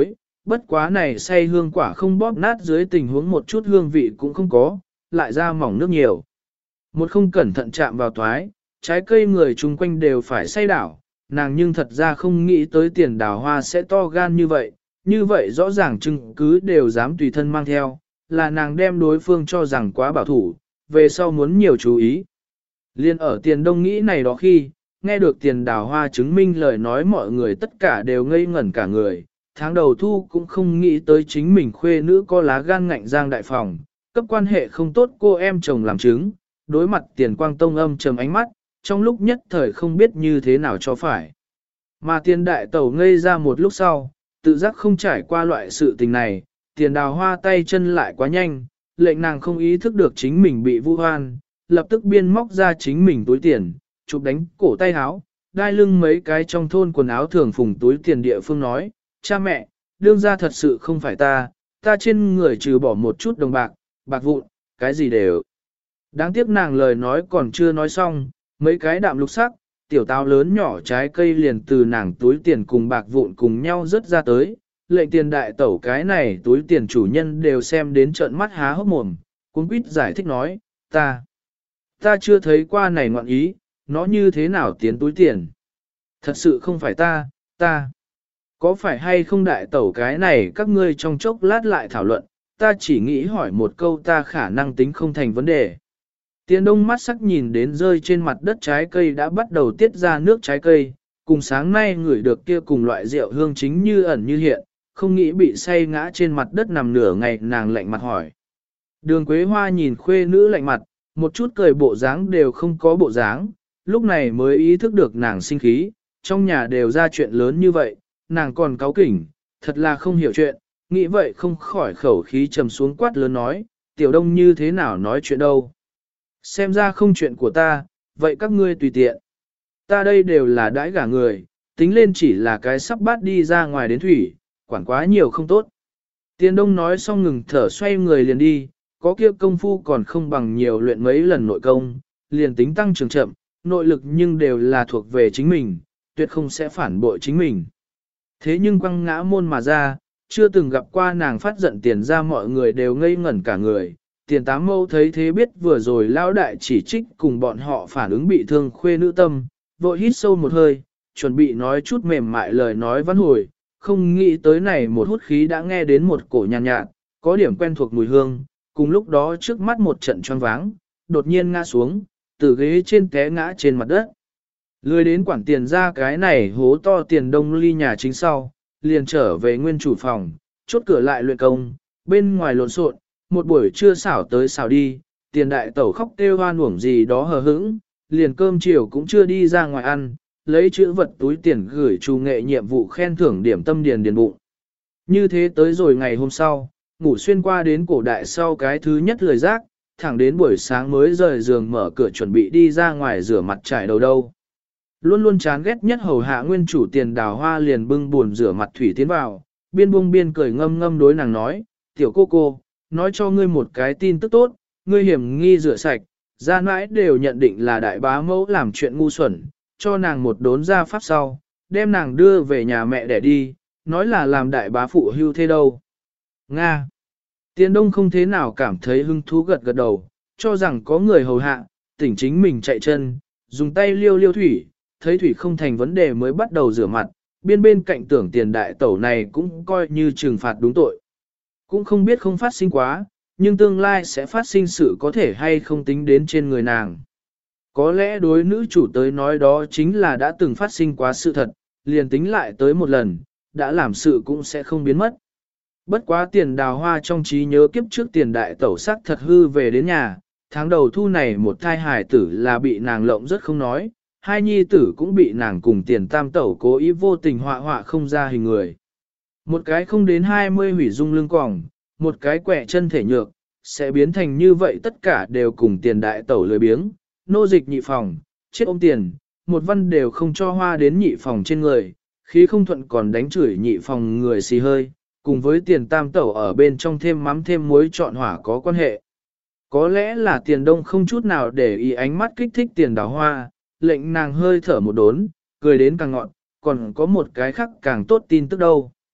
bất quá này xay hương quả không bóp nát dưới tình huống một chút hương vị cũng không có, lại ra mỏng nước nhiều. Một không cẩn thận chạm vào toái, trái cây người chung quanh đều phải say đảo, nàng nhưng thật ra không nghĩ tới tiền đào hoa sẽ to gan như vậy rõ ràng chứng cứ đều dám tùy thân mang theo, là nàng đem đối phương cho rằng quá bảo thủ, về sau muốn nhiều chú ý. Liên ở tiền đông nghĩ này đó khi, nghe được tiền đào hoa chứng minh lời nói mọi người tất cả đều ngây ngẩn cả người, tháng đầu thu cũng không nghĩ tới chính mình khuê nữ có lá gan ngạnh giang đại phòng, cấp quan hệ không tốt cô em chồng làm chứng, đối mặt tiền quang tông âm trầm ánh mắt, trong lúc nhất thời không biết như thế nào cho phải. Mà tiền đại tẩu ngây ra một lúc sau, tự giác không trải qua loại sự tình này, tiền đào hoa tay chân lại quá nhanh, lệnh nàng không ý thức được chính mình bị vu oan, lập tức biên móc ra chính mình túi tiền, chụp đánh cổ tay áo, đai lưng mấy cái trong thôn quần áo thường phùng túi tiền địa phương nói, cha mẹ, đương ra thật sự không phải ta trên người trừ bỏ một chút đồng bạc, bạc vụn, cái gì đều. Đáng tiếc nàng lời nói còn chưa nói xong, mấy cái đạm lục sắc, tiểu táo lớn nhỏ trái cây liền từ nàng túi tiền cùng bạc vụn cùng nhau rớt ra tới, lệnh tiền đại tẩu cái này túi tiền chủ nhân đều xem đến trợn mắt há hốc mồm, cuống quýt giải thích nói, ta chưa thấy qua này ngoạn ý, nó như thế nào tiến túi tiền. Thật sự không phải ta. Có phải hay không đại tẩu cái này các ngươi trong chốc lát lại thảo luận, ta chỉ nghĩ hỏi một câu ta khả năng tính không thành vấn đề. Tiền đông mắt sắc nhìn đến rơi trên mặt đất trái cây đã bắt đầu tiết ra nước trái cây, cùng sáng nay ngửi được kia cùng loại rượu hương chính như ẩn như hiện, không nghĩ bị say ngã trên mặt đất nằm nửa ngày nàng lạnh mặt hỏi. Đường Quế Hoa nhìn khuê nữ lạnh mặt, một chút cười bộ dáng đều không có bộ dáng, lúc này mới ý thức được nàng sinh khí, trong nhà đều ra chuyện lớn như vậy, nàng còn cáu kỉnh, thật là không hiểu chuyện, nghĩ vậy không khỏi khẩu khí trầm xuống quát lớn nói, tiểu đông như thế nào nói chuyện đâu. Xem ra không chuyện của ta, vậy các ngươi tùy tiện. Ta đây đều là đãi gả người, tính lên chỉ là cái sắp bát đi ra ngoài đến thủy, quản quá nhiều không tốt. Tiền đông nói xong ngừng thở xoay người liền đi, có kia công phu còn không bằng nhiều luyện mấy lần nội công, liền tính tăng trưởng chậm, nội lực nhưng đều là thuộc về chính mình, tuyệt không sẽ phản bội chính mình. Thế nhưng quăng ngã môn mà ra, chưa từng gặp qua nàng phát giận tiền ra mọi người đều ngây ngẩn cả người. Tiền tám mâu thấy thế biết vừa rồi lão đại chỉ trích cùng bọn họ phản ứng bị thương khuê nữ tâm, vội hít sâu một hơi, chuẩn bị nói chút mềm mại lời nói vãn hồi, không nghĩ tới này một hút khí đã nghe đến một cổ nhàn nhạt, có điểm quen thuộc mùi hương, cùng lúc đó trước mắt một trận choáng váng, đột nhiên ngã xuống, từ ghế trên té ngã trên mặt đất. Lười đến quản tiền ra cái này hố to tiền đông ly nhà chính sau, liền trở về nguyên chủ phòng, chốt cửa lại luyện công, bên ngoài lộn xộn, một buổi trưa xảo tới xảo đi, tiền đại tẩu khóc kêu hoan uổng gì đó hờ hững, liền cơm chiều cũng chưa đi ra ngoài ăn, lấy chữ vật túi tiền gửi chủ nghệ nhiệm vụ khen thưởng điểm tâm điền bụng. Như thế tới rồi ngày hôm sau, ngủ xuyên qua đến cổ đại sau cái thứ nhất lười giác, thẳng đến buổi sáng mới rời giường mở cửa chuẩn bị đi ra ngoài rửa mặt trải đầu đâu. Luôn luôn chán ghét nhất hầu hạ nguyên chủ tiền đào hoa liền bưng buồn rửa mặt thủy tiến vào, biên bông biên cười ngâm ngâm đối nàng nói, tiểu cô, nói cho ngươi một cái tin tức tốt, ngươi hiểm nghi rửa sạch, gia nãi đều nhận định là đại bá mẫu làm chuyện ngu xuẩn, cho nàng một đốn ra pháp sau, đem nàng đưa về nhà mẹ để đi, nói là làm đại bá phụ hưu thế đâu. Nga. Tiền đông không thế nào cảm thấy hứng thú gật đầu, cho rằng có người hầu hạ, tỉnh chính mình chạy chân, dùng tay liêu thủy, thấy thủy không thành vấn đề mới bắt đầu rửa mặt, bên cạnh tưởng tiền đại tẩu này cũng coi như trừng phạt đúng tội. Cũng không biết không phát sinh quá, nhưng tương lai sẽ phát sinh sự có thể hay không tính đến trên người nàng. Có lẽ đối nữ chủ tới nói đó chính là đã từng phát sinh quá sự thật, liền tính lại tới một lần, đã làm sự cũng sẽ không biến mất. Bất quá tiền đào hoa trong trí nhớ kiếp trước tiền đại tẩu sắc thật hư về đến nhà, tháng đầu thu này một thai hài tử là bị nàng lộng rất không nói, hai nhi tử cũng bị nàng cùng tiền tam tẩu cố ý vô tình họa không ra hình người. Một cái không đến 20 hủy dung lưng còng, một cái quẹ chân thể nhược, sẽ biến thành như vậy tất cả đều cùng tiền đại tẩu lười biếng, nô dịch nhị phòng, chết ôm tiền, một văn đều không cho hoa đến nhị phòng trên người, khí không thuận còn đánh chửi nhị phòng người xì hơi, cùng với tiền tam tẩu ở bên trong thêm mắm thêm muối chọn hỏa có quan hệ. Có lẽ là tiền đông không chút nào để ý ánh mắt kích thích tiền đào hoa, lệnh nàng hơi thở một đốn, cười đến càng ngọn, còn có một cái khác càng tốt tin tức đâu.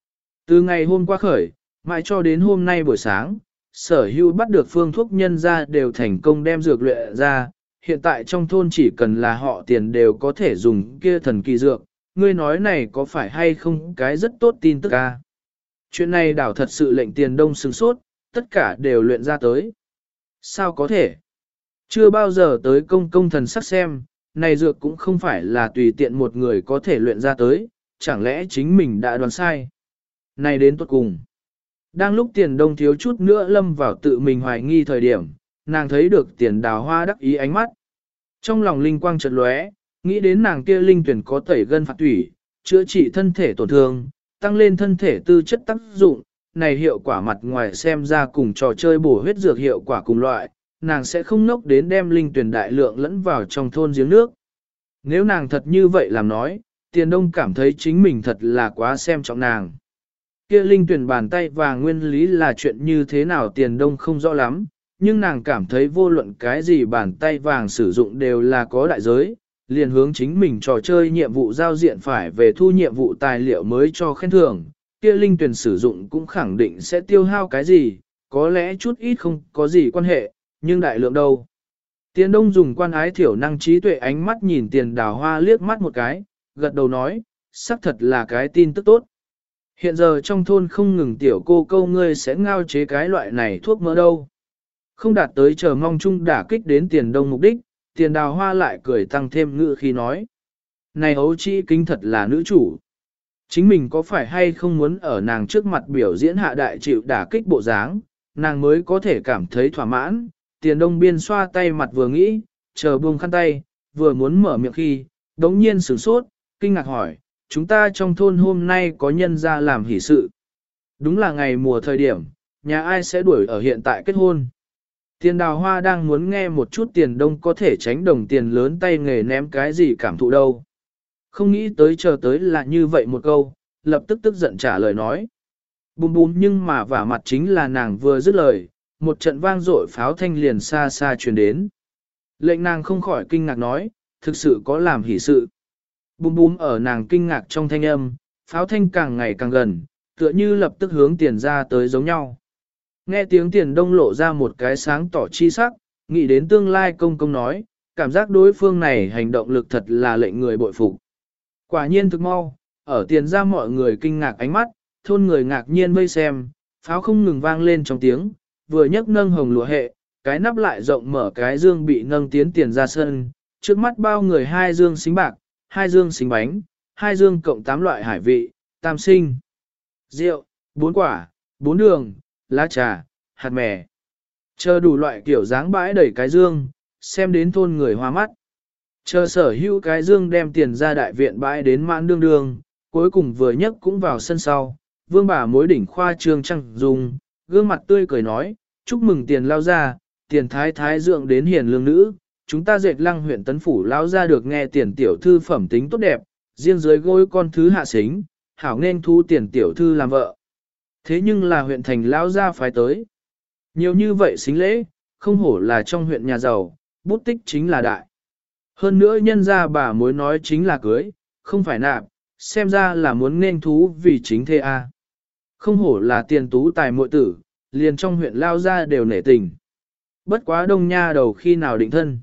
Từ ngày hôm qua khởi, mãi cho đến hôm nay buổi sáng, sở hữu bắt được phương thuốc nhân ra đều thành công đem dược luyện ra, hiện tại trong thôn chỉ cần là họ tiền đều có thể dùng kia thần kỳ dược, ngươi nói này có phải hay không cái rất tốt tin tức ca. Chuyện này đảo thật sự lệnh Tiền Đông sửng sốt, tất cả đều luyện ra tới. Sao có thể? Chưa bao giờ tới công thần sắc xem, này dược cũng không phải là tùy tiện một người có thể luyện ra tới, chẳng lẽ chính mình đã đoán sai? Này đến tuột cùng. Đang lúc Tiền Đông thiếu chút nữa lâm vào tự mình hoài nghi thời điểm, nàng thấy được Tiền Đào Hoa đắc ý ánh mắt. Trong lòng linh quang chợt lóe, nghĩ đến nàng kia linh tuyển có tẩy gân phạt tủy, chữa trị thân thể tổn thương, tăng lên thân thể tư chất tác dụng, này hiệu quả mặt ngoài xem ra cùng trò chơi bổ huyết dược hiệu quả cùng loại, nàng sẽ không nốc đến đem linh tuyển đại lượng lẫn vào trong thôn giếng nước. Nếu nàng thật như vậy làm nói, Tiền Đông cảm thấy chính mình thật là quá xem trọng nàng. Kia linh tuyển bàn tay và nguyên lý là chuyện như thế nào Tiền Đông không rõ lắm, nhưng nàng cảm thấy vô luận cái gì bàn tay vàng sử dụng đều là có đại giới, liền hướng chính mình trò chơi nhiệm vụ giao diện phải về thu nhiệm vụ tài liệu mới cho khen thưởng, kia linh tuyển sử dụng cũng khẳng định sẽ tiêu hao cái gì, có lẽ chút ít không có gì quan hệ, nhưng đại lượng đâu. Tiền Đông dùng quan ái thiểu năng trí tuệ ánh mắt nhìn Tiền Đào Hoa liếc mắt một cái, gật đầu nói, xác thật là cái tin tức tốt. Hiện giờ trong thôn không ngừng tiểu cô câu ngươi sẽ ngao chế cái loại này thuốc mỡ đâu. Không đạt tới chờ mong chung đả kích đến Tiền Đông mục đích, Tiền Đào Hoa lại cười tăng thêm ngữ khi nói. Này ấu trĩ kính thật là nữ chủ. Chính mình có phải hay không muốn ở nàng trước mặt biểu diễn hạ đại chịu đả kích bộ dáng, nàng mới có thể cảm thấy thỏa mãn. Tiền Đông biên xoa tay mặt vừa nghĩ, chờ buông khăn tay, vừa muốn mở miệng khi, đống nhiên sửng sốt, kinh ngạc hỏi, chúng ta trong thôn hôm nay có nhân ra làm hỷ sự. Đúng là ngày mùa thời điểm, nhà ai sẽ đuổi ở hiện tại kết hôn. Tiền Đào Hoa đang muốn nghe một chút Tiền Đông có thể tránh đồng tiền lớn tay nghề ném cái gì cảm thụ đâu. Không nghĩ tới chờ tới là như vậy một câu, lập tức tức giận trả lời nói. Bùm bùm nhưng mà vả mặt chính là nàng vừa dứt lời, một trận vang dội pháo thanh liền xa xa truyền đến. Lệnh nàng không khỏi kinh ngạc nói, thực sự có làm hỷ sự. Bùm bùm ở nàng kinh ngạc trong thanh âm, pháo thanh càng ngày càng gần, tựa như lập tức hướng Tiền ra tới giống nhau. Nghe tiếng Tiền Đông lộ ra một cái sáng tỏ chi sắc, nghĩ đến tương lai công nói, cảm giác đối phương này hành động lực thật là lệnh người bội phục. Quả nhiên thực mau, ở Tiền ra mọi người kinh ngạc ánh mắt, thôn người ngạc nhiên vây xem, pháo không ngừng vang lên trong tiếng, vừa nhấc nâng hồng lụa hệ, cái nắp lại rộng mở cái dương bị nâng tiến Tiền ra sân, trước mắt bao người 2 dương xính bạc, 2 dương xính bánh, 2 dương cộng 8 loại hải vị, tam sinh, rượu, 4 quả, 4 đường, lá trà, hạt mè. Chờ đủ loại kiểu dáng bãi đẩy cái dương, xem đến thôn người hoa mắt. Chờ sở hữu cái dương đem tiền ra đại viện bãi đến mãn đương đương, cuối cùng vừa nhấc cũng vào sân sau. Vương bà mối đỉnh khoa trương trăng dùng, gương mặt tươi cười nói, chúc mừng Tiền lao ra, Tiền thái thái dượng đến hiền lương nữ. Chúng ta dệt lăng huyện Tấn Phủ lao ra được nghe Tiền tiểu thư phẩm tính tốt đẹp, riêng dưới gối con thứ hạ xính, hảo nên thu Tiền tiểu thư làm vợ. Thế nhưng là huyện thành lao ra phái tới. Nhiều như vậy xính lễ, không hổ là trong huyện nhà giàu, bút tích chính là đại. Hơn nữa nhân ra bà mối nói chính là cưới, không phải nạp, xem ra là muốn nên thú vì chính thê a. Không hổ là Tiền tú tài muội tử, liền trong huyện lao ra đều nể tình. Bất quá đông nha đầu khi nào định thân.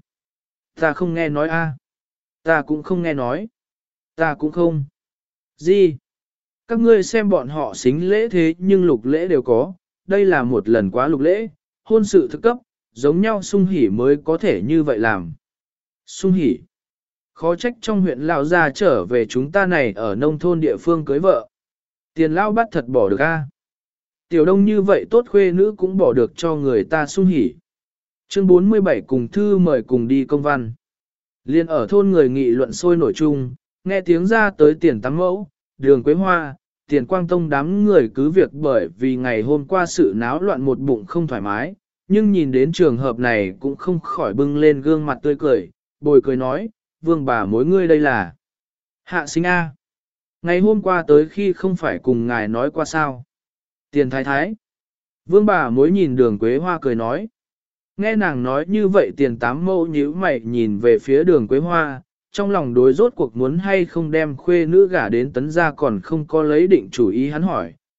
Ta không nghe nói a. Ta cũng không nghe nói. Ta cũng không. Gì? Các ngươi xem bọn họ xính lễ thế nhưng lục lễ đều có, đây là một lần quá lục lễ, hôn sự thực cấp, giống nhau sung hỉ mới có thể như vậy làm. Sung hỉ. Khó trách trong huyện Lão gia trở về chúng ta này ở nông thôn địa phương cưới vợ. Tiền Lão bắt thật bỏ được a. Tiểu Đông như vậy tốt khuê nữ cũng bỏ được cho người ta sung hỉ. Chương 47 cùng thư mời cùng đi công văn. Liên ở thôn người nghị luận sôi nổi chung, nghe tiếng ra tới Tiền Tám Mẫu, Đường Quế Hoa, Tiền Quang Tông đám người cứ việc bởi vì ngày hôm qua sự náo loạn một bụng không thoải mái, nhưng nhìn đến trường hợp này cũng không khỏi bưng lên gương mặt tươi cười, bồi cười nói, vương bà mối ngươi đây là Hạ Sinh A. Ngày hôm qua tới khi không phải cùng ngài nói qua sao. Tiền thái thái. Vương bà mối nhìn Đường Quế Hoa cười nói. Nghe nàng nói như vậy Tiền Tám Mẫu nhíu mày nhìn về phía Đường Quế Hoa, trong lòng đối rốt cuộc muốn hay không đem khuê nữ gả đến Tấn gia còn không có lấy định chủ ý hắn hỏi,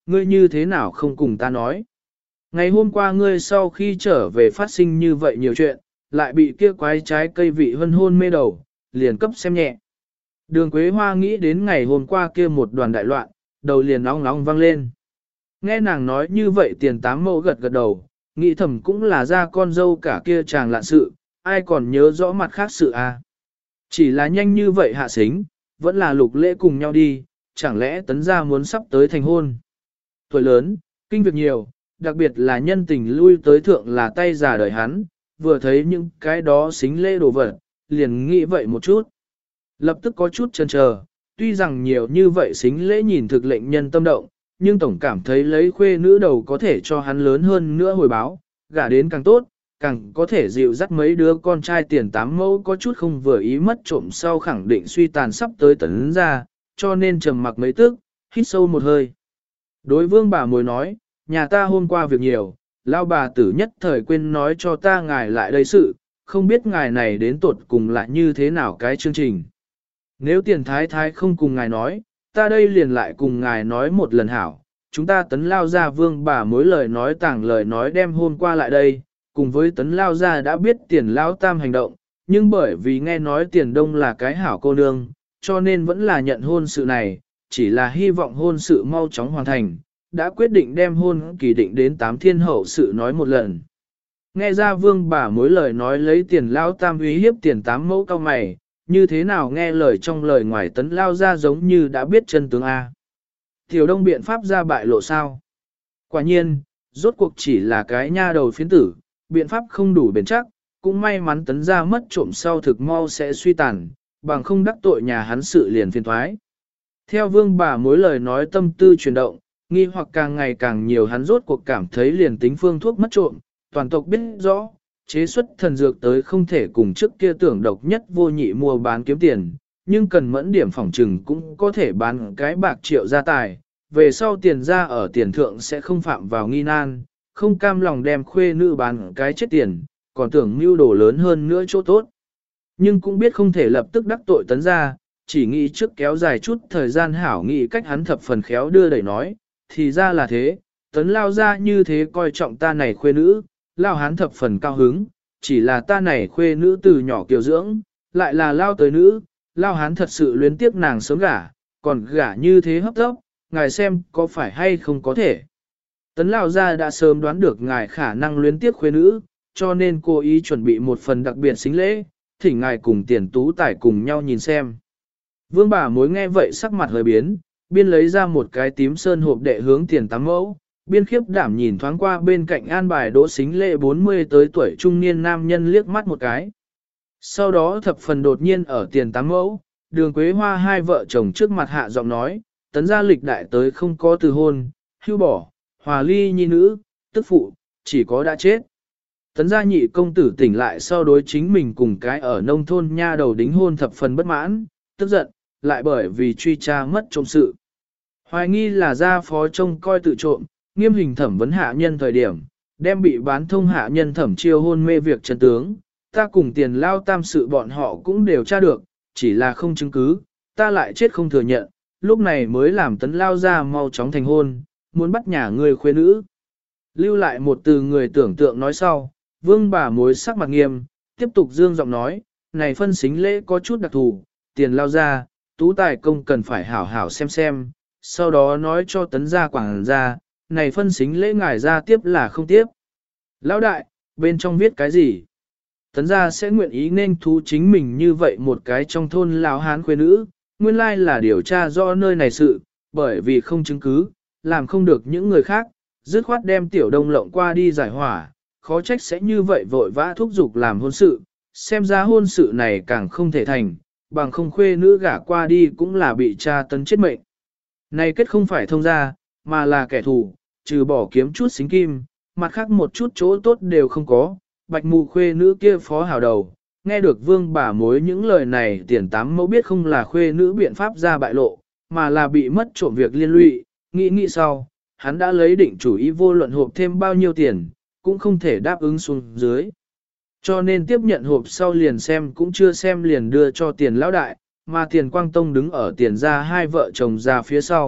Ngươi như thế nào không cùng ta nói? Ngày hôm qua ngươi sau khi trở về phát sinh như vậy nhiều chuyện, lại bị kia quái trái cây vị hân hôn mê đầu, liền cấp xem nhẹ. Đường Quế Hoa nghĩ đến ngày hôm qua kia một đoàn đại loạn, đầu liền nóng nóng vang lên. Nghe nàng nói như vậy Tiền Tám Mẫu gật gật đầu, nghĩ thầm cũng là ra con dâu cả kia chàng lạn sự, ai còn nhớ rõ mặt khác sự à. Chỉ là nhanh như vậy hạ xính, vẫn là Lục Lễ cùng nhau đi, chẳng lẽ Tấn gia muốn sắp tới thành hôn. Tuổi lớn, kinh việc nhiều, đặc biệt là nhân tình lui tới thượng là tay già đời hắn, vừa thấy những cái đó xính lễ đồ vật, liền nghĩ vậy một chút. Lập tức có chút chần chờ, tuy rằng nhiều như vậy xính lễ nhìn thực lệnh nhân tâm động, nhưng tổng cảm thấy lấy khuê nữ đầu có thể cho hắn lớn hơn nữa hồi báo, gả đến càng tốt, càng có thể dịu dắt mấy đứa con trai Tiền Tám Mẫu có chút không vừa ý mất trộm sau khẳng định suy tàn sắp tới Tấn gia, cho nên trầm mặc mấy tức, hít sâu một hơi. Đối vương bà mối nói, nhà ta hôm qua việc nhiều, lao bà tử nhất thời quên nói cho ta ngài lại đây sự, không biết ngài này đến tuột cùng lại như thế nào cái chương trình. Nếu Tiền Thái Thái không cùng ngài nói, ta đây liền lại cùng ngài nói một lần hảo, chúng ta Tấn lao ra vương bà mối lời nói tàng lời nói đem hôm qua lại đây, cùng với Tấn lao ra đã biết Tiền lao tam hành động, nhưng bởi vì nghe nói Tiền Đông là cái hảo cô nương, cho nên vẫn là nhận hôn sự này, chỉ là hy vọng hôn sự mau chóng hoàn thành, đã quyết định đem hôn kỳ định đến 8 thiên hậu sự nói một lần. Nghe ra vương bà mối lời nói lấy Tiền lao tam uy hiếp Tiền Tám Mẫu cao mày, như thế nào nghe lời trong lời ngoài Tấn lao ra giống như đã biết chân tướng A. Tiểu Đông biện pháp ra bại lộ sao? Quả nhiên, rốt cuộc chỉ là cái nha đầu phiến tử, biện pháp không đủ bền chắc, cũng may mắn Tấn ra mất trộm sau thực mau sẽ suy tàn, bằng không đắc tội nhà hắn sự liền phiền thoái. Theo vương bà mối lời nói tâm tư chuyển động, nghi hoặc càng ngày càng nhiều hắn rốt cuộc cảm thấy liền tính phương thuốc mất trộm, toàn tộc biết rõ, chế xuất thần dược tới không thể cùng trước kia tưởng độc nhất vô nhị mua bán kiếm tiền, nhưng cần mẫn điểm phòng trừng cũng có thể bán cái bạc triệu gia tài, về sau tiền ra ở tiền thượng sẽ không phạm vào nghi nan, không cam lòng đem khuê nữ bán cái chết tiền, còn tưởng mưu đồ lớn hơn nữa chỗ tốt. Nhưng cũng biết không thể lập tức đắc tội Tấn ra, chỉ nghĩ trước kéo dài chút thời gian hảo nghĩ cách hắn thập phần khéo đưa đẩy nói, thì ra là thế, Tấn lao ra như thế coi trọng ta này khuê nữ, lao hắn thập phần cao hứng, chỉ là ta này khuê nữ từ nhỏ kiều dưỡng, lại là lao tới nữ, lao hắn thật sự luyến tiếc nàng sớm gả, còn gả như thế hấp tốc, ngài xem có phải hay không có thể. Tấn lao gia đã sớm đoán được ngài khả năng luyến tiếc khuê nữ, cho nên cố ý chuẩn bị một phần đặc biệt xính lễ, thỉnh ngài cùng Tiền Tú Tài cùng nhau nhìn xem. Vương bà mối nghe vậy sắc mặt hơi biến, biên lấy ra một cái tím sơn hộp đệ hướng Tiền Tám Mẫu, biên khiếp đảm nhìn thoáng qua bên cạnh an bài đỗ xính lễ 40 tới tuổi trung niên nam nhân liếc mắt một cái. Sau đó thập phần đột nhiên ở Tiền Tám Mẫu, Đường Quế Hoa hai vợ chồng trước mặt hạ giọng nói, Tấn gia lịch đại tới không có từ hôn, hưu bỏ, hòa ly nhi nữ, tức phụ, chỉ có đã chết. Tấn gia nhị công tử tỉnh lại sau đối chính mình cùng cái ở nông thôn nha đầu đính hôn thập phần bất mãn, tức giận, lại bởi vì truy tra mất trộm sự. Hoài nghi là gia phó trông coi tự trộm, nghiêm hình thẩm vấn hạ nhân thời điểm, đem bị bán thông hạ nhân thẩm chiêu hôn mê việc chân tướng, ta cùng Tiền lao tam sự bọn họ cũng đều tra được, chỉ là không chứng cứ, ta lại chết không thừa nhận, lúc này mới làm Tấn lao ra mau chóng thành hôn, muốn bắt nhà người khuê nữ. Lưu lại một từ người tưởng tượng nói sau, vương bà mối sắc mặt nghiêm, tiếp tục dương giọng nói, này phân xính lễ có chút đặc thù, Tiền lao ra, Tú Tài công cần phải hảo hảo xem, sau đó nói cho Tấn gia quảng gia, này phân xính lễ ngài ra tiếp là không tiếp. Lão đại, bên trong viết cái gì? Tấn gia sẽ nguyện ý nên thú chính mình như vậy một cái trong thôn lão hán khuê nữ, nguyên lai là điều tra do nơi này sự, bởi vì không chứng cứ, làm không được những người khác, dứt khoát đem Tiểu Đông lộng qua đi giải hỏa, khó trách sẽ như vậy vội vã thúc giục làm hôn sự, xem ra hôn sự này càng không thể thành, bằng không khuê nữ gả qua đi cũng là bị cha tấn chết mệnh. Này kết không phải thông gia, mà là kẻ thù, trừ bỏ kiếm chút xính kim, mặt khác một chút chỗ tốt đều không có, bạch mù khuê nữ kia phó hào đầu. Nghe được vương bà mối những lời này Tiền Tám Mẫu biết không là khuê nữ biện pháp ra bại lộ, mà là bị mất trộm việc liên lụy, nghĩ sau, hắn đã lấy định chủ ý vô luận hộp thêm bao nhiêu tiền, cũng không thể đáp ứng xuống dưới. Cho nên tiếp nhận hộp sau liền xem cũng chưa xem liền đưa cho Tiền lão đại, mà Tiền Quang Tông đứng ở Tiền gia hai vợ chồng ra phía sau,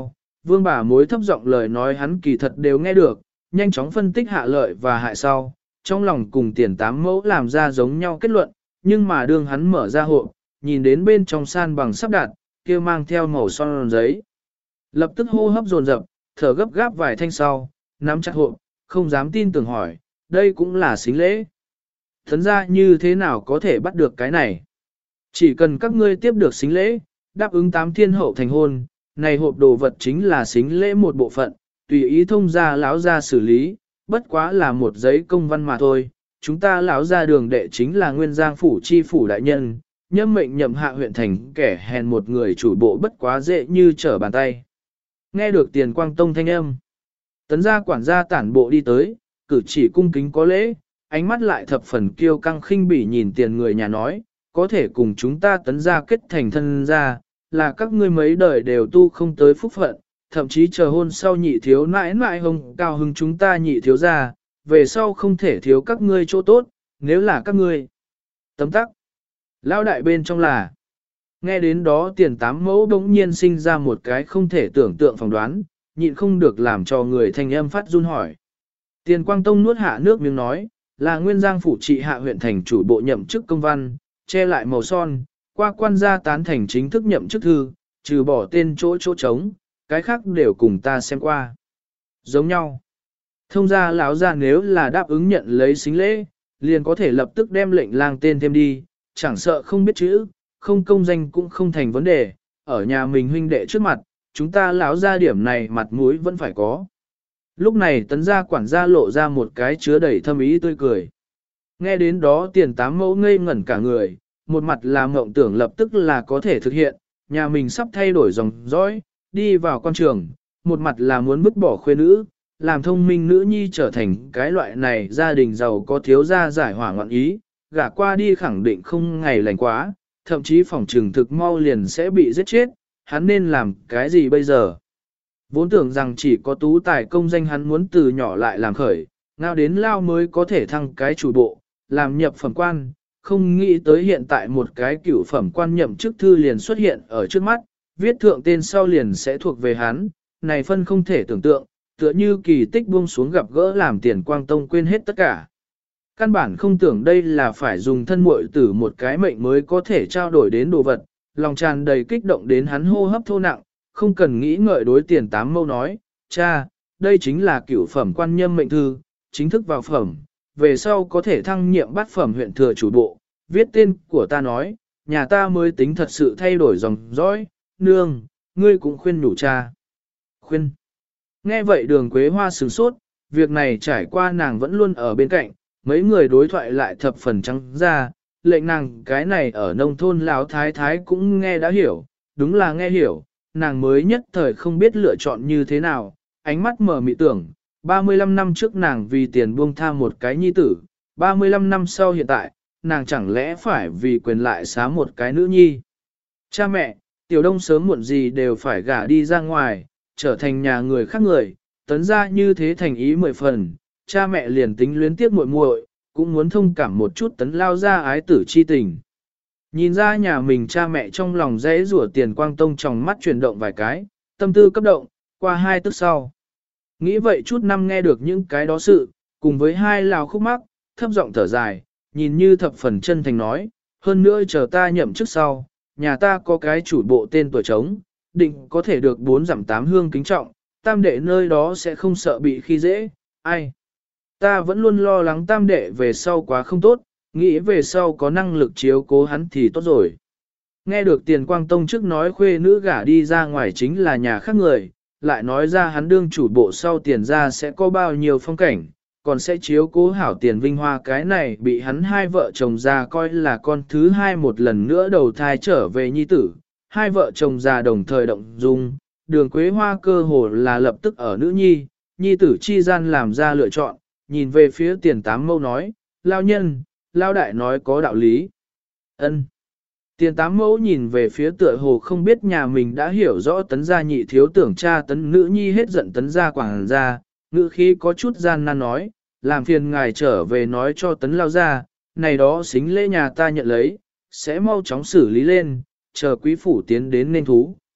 Vương bà mối thấp giọng lời nói hắn kỳ thật đều nghe được, nhanh chóng phân tích hạ lợi và hại sau, trong lòng cùng tiền 8 mẫu làm ra giống nhau kết luận, nhưng mà đương hắn mở ra hộp, nhìn đến bên trong san bằng sắp đặt, kia mang theo màu son giấy. Lập tức hô hấp dồn dập, thở gấp gáp vài thanh sau, nắm chặt hộp, không dám tin tưởng hỏi, đây cũng là xính lễ. Thấn ra như thế nào có thể bắt được cái này? Chỉ cần các ngươi tiếp được xính lễ, đáp ứng 8 thiên hậu thành hôn, này hộp đồ vật chính là xính lễ một bộ phận, tùy ý thông gia lão gia xử lý, bất quá là một giấy công văn mà thôi. Chúng ta lão gia đường đệ chính là nguyên giang phủ chi phủ đại nhân, nhâm mệnh nhậm hạ huyện thành kẻ hèn một người chủ bộ bất quá dễ như trở bàn tay. Nghe được Tiền Quang Tông thanh âm, tấn gia quản gia tản bộ đi tới, cử chỉ cung kính có lễ, ánh mắt lại thập phần kiêu căng khinh bỉ nhìn Tiền người nhà nói, có thể cùng chúng ta tấn gia kết thành thân gia, là các ngươi mấy đời đều tu không tới phúc phận, thậm chí chờ hôn sau nhị thiếu nãi nãi hông cao hứng chúng ta nhị thiếu gia, về sau không thể thiếu các ngươi chỗ tốt, nếu là các ngươi. Tấm tắc. Lao đại bên trong là. Nghe đến đó Tiền 8 mẫu đống nhiên sinh ra một cái không thể tưởng tượng phỏng đoán, nhịn không được làm cho người thanh âm phát run hỏi. Tiền Quang Tông nuốt hạ nước miếng nói, là nguyên giang phủ trị hạ huyện thành chủ bộ nhậm chức công văn, che lại màu son, qua quan gia tán thành chính thức nhậm chức thư, trừ bỏ tên chỗ trống, cái khác đều cùng ta xem qua. Giống nhau. Thông gia lão gia nếu là đáp ứng nhận lấy xính lễ, liền có thể lập tức đem lệnh lang tên thêm đi, chẳng sợ không biết chữ, không công danh cũng không thành vấn đề, ở nhà mình huynh đệ trước mặt, chúng ta lão gia điểm này mặt mũi vẫn phải có. Lúc này tấn gia quản gia lộ ra một cái chứa đầy thâm ý tươi cười. Nghe đến đó Tiền 8 mẫu ngây ngẩn cả người, một mặt là mộng tưởng lập tức là có thể thực hiện, nhà mình sắp thay đổi dòng dõi, đi vào quan trường, một mặt là muốn vứt bỏ khuê nữ, làm thông minh nữ nhi trở thành cái loại này gia đình giàu có thiếu gia giải hỏa ngọn ý, gả qua đi khẳng định không ngày lành quá, thậm chí phòng trừng thực mau liền sẽ bị giết chết, hắn nên làm cái gì bây giờ? Vốn tưởng rằng chỉ có tú tài công danh hắn muốn từ nhỏ lại làm khởi, ngao đến lao mới có thể thăng cái chủ bộ, làm nhập phẩm quan, không nghĩ tới hiện tại một cái cửu phẩm quan nhậm chức thư liền xuất hiện ở trước mắt, viết thượng tên sau liền sẽ thuộc về hắn, này phân không thể tưởng tượng, tựa như kỳ tích buông xuống gặp gỡ làm Tiền Quang Tông quên hết tất cả. Căn bản không tưởng đây là phải dùng thân muội tử một cái mệnh mới có thể trao đổi đến đồ vật, lòng tràn đầy kích động đến hắn hô hấp thô nặng, không cần nghĩ ngợi đối Tiền 8 mâu nói, cha, đây chính là cửu phẩm quan nhâm mệnh thư, chính thức vào phẩm, về sau có thể thăng nhiệm bát phẩm huyện thừa chủ bộ, viết tên của ta nói, nhà ta mới tính thật sự thay đổi dòng dõi, nương, ngươi cũng khuyên nhủ cha. Khuyên. Nghe vậy Đường Quế Hoa sửng sốt, việc này trải qua nàng vẫn luôn ở bên cạnh, mấy người đối thoại lại thập phần trắng ra, lệnh nàng cái này ở nông thôn lão thái thái cũng nghe đã hiểu, đúng là nghe hiểu, nàng mới nhất thời không biết lựa chọn như thế nào, ánh mắt mở mị tưởng, 35 năm trước nàng vì tiền buông tha một cái nhi tử, 35 năm sau hiện tại, nàng chẳng lẽ phải vì quyền lại xá một cái nữ nhi. Cha mẹ, Tiểu Đông sớm muộn gì đều phải gả đi ra ngoài, trở thành nhà người khác người, tấn ra như thế thành ý 10 phần, cha mẹ liền tính luyến tiếc muội muội, cũng muốn thông cảm một chút tấn lao ra ái tử chi tình. Nhìn ra nhà mình cha mẹ trong lòng dễ rủa Tiền Quang Tông trong mắt chuyển động vài cái, tâm tư cấp động, qua 2 tức sau. Nghĩ vậy chút năm nghe được những cái đó sự, cùng với hai lào khúc mắc, thấp giọng thở dài, nhìn như thập phần chân thành nói, hơn nữa chờ ta nhậm chức sau, nhà ta có cái chủ bộ tên tuổi trống, định có thể được 4 giảm 8 hương kính trọng, tam đệ nơi đó sẽ không sợ bị khi dễ, ai. Ta vẫn luôn lo lắng tam đệ về sau quá không tốt, nghĩ về sau có năng lực chiếu cố hắn thì tốt rồi. Nghe được Tiền Quang Tông trước nói khuê nữ gả đi ra ngoài chính là nhà khác người, lại nói ra hắn đương chủ bộ sau tiền ra sẽ có bao nhiêu phong cảnh, còn sẽ chiếu cố hảo Tiền Vinh Hoa cái này bị hắn hai vợ chồng già coi là con thứ hai một lần nữa đầu thai trở về nhi tử, hai vợ chồng già đồng thời động dung, Đường Quế Hoa cơ hồ là lập tức ở nữ nhi tử chi gian làm ra lựa chọn, nhìn về phía Tiền 8 mẫu nói, lao nhân, lao đại nói có đạo lý. Ân. Tiền 8 mẫu nhìn về phía tựa hồ không biết nhà mình đã hiểu rõ tấn gia nhị thiếu tưởng cha tấn nữ nhi hết giận tấn gia quảng gia, ngữ khí có chút gian nan nói, làm phiền ngài trở về nói cho tấn lao ra, này đó xính lễ nhà ta nhận lấy, sẽ mau chóng xử lý lên, chờ quý phủ tiến đến nên thú.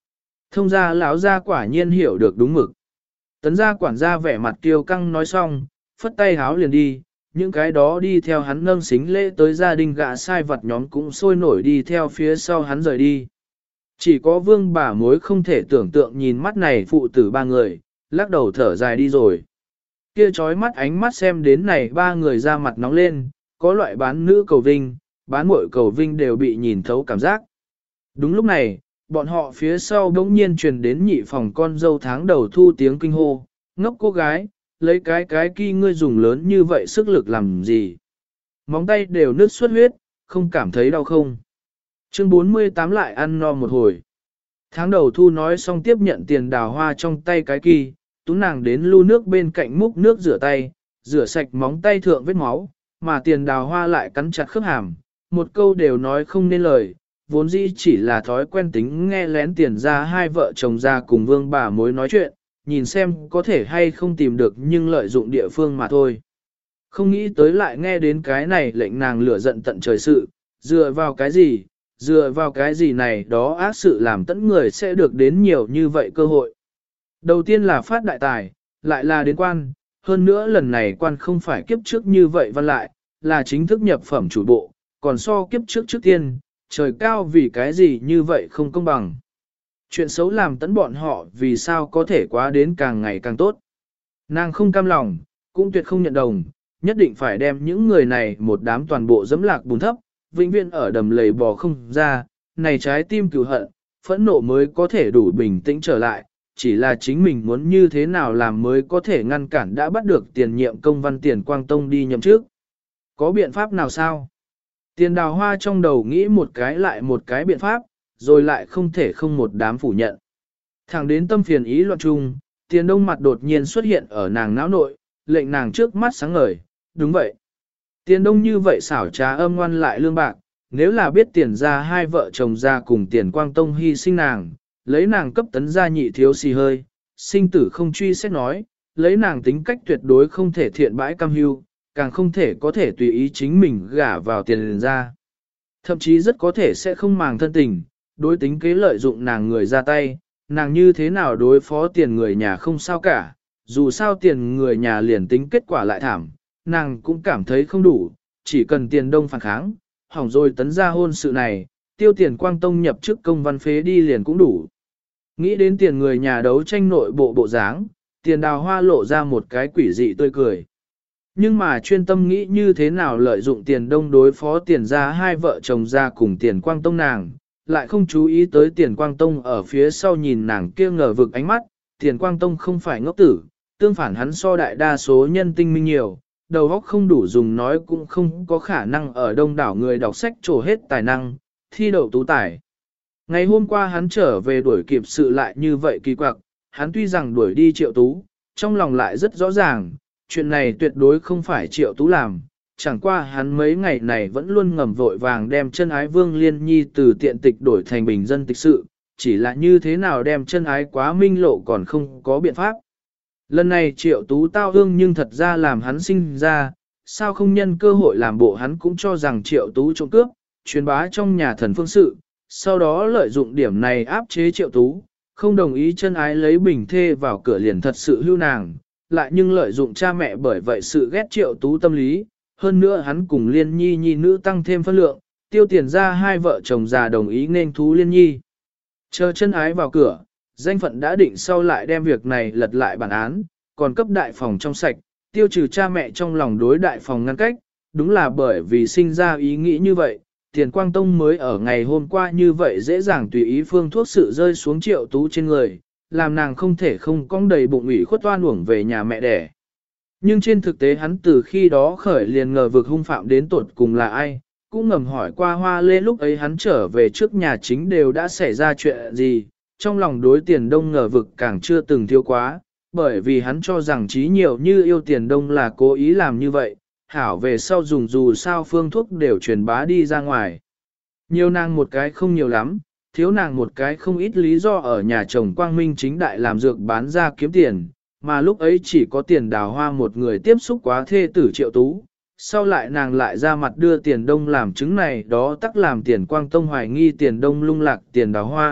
Thông gia lão gia quả nhiên hiểu được đúng mực. Tấn gia quản gia vẻ mặt kiêu căng nói xong, phất tay háo liền đi, những cái đó đi theo hắn nâng xính lễ tới gia đình gã sai vật nhóm cũng sôi nổi đi theo phía sau hắn rời đi. Chỉ có vương bà mối không thể tưởng tượng nhìn mắt này phụ tử ba người, lắc đầu thở dài đi rồi. Kia trói mắt ánh mắt xem đến này ba người ra mặt nóng lên, có loại bán nữ cầu vinh, bán muội cầu vinh đều bị nhìn thấu cảm giác. Đúng lúc này, bọn họ phía sau bỗng nhiên truyền đến nhị phòng con dâu tháng đầu thu tiếng kinh hô, ngốc cô gái, lấy cái kia ngươi dùng lớn như vậy sức lực làm gì. Móng tay đều nứt xuất huyết, không cảm thấy đau không. Chương 48 lại ăn no một hồi. Tháng đầu thu nói xong tiếp nhận tiền đào hoa trong tay cái kia, tú nàng đến lu nước bên cạnh múc nước rửa tay, rửa sạch móng tay thượng vết máu, mà tiền đào hoa lại cắn chặt khớp hàm, một câu đều nói không nên lời, vốn dĩ chỉ là thói quen tính nghe lén tiền ra hai vợ chồng ra cùng vương bà mối nói chuyện, nhìn xem có thể hay không tìm được nhưng lợi dụng địa phương mà thôi. Không nghĩ tới lại nghe đến cái này lệnh nàng lửa giận tận trời sự, dựa vào cái gì này đó ác sự làm tẫn người sẽ được đến nhiều như vậy cơ hội. Đầu tiên là phát đại tài, lại là đến quan, hơn nữa lần này quan không phải kiếp trước như vậy văn lại, là chính thức nhập phẩm chủ bộ, còn so kiếp trước tiên, trời cao vì cái gì như vậy không công bằng. Chuyện xấu làm tẫn bọn họ vì sao có thể quá đến càng ngày càng tốt. Nàng không cam lòng, cũng tuyệt không nhận đồng, nhất định phải đem những người này một đám toàn bộ dẫm lạc bùn thấp, vĩnh viễn ở đầm lầy bò không ra, này trái tim cừu hận, phẫn nộ mới có thể đủ bình tĩnh trở lại, chỉ là chính mình muốn như thế nào làm mới có thể ngăn cản đã bắt được tiền nhiệm công văn Tiền Quang Tông đi nhậm trước. Có biện pháp nào sao? Tiền đào hoa trong đầu nghĩ một cái lại một cái biện pháp, rồi lại không thể không một đám phủ nhận. Thẳng đến tâm phiền ý loạn chung, Tiền Đông mặt đột nhiên xuất hiện ở nàng não nội, lệnh nàng trước mắt sáng ngời, đúng vậy. Tiền Đông như vậy xảo trá âm ngoan lại lương bạc, nếu là biết tiền ra hai vợ chồng ra cùng Tiền Quang Tông hy sinh nàng, lấy nàng cấp tấn gia nhị thiếu xì hơi, sinh tử không truy xét nói, lấy nàng tính cách tuyệt đối không thể thiện bãi cam hưu, càng không thể có thể tùy ý chính mình gả vào tiền ra. Thậm chí rất có thể sẽ không màng thân tình, đối tính kế lợi dụng nàng người ra tay, nàng như thế nào đối phó tiền người nhà không sao cả, dù sao tiền người nhà liền tính kết quả lại thảm, nàng cũng cảm thấy không đủ, chỉ cần Tiền Đông phản kháng, hỏng rồi tấn ra hôn sự này, tiêu Tiền Quang Tông nhập chức công văn phế đi liền cũng đủ. Nghĩ đến tiền người nhà đấu tranh nội bộ bộ dáng, Tiền đào hoa lộ ra một cái quỷ dị tươi cười. Nhưng mà chuyên tâm nghĩ như thế nào lợi dụng Tiền Đông đối phó tiền ra hai vợ chồng ra cùng Tiền Quang Tông nàng, lại không chú ý tới Tiền Quang Tông ở phía sau nhìn nàng kia ngờ vực ánh mắt, Tiền Quang Tông không phải ngốc tử, tương phản hắn so đại đa số nhân tinh minh nhiều, đầu óc không đủ dùng nói cũng không có khả năng ở đông đảo người đọc sách trổ hết tài năng, thi đậu tú tài. Ngày hôm qua hắn trở về đuổi kịp sự lại như vậy kỳ quặc, hắn tuy rằng đuổi đi Triệu Tú, trong lòng lại rất rõ ràng, chuyện này tuyệt đối không phải Triệu Tú làm, chẳng qua hắn mấy ngày này vẫn luôn ngầm vội vàng đem chân ái Vương Liên Nhi từ tiện tịch đổi thành bình dân tịch sự, chỉ là như thế nào đem chân ái quá minh lộ còn không có biện pháp. Lần này Triệu Tú tao hương nhưng thật ra làm hắn sinh ra, sao không nhân cơ hội làm bộ hắn cũng cho rằng Triệu Tú trộm cướp, truyền bá trong nhà thần phương sự, sau đó lợi dụng điểm này áp chế Triệu Tú, không đồng ý chân ái lấy bình thê vào cửa liền thật sự hưu nàng, lại nhưng lợi dụng cha mẹ bởi vậy sự ghét Triệu Tú tâm lý, hơn nữa hắn cùng Liên Nhi nhi nữ tăng thêm phân lượng, tiêu tiền ra hai vợ chồng già đồng ý nên thú Liên Nhi. Chờ chân ái vào cửa, danh phận đã định sau lại đem việc này lật lại bản án, còn cấp đại phòng trong sạch, tiêu trừ cha mẹ trong lòng đối đại phòng ngăn cách, đúng là bởi vì sinh ra ý nghĩ như vậy, Tiền Quang Tông mới ở ngày hôm qua như vậy dễ dàng tùy ý phương thuốc sự rơi xuống Triệu Tú trên người, làm nàng không thể không cong đầy bụng ủy khuất oan uổng về nhà mẹ đẻ. Nhưng trên thực tế hắn từ khi đó khởi liền ngờ vực hung phạm đến tột cùng là ai, cũng ngầm hỏi qua Hoa Lê lúc ấy hắn trở về trước nhà chính đều đã xảy ra chuyện gì, trong lòng đối Tiền Đông ngờ vực càng chưa từng thiếu quá, bởi vì hắn cho rằng trí nhiều như yêu Tiền Đông là cố ý làm như vậy, hảo về sau dùng dù sao phương thuốc đều truyền bá đi ra ngoài. Nhiều nàng một cái không nhiều lắm, thiếu nàng một cái không ít lý do ở nhà chồng Quang Minh chính đại làm dược bán ra kiếm tiền, mà lúc ấy chỉ có Tiền đào hoa một người tiếp xúc quá thê tử Triệu Tú. Sau lại nàng lại ra mặt đưa Tiền Đông làm chứng này đó tắc làm Tiền Quang Tông hoài nghi Tiền Đông lung lạc Tiền đào hoa,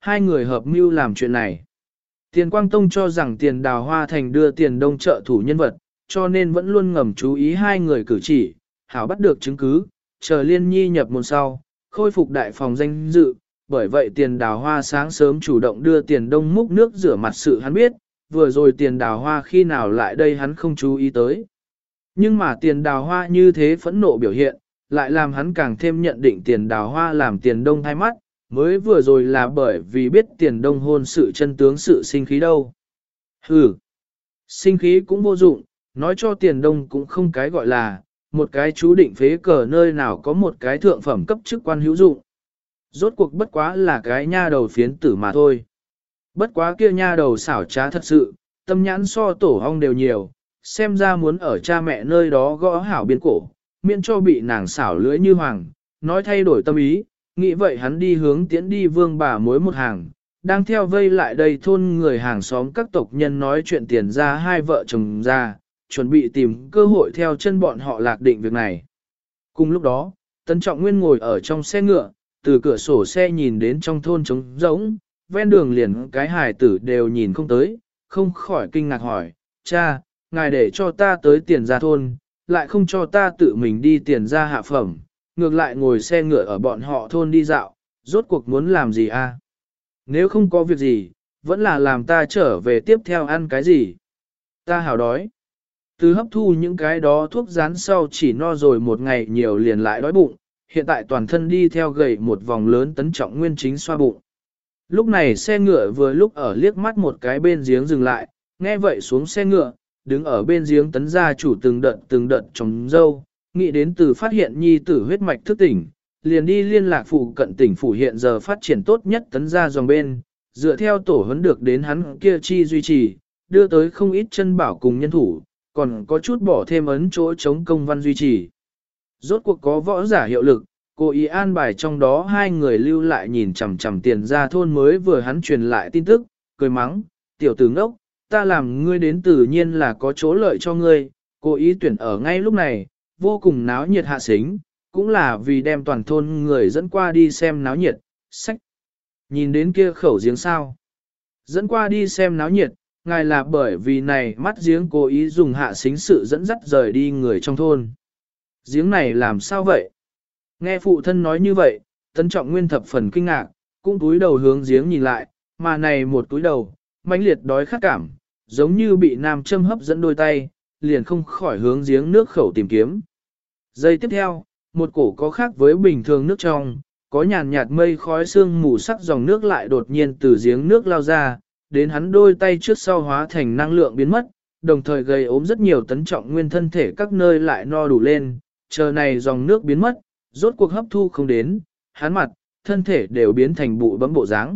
hai người hợp mưu làm chuyện này. Tiền Quang Tông cho rằng Tiền Đào Hoa thành đưa Tiền Đông trợ thủ nhân vật, cho nên vẫn luôn ngầm chú ý hai người cử chỉ, hảo bắt được chứng cứ, chờ Liên Nhi nhập môn sau, khôi phục đại phòng danh dự, bởi vậy Tiền Đào Hoa sáng sớm chủ động đưa Tiền Đông múc nước rửa mặt sự hắn biết, vừa rồi Tiền Đào Hoa khi nào lại đây hắn không chú ý tới. Nhưng mà Tiền Đào Hoa như thế phẫn nộ biểu hiện, lại làm hắn càng thêm nhận định Tiền Đào Hoa làm Tiền Đông thay mắt, mới vừa rồi là bởi vì biết Tiền Đông hôn sự chân tướng sự sinh khí đâu. Hừ, sinh khí cũng vô dụng, nói cho Tiền Đông cũng không cái gọi là, một cái chú định phế cờ nơi nào có một cái thượng phẩm cấp chức quan hữu dụng. Rốt cuộc bất quá là cái nha đầu phiến tử mà thôi. Bất quá kia nha đầu xảo trá thật sự, tâm nhãn so tổ hong đều nhiều, xem ra muốn ở cha mẹ nơi đó gõ hảo biên cổ, miễn cho bị nàng xảo lưỡi như hoàng, nói thay đổi tâm ý, nghĩ vậy hắn đi hướng tiễn đi vương bà mối một hàng, đang theo vây lại đây thôn người hàng xóm các tộc nhân nói chuyện tiền ra hai vợ chồng ra, chuẩn bị tìm cơ hội theo chân bọn họ lạc định việc này. Cùng lúc đó, Tấn Trọng Nguyên ngồi ở trong xe ngựa, từ cửa sổ xe nhìn đến trong thôn trống rỗng, ven đường liền cái hài tử đều nhìn không tới, không khỏi kinh ngạc hỏi, cha, ngài để cho ta tới tiền ra thôn, lại không cho ta tự mình đi tiền ra hạ phẩm, ngược lại ngồi xe ngựa ở bọn họ thôn đi dạo, rốt cuộc muốn làm gì a? Nếu không có việc gì, vẫn là làm ta trở về tiếp theo ăn cái gì? Ta hào đói. Từ hấp thu những cái đó thuốc rán sau chỉ no rồi một ngày nhiều liền lại đói bụng, hiện tại toàn thân đi theo gầy một vòng lớn Tấn Trọng Nguyên chính xoa bụng. Lúc này xe ngựa vừa lúc ở liếc mắt một cái bên giếng dừng lại, nghe vậy xuống xe ngựa, đứng ở bên giếng Tấn gia chủ từng đợt trống dâu, nghĩ đến từ phát hiện nhi tử huyết mạch thức tỉnh, liền đi liên lạc phụ cận tỉnh phủ hiện giờ phát triển tốt nhất Tấn gia dòng bên, dựa theo tổ huấn được đến hắn kia chi duy trì, đưa tới không ít chân bảo cùng nhân thủ, còn có chút bỏ thêm ấn chỗ chống công văn duy trì. Rốt cuộc có võ giả hiệu lực, cô ý an bài trong đó hai người lưu lại nhìn chằm chằm tiền ra thôn mới vừa hắn truyền lại tin tức, cười mắng, tiểu tử ngốc, ta làm ngươi đến tự nhiên là có chỗ lợi cho ngươi, cô ý tuyển ở ngay lúc này, vô cùng náo nhiệt hạ xính, cũng là vì đem toàn thôn người dẫn qua đi xem náo nhiệt, sách. Nhìn đến kia khẩu giếng sao. Dẫn qua đi xem náo nhiệt, ngài là bởi vì này mắt giếng cố ý dùng hạ xính sự dẫn dắt rời đi người trong thôn. Giếng này làm sao vậy? Nghe phụ thân nói như vậy, Tấn Trọng Nguyên thập phần kinh ngạc, cũng túi đầu hướng giếng nhìn lại, mà này một túi đầu, mãnh liệt đói khát cảm, giống như bị nam châm hấp dẫn đôi tay, liền không khỏi hướng giếng nước khẩu tìm kiếm. Giây tiếp theo, một cổ có khác với bình thường nước trong, có nhàn nhạt mây khói sương mù sắc dòng nước lại đột nhiên từ giếng nước lao ra, đến hắn đôi tay trước sau hóa thành năng lượng biến mất, đồng thời gây ốm rất nhiều Tấn Trọng Nguyên thân thể các nơi lại no đủ lên, chờ này dòng nước biến mất, rốt cuộc hấp thu không đến, hắn mặt, thân thể đều biến thành bụi bấm bộ dáng.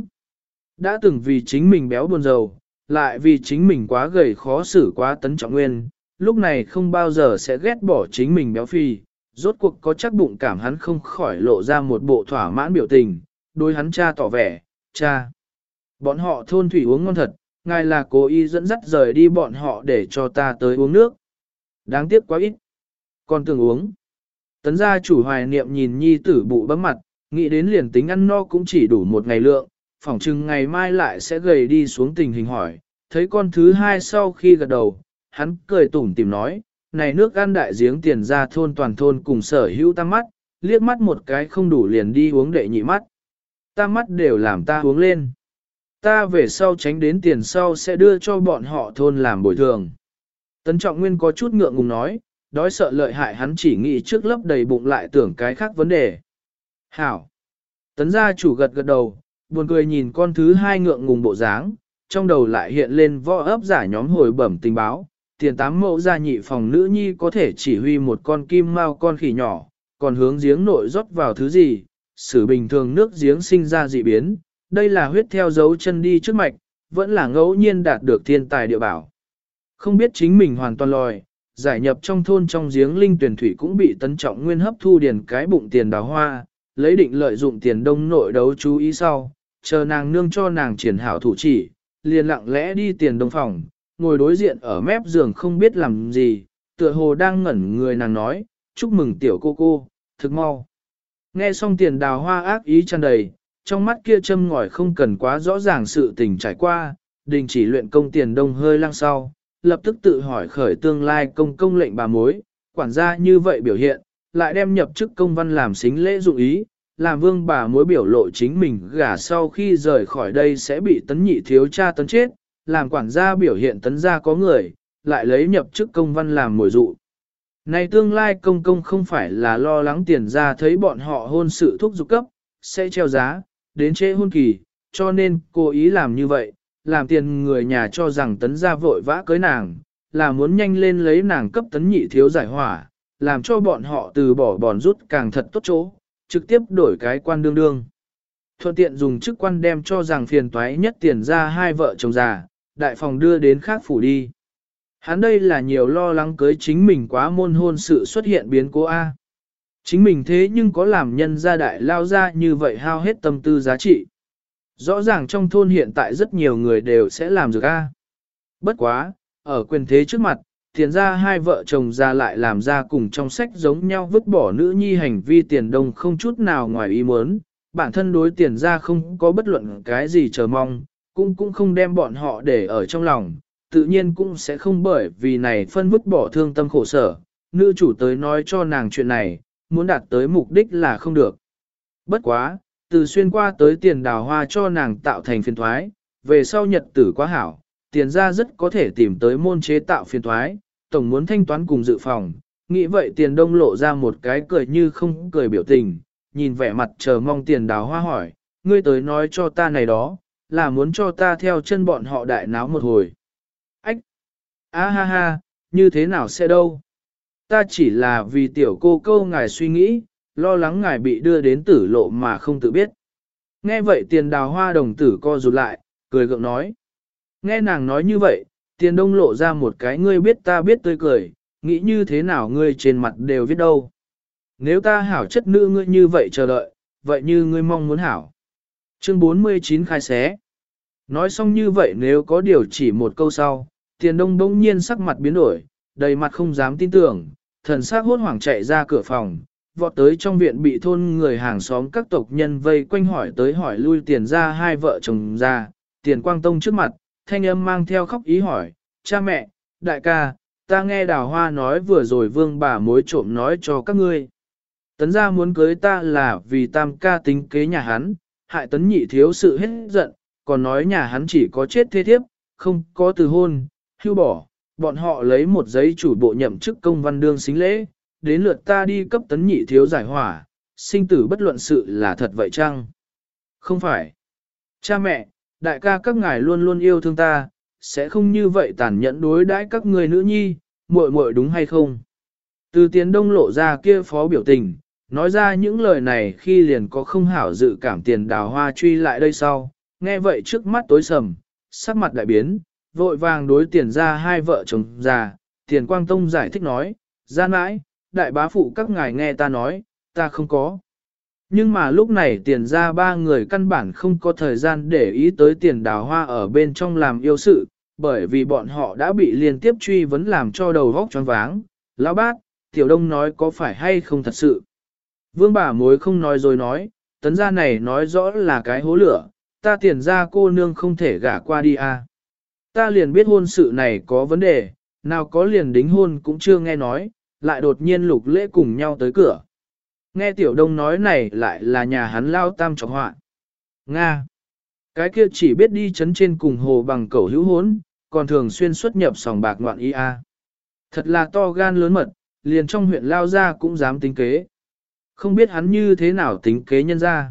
Đã từng vì chính mình béo buồn rầu, lại vì chính mình quá gầy khó xử quá Tấn Trọng Nguyên, lúc này không bao giờ sẽ ghét bỏ chính mình béo phì, rốt cuộc có chắc bụng cảm hắn không khỏi lộ ra một bộ thỏa mãn biểu tình, đối hắn cha tỏ vẻ, cha. Bọn họ thôn thủy uống ngon thật, ngài là cố ý dẫn dắt rời đi bọn họ để cho ta tới uống nước. Đáng tiếc quá ít. Còn tưởng uống. Tấn gia chủ hoài niệm nhìn nhi tử bụ bấm mặt, nghĩ đến liền tính ăn no cũng chỉ đủ một ngày lượng, phỏng chừng ngày mai lại sẽ gầy đi xuống tình hình hỏi. Thấy con thứ hai sau khi gật đầu, hắn cười tủm tìm nói, này nước ăn đại giếng tiền ra thôn toàn thôn cùng sở hữu tam mắt, liếc mắt một cái không đủ liền đi uống đệ nhị mắt. Tam mắt đều làm ta uống lên. Ta về sau tránh đến tiền sau sẽ đưa cho bọn họ thôn làm bồi thường. Tấn Trọng Nguyên có chút ngượng ngùng nói, đói sợ lợi hại hắn chỉ nghĩ trước lấp đầy bụng lại tưởng cái khác vấn đề. Hảo! Tấn gia chủ gật gật đầu, buồn cười nhìn con thứ hai ngượng ngùng bộ dáng, trong đầu lại hiện lên võ ấp giả nhóm hồi bẩm tình báo, tiền 8 mẫu gia nhị phòng nữ nhi có thể chỉ huy một con kim mao con khỉ nhỏ, còn hướng giếng nội rót vào thứ gì, sử bình thường nước giếng sinh ra dị biến, đây là huyết theo dấu chân đi trước mạch, vẫn là ngẫu nhiên đạt được thiên tài địa bảo. Không biết chính mình hoàn toàn lòi, giải nhập trong thôn trong giếng linh tuyển thủy cũng bị Tấn Trọng Nguyên hấp thu điền cái bụng tiền đào hoa, lấy định lợi dụng tiền đông nội đấu chú ý sau, chờ nàng nương cho nàng triển hảo thủ chỉ, liền lặng lẽ đi tiền đông phòng, ngồi đối diện ở mép giường không biết làm gì, tựa hồ đang ngẩn người nàng nói, chúc mừng tiểu cô cô, thực mau. Nghe xong tiền đào hoa ác ý tràn đầy, trong mắt kia châm ngòi không cần quá rõ ràng sự tình trải qua, đình chỉ luyện công Tiền Đông hơi lăng sau, lập tức tự hỏi khởi tương lai công lệnh bà mối, quản gia như vậy biểu hiện, lại đem nhập chức công văn làm xính lễ dụng ý, làm vương bà mối biểu lộ chính mình gả sau khi rời khỏi đây sẽ bị tấn nhị thiếu cha tấn chết, làm quản gia biểu hiện tấn gia có người, lại lấy nhập chức công văn làm mồi dụ. Này tương lai công không phải là lo lắng Tiền gia thấy bọn họ hôn sự thúc giục cấp, sẽ treo giá, đến trễ hôn kỳ, cho nên cố ý làm như vậy, làm Tiền người nhà cho rằng tấn gia vội vã cưới nàng, là muốn nhanh lên lấy nàng cấp tấn nhị thiếu giải hỏa, làm cho bọn họ từ bỏ bòn rút càng thật tốt chỗ, trực tiếp đổi cái quan đương đương. Thuận tiện dùng chức quan đem cho rằng phiền toái nhất Tiền gia hai vợ chồng già, đại phòng đưa đến khác phủ đi. Hắn đây là nhiều lo lắng cưới chính mình quá môn hôn sự xuất hiện biến cố A. Chính mình thế nhưng có làm nhân gia đại lao ra như vậy hao hết tâm tư giá trị. Rõ ràng trong thôn hiện tại rất nhiều người đều sẽ làm được A. Bất quá, ở quyền thế trước mặt, Tiền gia hai vợ chồng ra lại làm ra cùng trong sách giống nhau vứt bỏ nữ nhi hành vi Tiền Đông không chút nào ngoài ý muốn, bản thân đối Tiền gia không có bất luận cái gì chờ mong, cũng không đem bọn họ để ở trong lòng, tự nhiên cũng sẽ không bởi vì này phân vứt bỏ thương tâm khổ sở, nữ chủ tới nói cho nàng chuyện này, muốn đạt tới mục đích là không được. Bất quá, từ xuyên qua tới Tiền đào hoa cho nàng tạo thành phiền thoái, về sau nhật tử quá hảo, Tiền gia rất có thể tìm tới môn chế tạo phiền thoái, tổng muốn thanh toán cùng dự phòng, nghĩ vậy Tiền Đông lộ ra một cái cười như không cười biểu tình, nhìn vẻ mặt chờ mong Tiền đào hoa hỏi, ngươi tới nói cho ta này đó, là muốn cho ta theo chân bọn họ đại náo một hồi. Ách! Ha ha, như thế nào sẽ đâu? Ta chỉ là vì tiểu cô câu ngài suy nghĩ, lo lắng ngài bị đưa đến tử lộ mà không tự biết. Nghe vậy Tiền đào hoa đồng tử co rụt lại, cười gượng nói. Nghe nàng nói như vậy, Tiền Đông lộ ra một cái ngươi biết ta biết tươi cười, nghĩ như thế nào ngươi trên mặt đều viết đâu. Nếu ta hảo chất nữ ngươi như vậy chờ đợi, vậy như ngươi mong muốn hảo. Chương 49 khai xé. Nói xong như vậy nếu có điều chỉ một câu sau, Tiền Đông bỗng nhiên sắc mặt biến đổi, đầy mặt không dám tin tưởng, thần sắc hốt hoảng chạy ra cửa phòng, vọt tới trong viện bị thôn người hàng xóm các tộc nhân vây quanh hỏi tới hỏi lui Tiền ra hai vợ chồng ra, Tiền Quang Tông trước mặt, thanh âm mang theo khóc ý hỏi, cha mẹ, đại ca, ta nghe Đào Hoa nói vừa rồi vương bà mối trộm nói cho các ngươi. Tấn gia muốn cưới ta là vì tam ca tính kế nhà hắn, hại tấn nhị thiếu sự hết giận, còn nói nhà hắn chỉ có chết thế thiếp, không có từ hôn, hưu bỏ, bọn họ lấy một giấy chủ bộ nhậm chức công văn đương xính lễ, đến lượt ta đi cấp tấn nhị thiếu giải hỏa, sinh tử bất luận sự là thật vậy chăng? Không phải. Cha mẹ, đại ca các ngài luôn luôn yêu thương ta, sẽ không như vậy tàn nhẫn đối đãi các người nữ nhi, muội muội đúng hay không? Từ Tiền Đông lộ ra kia phó biểu tình, nói ra những lời này khi liền có không hảo dự cảm Tiền đào hoa truy lại đây sau, nghe vậy trước mắt tối sầm, sắc mặt đại biến, vội vàng đối Tiền ra hai vợ chồng già, Tiền Quang Tông giải thích nói, ra mãi, đại bá phụ các ngài nghe ta nói, ta không có. Nhưng mà lúc này Tiền ra ba người căn bản không có thời gian để ý tới Tiền đào hoa ở bên trong làm yêu sự, bởi vì bọn họ đã bị liên tiếp truy vấn làm cho đầu vóc choáng váng. Lão bát, Tiểu Đông nói có phải hay không thật sự. Vương bà mối không nói rồi nói, tấn gia này nói rõ là cái hố lửa, ta Tiền ra cô nương không thể gả qua đi à. Ta liền biết hôn sự này có vấn đề, nào có liền đính hôn cũng chưa nghe nói, lại đột nhiên Lục Lễ cùng nhau tới cửa. Nghe Tiểu Đông nói này lại là nhà hắn lao tam trọng họa. Nga! Cái kia chỉ biết đi chấn trên cùng hồ bằng cẩu hữu hốn, còn thường xuyên xuất nhập sòng bạc ngoạn ý a. Thật là to gan lớn mật, liền trong huyện lao ra cũng dám tính kế. Không biết hắn như thế nào tính kế nhân ra.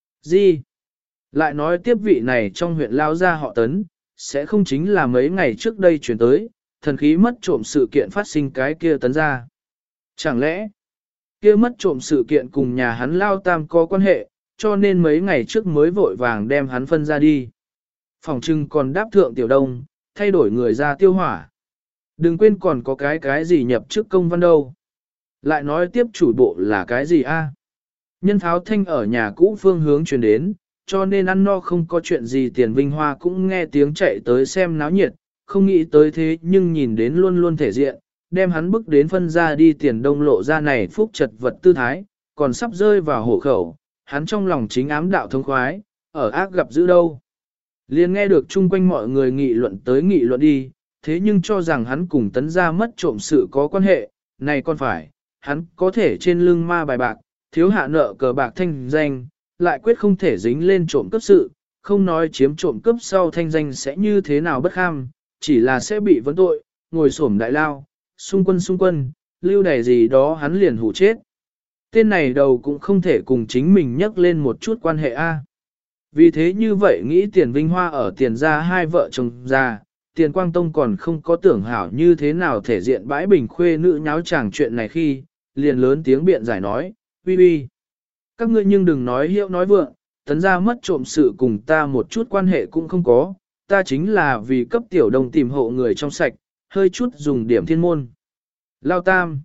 Gì? Lại nói tiếp vị này trong huyện lao ra họ Tấn, sẽ không chính là mấy ngày trước đây chuyển tới, thần khí mất trộm sự kiện phát sinh cái kia Tấn ra. Chẳng lẽ, kia mất trộm sự kiện cùng nhà hắn lao tam có quan hệ, cho nên mấy ngày trước mới vội vàng đem hắn phân ra đi. Phòng trưng còn đáp thượng Tiểu Đông, thay đổi người ra tiêu hỏa. Đừng quên còn có cái gì nhập chức công văn đâu. Lại nói tiếp chủ bộ là cái gì a? Nhân tháo thanh ở nhà cũ phương hướng truyền đến, cho nên ăn no không có chuyện gì Tiền Vinh Hoa cũng nghe tiếng chạy tới xem náo nhiệt, không nghĩ tới thế nhưng nhìn đến luôn luôn thể diện, đem hắn bước đến phân ra đi Tiền Đông lộ ra này phúc chật vật tư thái, còn sắp rơi vào hổ khẩu, hắn trong lòng chính ám đạo thống khoái, ở ác gặp dữ đâu. Liền nghe được chung quanh mọi người nghị luận tới nghị luận đi, thế nhưng cho rằng hắn cùng tấn gia mất trộm sự có quan hệ, này còn phải, hắn có thể trên lưng ma bài bạc, thiếu hạ nợ cờ bạc thanh danh, lại quyết không thể dính lên trộm cướp sự, không nói chiếm trộm cướp sau thanh danh sẽ như thế nào bất kham, chỉ là sẽ bị vấn tội, ngồi xổm đại lao, xung quân, lưu đày gì đó hắn liền hủ chết. Tên này đầu cũng không thể cùng chính mình nhắc lên một chút quan hệ A. Vì thế như vậy nghĩ Tiền Vinh Hoa ở Tiền gia hai vợ chồng già, Tiền Quang Tông còn không có tưởng hảo như thế nào thể diện bãi bình khuê nữ nháo chàng chuyện này khi, liền lớn tiếng biện giải nói, uy, các ngươi nhưng đừng nói hiệu nói vượng, tấn gia mất trộm sự cùng ta một chút quan hệ cũng không có, ta chính là vì cấp tiểu đồng tìm hộ người trong sạch, hơi chút dùng điểm thiên môn. Lao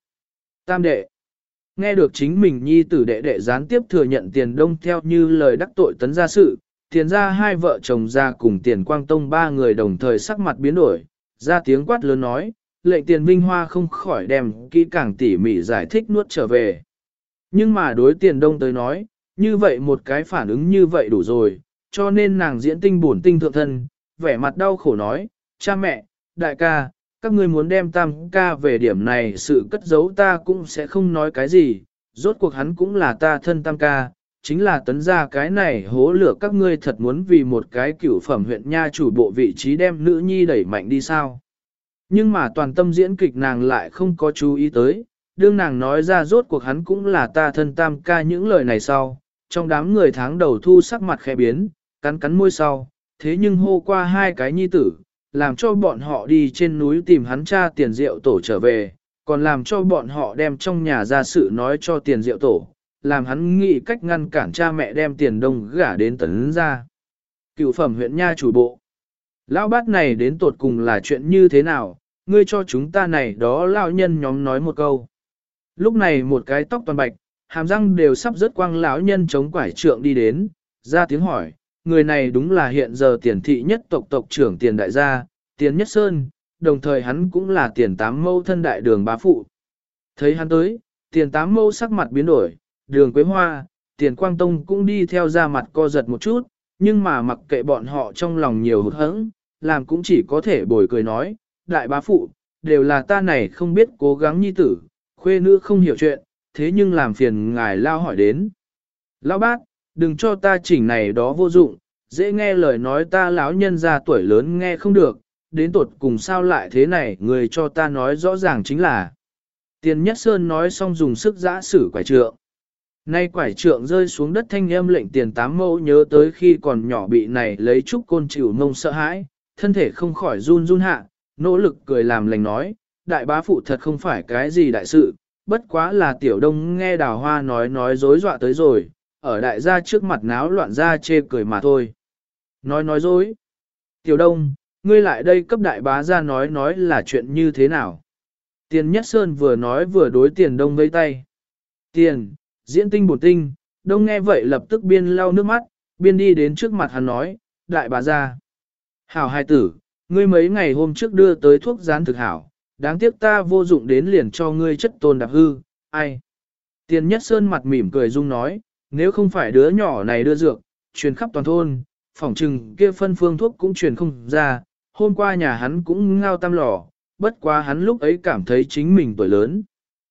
tam đệ, nghe được chính mình nhi tử đệ đệ gián tiếp thừa nhận Tiền Đông theo như lời đắc tội tấn gia sự, Tiền gia hai vợ chồng ra cùng Tiền Quang Tông ba người đồng thời sắc mặt biến đổi, ra tiếng quát lớn nói, lệnh Tiền Vinh Hoa không khỏi đem kỹ càng tỉ mỉ giải thích nuốt trở về. Nhưng mà đối Tiền Đông tới nói, như vậy một cái phản ứng như vậy đủ rồi, cho nên nàng diễn tinh bổn tinh thượng thân, vẻ mặt đau khổ nói, cha mẹ, đại ca, các ngươi muốn đem tam ca về điểm này sự cất giấu ta cũng sẽ không nói cái gì, rốt cuộc hắn cũng là ta thân tam ca, chính là tấn ra cái này hố lửa các ngươi thật muốn vì một cái cửu phẩm huyện nha chủ bộ vị trí đem nữ nhi đẩy mạnh đi sao. Nhưng mà toàn tâm diễn kịch nàng lại không có chú ý tới, đương nàng nói ra rốt cuộc hắn cũng là ta thân tam ca những lời này sau, trong đám người tháng đầu thu sắc mặt khẽ biến, cắn môi sau, thế nhưng hô qua hai cái nhi tử, làm cho bọn họ đi trên núi tìm hắn cha Tiền Diệu Tổ trở về, còn làm cho bọn họ đem trong nhà ra sự nói cho Tiền Diệu Tổ, làm hắn nghĩ cách ngăn cản cha mẹ đem Tiền Đông gả đến tấn ra. Cựu phẩm huyện nha chủ bộ. Lão bát này đến tột cùng là chuyện như thế nào, ngươi cho chúng ta này đó lão nhân nhóm nói một câu. Lúc này một cái tóc toàn bạch, hàm răng đều sắp rớt quang lão nhân chống quải trượng đi đến, ra tiếng hỏi, người này đúng là hiện giờ Tiền thị nhất tộc trưởng Tiền đại gia, Tiền Nhất Sơn, đồng thời hắn cũng là Tiền Tám Mâu thân đại đường bá phụ. Thấy hắn tới, Tiền Tám Mâu sắc mặt biến đổi, Đường Quế Hoa, Tiền Quang Tông cũng đi theo ra mặt co giật một chút, nhưng mà mặc kệ bọn họ trong lòng nhiều hụt hẫng, làm cũng chỉ có thể bồi cười nói, đại bá phụ, đều là ta này không biết cố gắng nhi tử, khuê nữ không hiểu chuyện, thế nhưng làm phiền ngài lao hỏi đến. Lão bác, đừng cho ta chỉnh này đó vô dụng, dễ nghe lời nói ta lão nhân ra tuổi lớn nghe không được, đến tột cùng sao lại thế này, người cho ta nói rõ ràng chính là. Tiền Nhất Sơn nói xong dùng sức giã sử quải trượng. Nay quải trượng rơi xuống đất thanh âm lệnh Tiền Tám Mẫu nhớ tới khi còn nhỏ bị này lấy trúc côn chịu mông sợ hãi, thân thể không khỏi run hạ, nỗ lực cười làm lành nói, đại bá phụ thật không phải cái gì đại sự, bất quá là tiểu đông nghe Đào Hoa nói dối dọa tới rồi, ở đại gia trước mặt náo loạn ra chê cười mà thôi. Nói dối. Tiểu đông, ngươi lại đây cấp đại bá ra nói là chuyện như thế nào. Tiền Nhất Sơn vừa nói vừa đối Tiền Đông vây tay. Tiền, diễn tinh bổn tinh, Đông nghe vậy lập tức biên lau nước mắt, biên đi đến trước mặt hắn nói, đại bá ra. Hảo hai tử, ngươi mấy ngày hôm trước đưa tới thuốc gián thực hảo, đáng tiếc ta vô dụng đến liền cho ngươi chất tôn đạp hư, ai. Tiền Nhất Sơn mặt mỉm cười dung nói, nếu không phải đứa nhỏ này đưa dược, truyền khắp toàn thôn, phỏng chừng kia phân phương thuốc cũng truyền không ra, hôm qua nhà hắn cũng ngao tam lò, bất quá hắn lúc ấy cảm thấy chính mình tuổi lớn.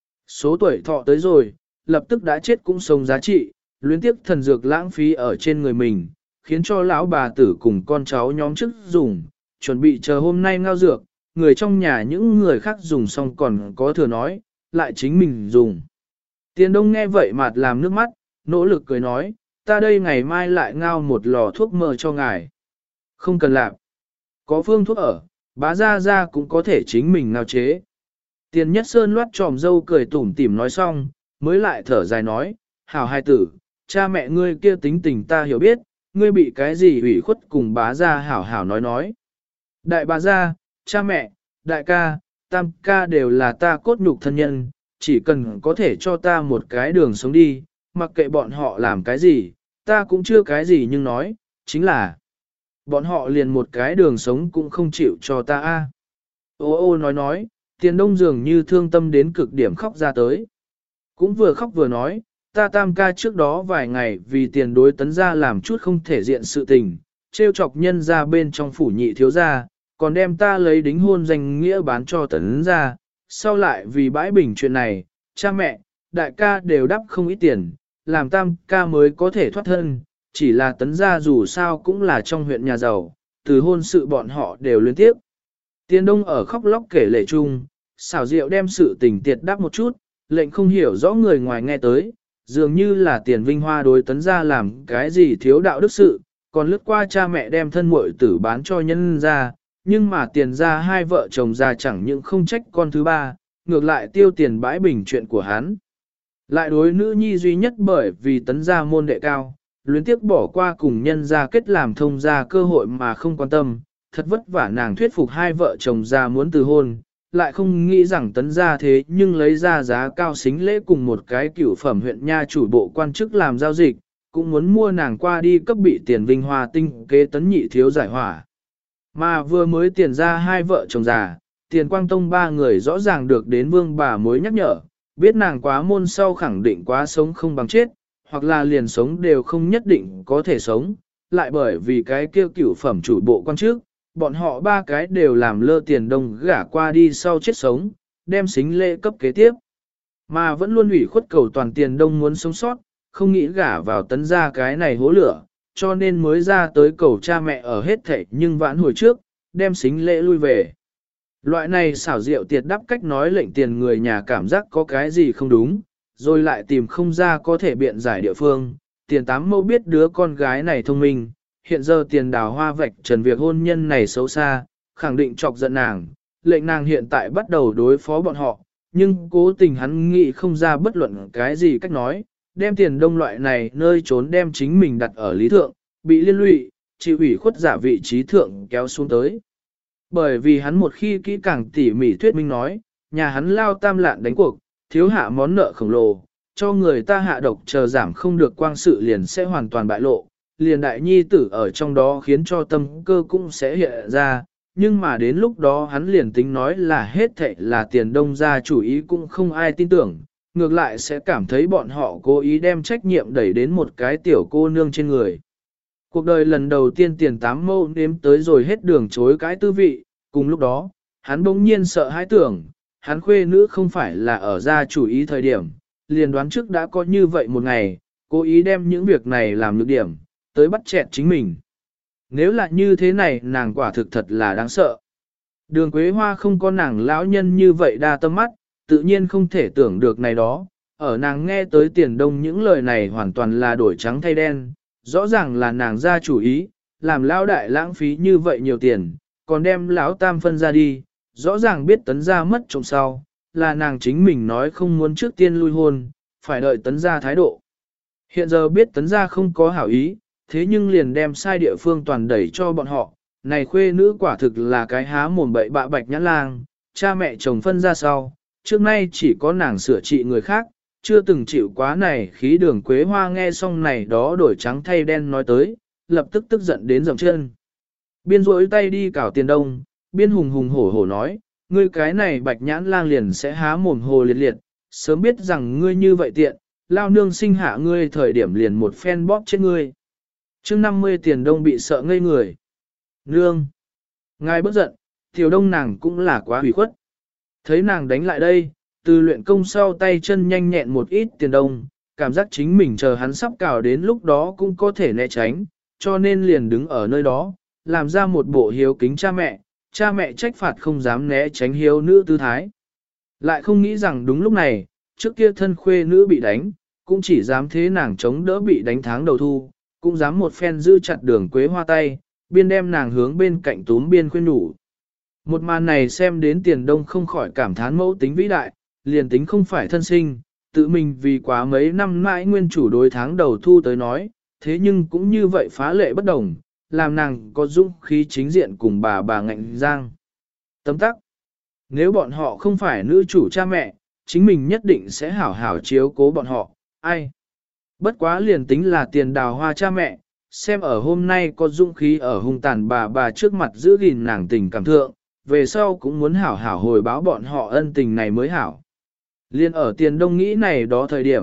Số tuổi thọ tới rồi, lập tức đã chết cũng sống giá trị, luyến tiếp thần dược lãng phí ở trên người mình, khiến cho lão bà tử cùng con cháu nhóm trước dùng, chuẩn bị chờ hôm nay ngao dược, người trong nhà những người khác dùng xong còn có thừa nói, lại chính mình dùng. Tiền Đông nghe vậy mặt làm nước mắt, nỗ lực cười nói, ta đây ngày mai lại ngao một lò thuốc mơ cho ngài. Không cần làm. Có phương thuốc ở, bá ra cũng có thể chính mình ngao chế. Tiền Nhất Sơn loát tròm dâu cười tủm tỉm nói xong, mới lại thở dài nói, hảo hai tử, cha mẹ ngươi kia tính tình ta hiểu biết, ngươi bị cái gì ủy khuất cùng bá ra hảo nói. Đại bá ra, cha mẹ, đại ca, tam ca đều là ta cốt nhục thân nhân, chỉ cần có thể cho ta một cái đường sống đi, mặc kệ bọn họ làm cái gì, ta cũng chưa cái gì nhưng nói, chính là bọn họ liền một cái đường sống cũng không chịu cho ta a. Ô nói, Tiền Đông dường như thương tâm đến cực điểm khóc ra tới. Cũng vừa khóc vừa nói, ta tam ca trước đó vài ngày vì tiền đối tấn gia làm chút không thể diện sự tình, trêu chọc nhân ra bên trong phủ nhị thiếu gia, còn đem ta lấy đính hôn danh nghĩa bán cho tấn gia, sau lại vì bãi bình chuyện này, cha mẹ, đại ca đều đắp không ít tiền, làm tam ca mới có thể thoát thân, chỉ là tấn gia dù sao cũng là trong huyện nhà giàu, từ hôn sự bọn họ đều liên tiếp. Tiền Đông ở khóc lóc kể lể chung, xảo diệu đem sự tình tiệt đáp một chút, lệnh không hiểu rõ người ngoài nghe tới, dường như là Tiền Vinh Hoa đối tấn gia làm cái gì thiếu đạo đức sự, còn lướt qua cha mẹ đem thân muội tử bán cho nhân ra, nhưng mà Tiền gia hai vợ chồng già chẳng những không trách con thứ ba, ngược lại tiêu tiền bãi bình chuyện của hắn. Lại đối nữ nhi duy nhất bởi vì tấn gia môn đệ cao, luyến tiếc bỏ qua cùng nhân gia kết làm thông gia cơ hội mà không quan tâm, thật vất vả nàng thuyết phục hai vợ chồng già muốn từ hôn, lại không nghĩ rằng tấn gia thế nhưng lấy ra giá cao xính lễ cùng một cái cửu phẩm huyện nha chủ bộ quan chức làm giao dịch, cũng muốn mua nàng qua đi cấp bị Tiền Vinh Hoa tinh kế tấn nhị thiếu giải hỏa. Mà vừa mới tiền ra hai vợ chồng già, Tiền Quang Tông ba người rõ ràng được đến vương bà mối nhắc nhở, biết nàng quá môn sau khẳng định quá sống không bằng chết, hoặc là liền sống đều không nhất định có thể sống, lại bởi vì cái kêu cửu phẩm chủ bộ quan chức, bọn họ ba cái đều làm lơ Tiền Đông gả qua đi sau chết sống, đem xính lễ cấp kế tiếp. Mà vẫn luôn ủy khuất cầu toàn Tiền Đông muốn sống sót, không nghĩ gả vào tấn gia cái này hố lửa, cho nên mới ra tới cầu cha mẹ ở hết thảy nhưng vãn hồi trước, đem xính lễ lui về. Loại này xảo diệu tiệt đắp cách nói lệnh Tiền người nhà cảm giác có cái gì không đúng, rồi lại tìm không ra có thể biện giải địa phương. Tiền Tám Mâu biết đứa con gái này thông minh, hiện giờ Tiền Đào Hoa vạch trần việc hôn nhân này xấu xa, khẳng định chọc giận nàng, lệnh nàng hiện tại bắt đầu đối phó bọn họ, nhưng cố tình hắn nghĩ không ra bất luận cái gì cách nói, đem Tiền Đông loại này nơi trốn đem chính mình đặt ở lý thượng, bị liên lụy, chịu ủy khuất giả vị trí thượng kéo xuống tới. Bởi vì hắn một khi kỹ càng tỉ mỉ thuyết minh nói, nhà hắn lao tam lạn đánh cuộc, thiếu hạ món nợ khổng lồ, cho người ta hạ độc chờ giảm không được quang sự liền sẽ hoàn toàn bại lộ, liền đại nhi tử ở trong đó khiến cho tâm cơ cũng sẽ hiện ra, nhưng mà đến lúc đó hắn liền tính nói là hết thệ là Tiền Đông gia chủ ý cũng không ai tin tưởng, ngược lại sẽ cảm thấy bọn họ cố ý đem trách nhiệm đẩy đến một cái tiểu cô nương trên người. Cuộc đời lần đầu tiên Tiền Tám Mâu nếm tới rồi hết đường chối cãi tư vị, cùng lúc đó, hắn bỗng nhiên sợ hãi tưởng, hắn khuê nữ không phải là ở gia chủ ý thời điểm, liền đoán trước đã có như vậy một ngày, cố ý đem những việc này làm nhược điểm, tới bắt chẹt chính mình. Nếu là như thế này nàng quả thực thật là đáng sợ. Đường Quế Hoa không có nàng lão nhân như vậy đa tâm mắt, tự nhiên không thể tưởng được này đó, ở nàng nghe tới Tiền Đông những lời này hoàn toàn là đổi trắng thay đen, rõ ràng là nàng ra chủ ý, làm lão đại lãng phí như vậy nhiều tiền, còn đem lão tam phân ra đi, rõ ràng biết tấn gia mất trộm sau, là nàng chính mình nói không muốn trước tiên lui hôn, phải đợi tấn gia thái độ. Hiện giờ biết tấn gia không có hảo ý, thế nhưng liền đem sai địa phương toàn đẩy cho bọn họ, này khuê nữ quả thực là cái há mồm bậy bạ bạch nhãn lang, cha mẹ chồng phân ra sau, trước nay chỉ có nàng sửa trị người khác, chưa từng chịu quá này khí. Đường Quế Hoa nghe xong này đó đổi trắng thay đen nói tới, lập tức tức giận đến dậm chân. Biên rỗi tay đi cào Tiền Đông, biên hùng hùng hổ hổ nói, ngươi cái này bạch nhãn lang liền sẽ há mồm hồ liệt liệt, sớm biết rằng ngươi như vậy tiện, lao nương sinh hạ ngươi thời điểm liền một phen bóp chết ngươi. Chương 50 Tiền Đông bị sợ ngây người. Nương! Ngài bất giận, Tiểu Đông nàng cũng là quá hủy khuất. Thấy nàng đánh lại đây, từ luyện công sau tay chân nhanh nhẹn một ít Tiền Đông, cảm giác chính mình chờ hắn sắp cào đến lúc đó cũng có thể né tránh, cho nên liền đứng ở nơi đó, làm ra một bộ hiếu kính cha mẹ trách phạt không dám né tránh hiếu nữ tư thái. Lại không nghĩ rằng đúng lúc này, trước kia thân khuê nữ bị đánh, cũng chỉ dám thế nàng chống đỡ bị đánh tháng đầu thu, cũng dám một phen giữ chặt Đường Quế Hoa tay, biên đem nàng hướng bên cạnh túm biên khuyên nhủ. Một màn này xem đến Tiền Đông không khỏi cảm thán mẫu tính vĩ đại, liền tính không phải thân sinh, tự mình vì quá mấy năm mãi nguyên chủ đối tháng đầu thu tới nói, thế nhưng cũng như vậy phá lệ bất đồng, làm nàng có dũng khí chính diện cùng bà ngạnh giang. Tấm tắc, nếu bọn họ không phải nữ chủ cha mẹ, chính mình nhất định sẽ hảo hảo chiếu cố bọn họ, ai. Bất quá liền tính là Tiền Đào Hoa cha mẹ, xem ở hôm nay có dũng khí ở hung tàn bà trước mặt giữ gìn nàng tình cảm thượng, về sau cũng muốn hảo hảo hồi báo bọn họ ân tình này mới hảo. Liên ở Tiền Đông nghĩ này đó thời điểm,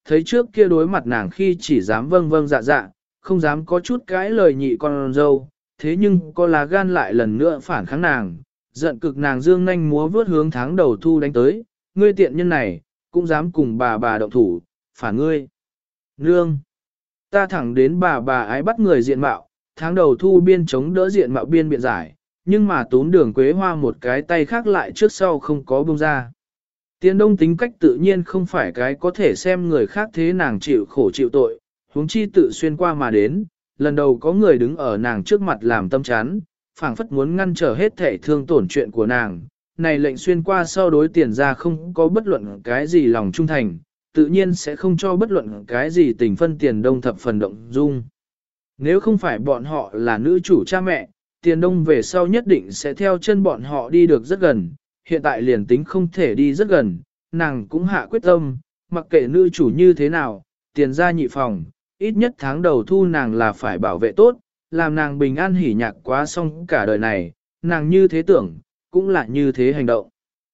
thấy trước kia đối mặt nàng khi chỉ dám vâng vâng dạ dạ, không dám có chút cái lời nhị con dâu, thế nhưng có lá gan lại lần nữa phản kháng nàng, giận cực nàng dương nhanh múa vướt hướng tháng đầu thu đánh tới, ngươi tiện nhân này, cũng dám cùng bà động thủ, phản ngươi. Nương! Ta thẳng đến bà ái bắt người diện mạo, tháng đầu thu biên chống đỡ diện mạo biên biện giải, nhưng mà tún Đường Quế Hoa một cái tay khác lại trước sau không có buông ra. Tiền Đông tính cách tự nhiên không phải cái có thể xem người khác thế nàng chịu khổ chịu tội, huống chi tự xuyên qua mà đến, lần đầu có người đứng ở nàng trước mặt làm tâm chán, phảng phất muốn ngăn trở hết thể thương tổn chuyện của nàng. Này lệnh xuyên qua sau đối tiền ra không có bất luận cái gì lòng trung thành, tự nhiên sẽ không cho bất luận cái gì tình phân Tiền Đông thập phần động dung. Nếu không phải bọn họ là nữ chủ cha mẹ, Tiền Đông về sau nhất định sẽ theo chân bọn họ đi được rất gần, hiện tại liền tính không thể đi rất gần, nàng cũng hạ quyết tâm, mặc kệ nữ chủ như thế nào, Tiền ra nhị phòng, ít nhất tháng đầu thu nàng là phải bảo vệ tốt, làm nàng bình an hỉ nhạc quá xong cả đời này, nàng như thế tưởng, cũng là như thế hành động.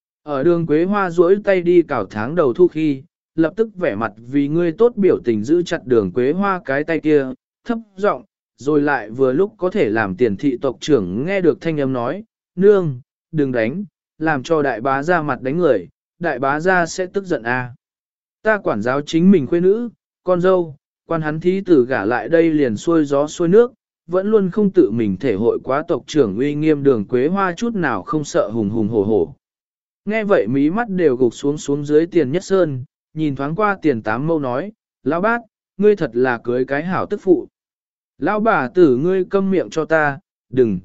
Ở Đường Quế Hoa duỗi tay đi cào tháng đầu thu khi, lập tức vẻ mặt vì ngươi tốt biểu tình giữ chặt Đường Quế Hoa cái tay kia, thấp giọng, rồi lại vừa lúc có thể làm Tiền thị tộc trưởng nghe được thanh âm nói, nương, đừng đánh, làm cho đại bá ra mặt đánh người, đại bá ra sẽ tức giận à. Ta quản giáo chính mình khuê nữ, con dâu, quan hắn thí tử gả lại đây liền xuôi gió xuôi nước, vẫn luôn không tự mình thể hội quá tộc trưởng uy nghiêm Đường Quế Hoa chút nào không sợ hùng hùng hổ hổ. Nghe vậy mí mắt đều gục xuống dưới Tiền Nhất Sơn, nhìn thoáng qua Tiền Tám Mâu nói, lão bát, ngươi thật là cưới cái hảo tức phụ. Lão bà tử ngươi câm miệng cho ta, đừng,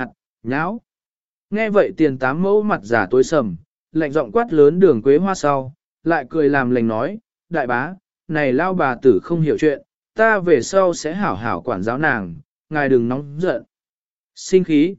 nháo. Nghe vậy Tiền Tám Mẫu mặt giả tối sầm, lạnh giọng quát lớn Đường Quế Hoa sau, lại cười làm lành nói, đại bá, này lao bà tử không hiểu chuyện, ta về sau sẽ hảo hảo quản giáo nàng, ngài đừng nóng giận. Sinh khí.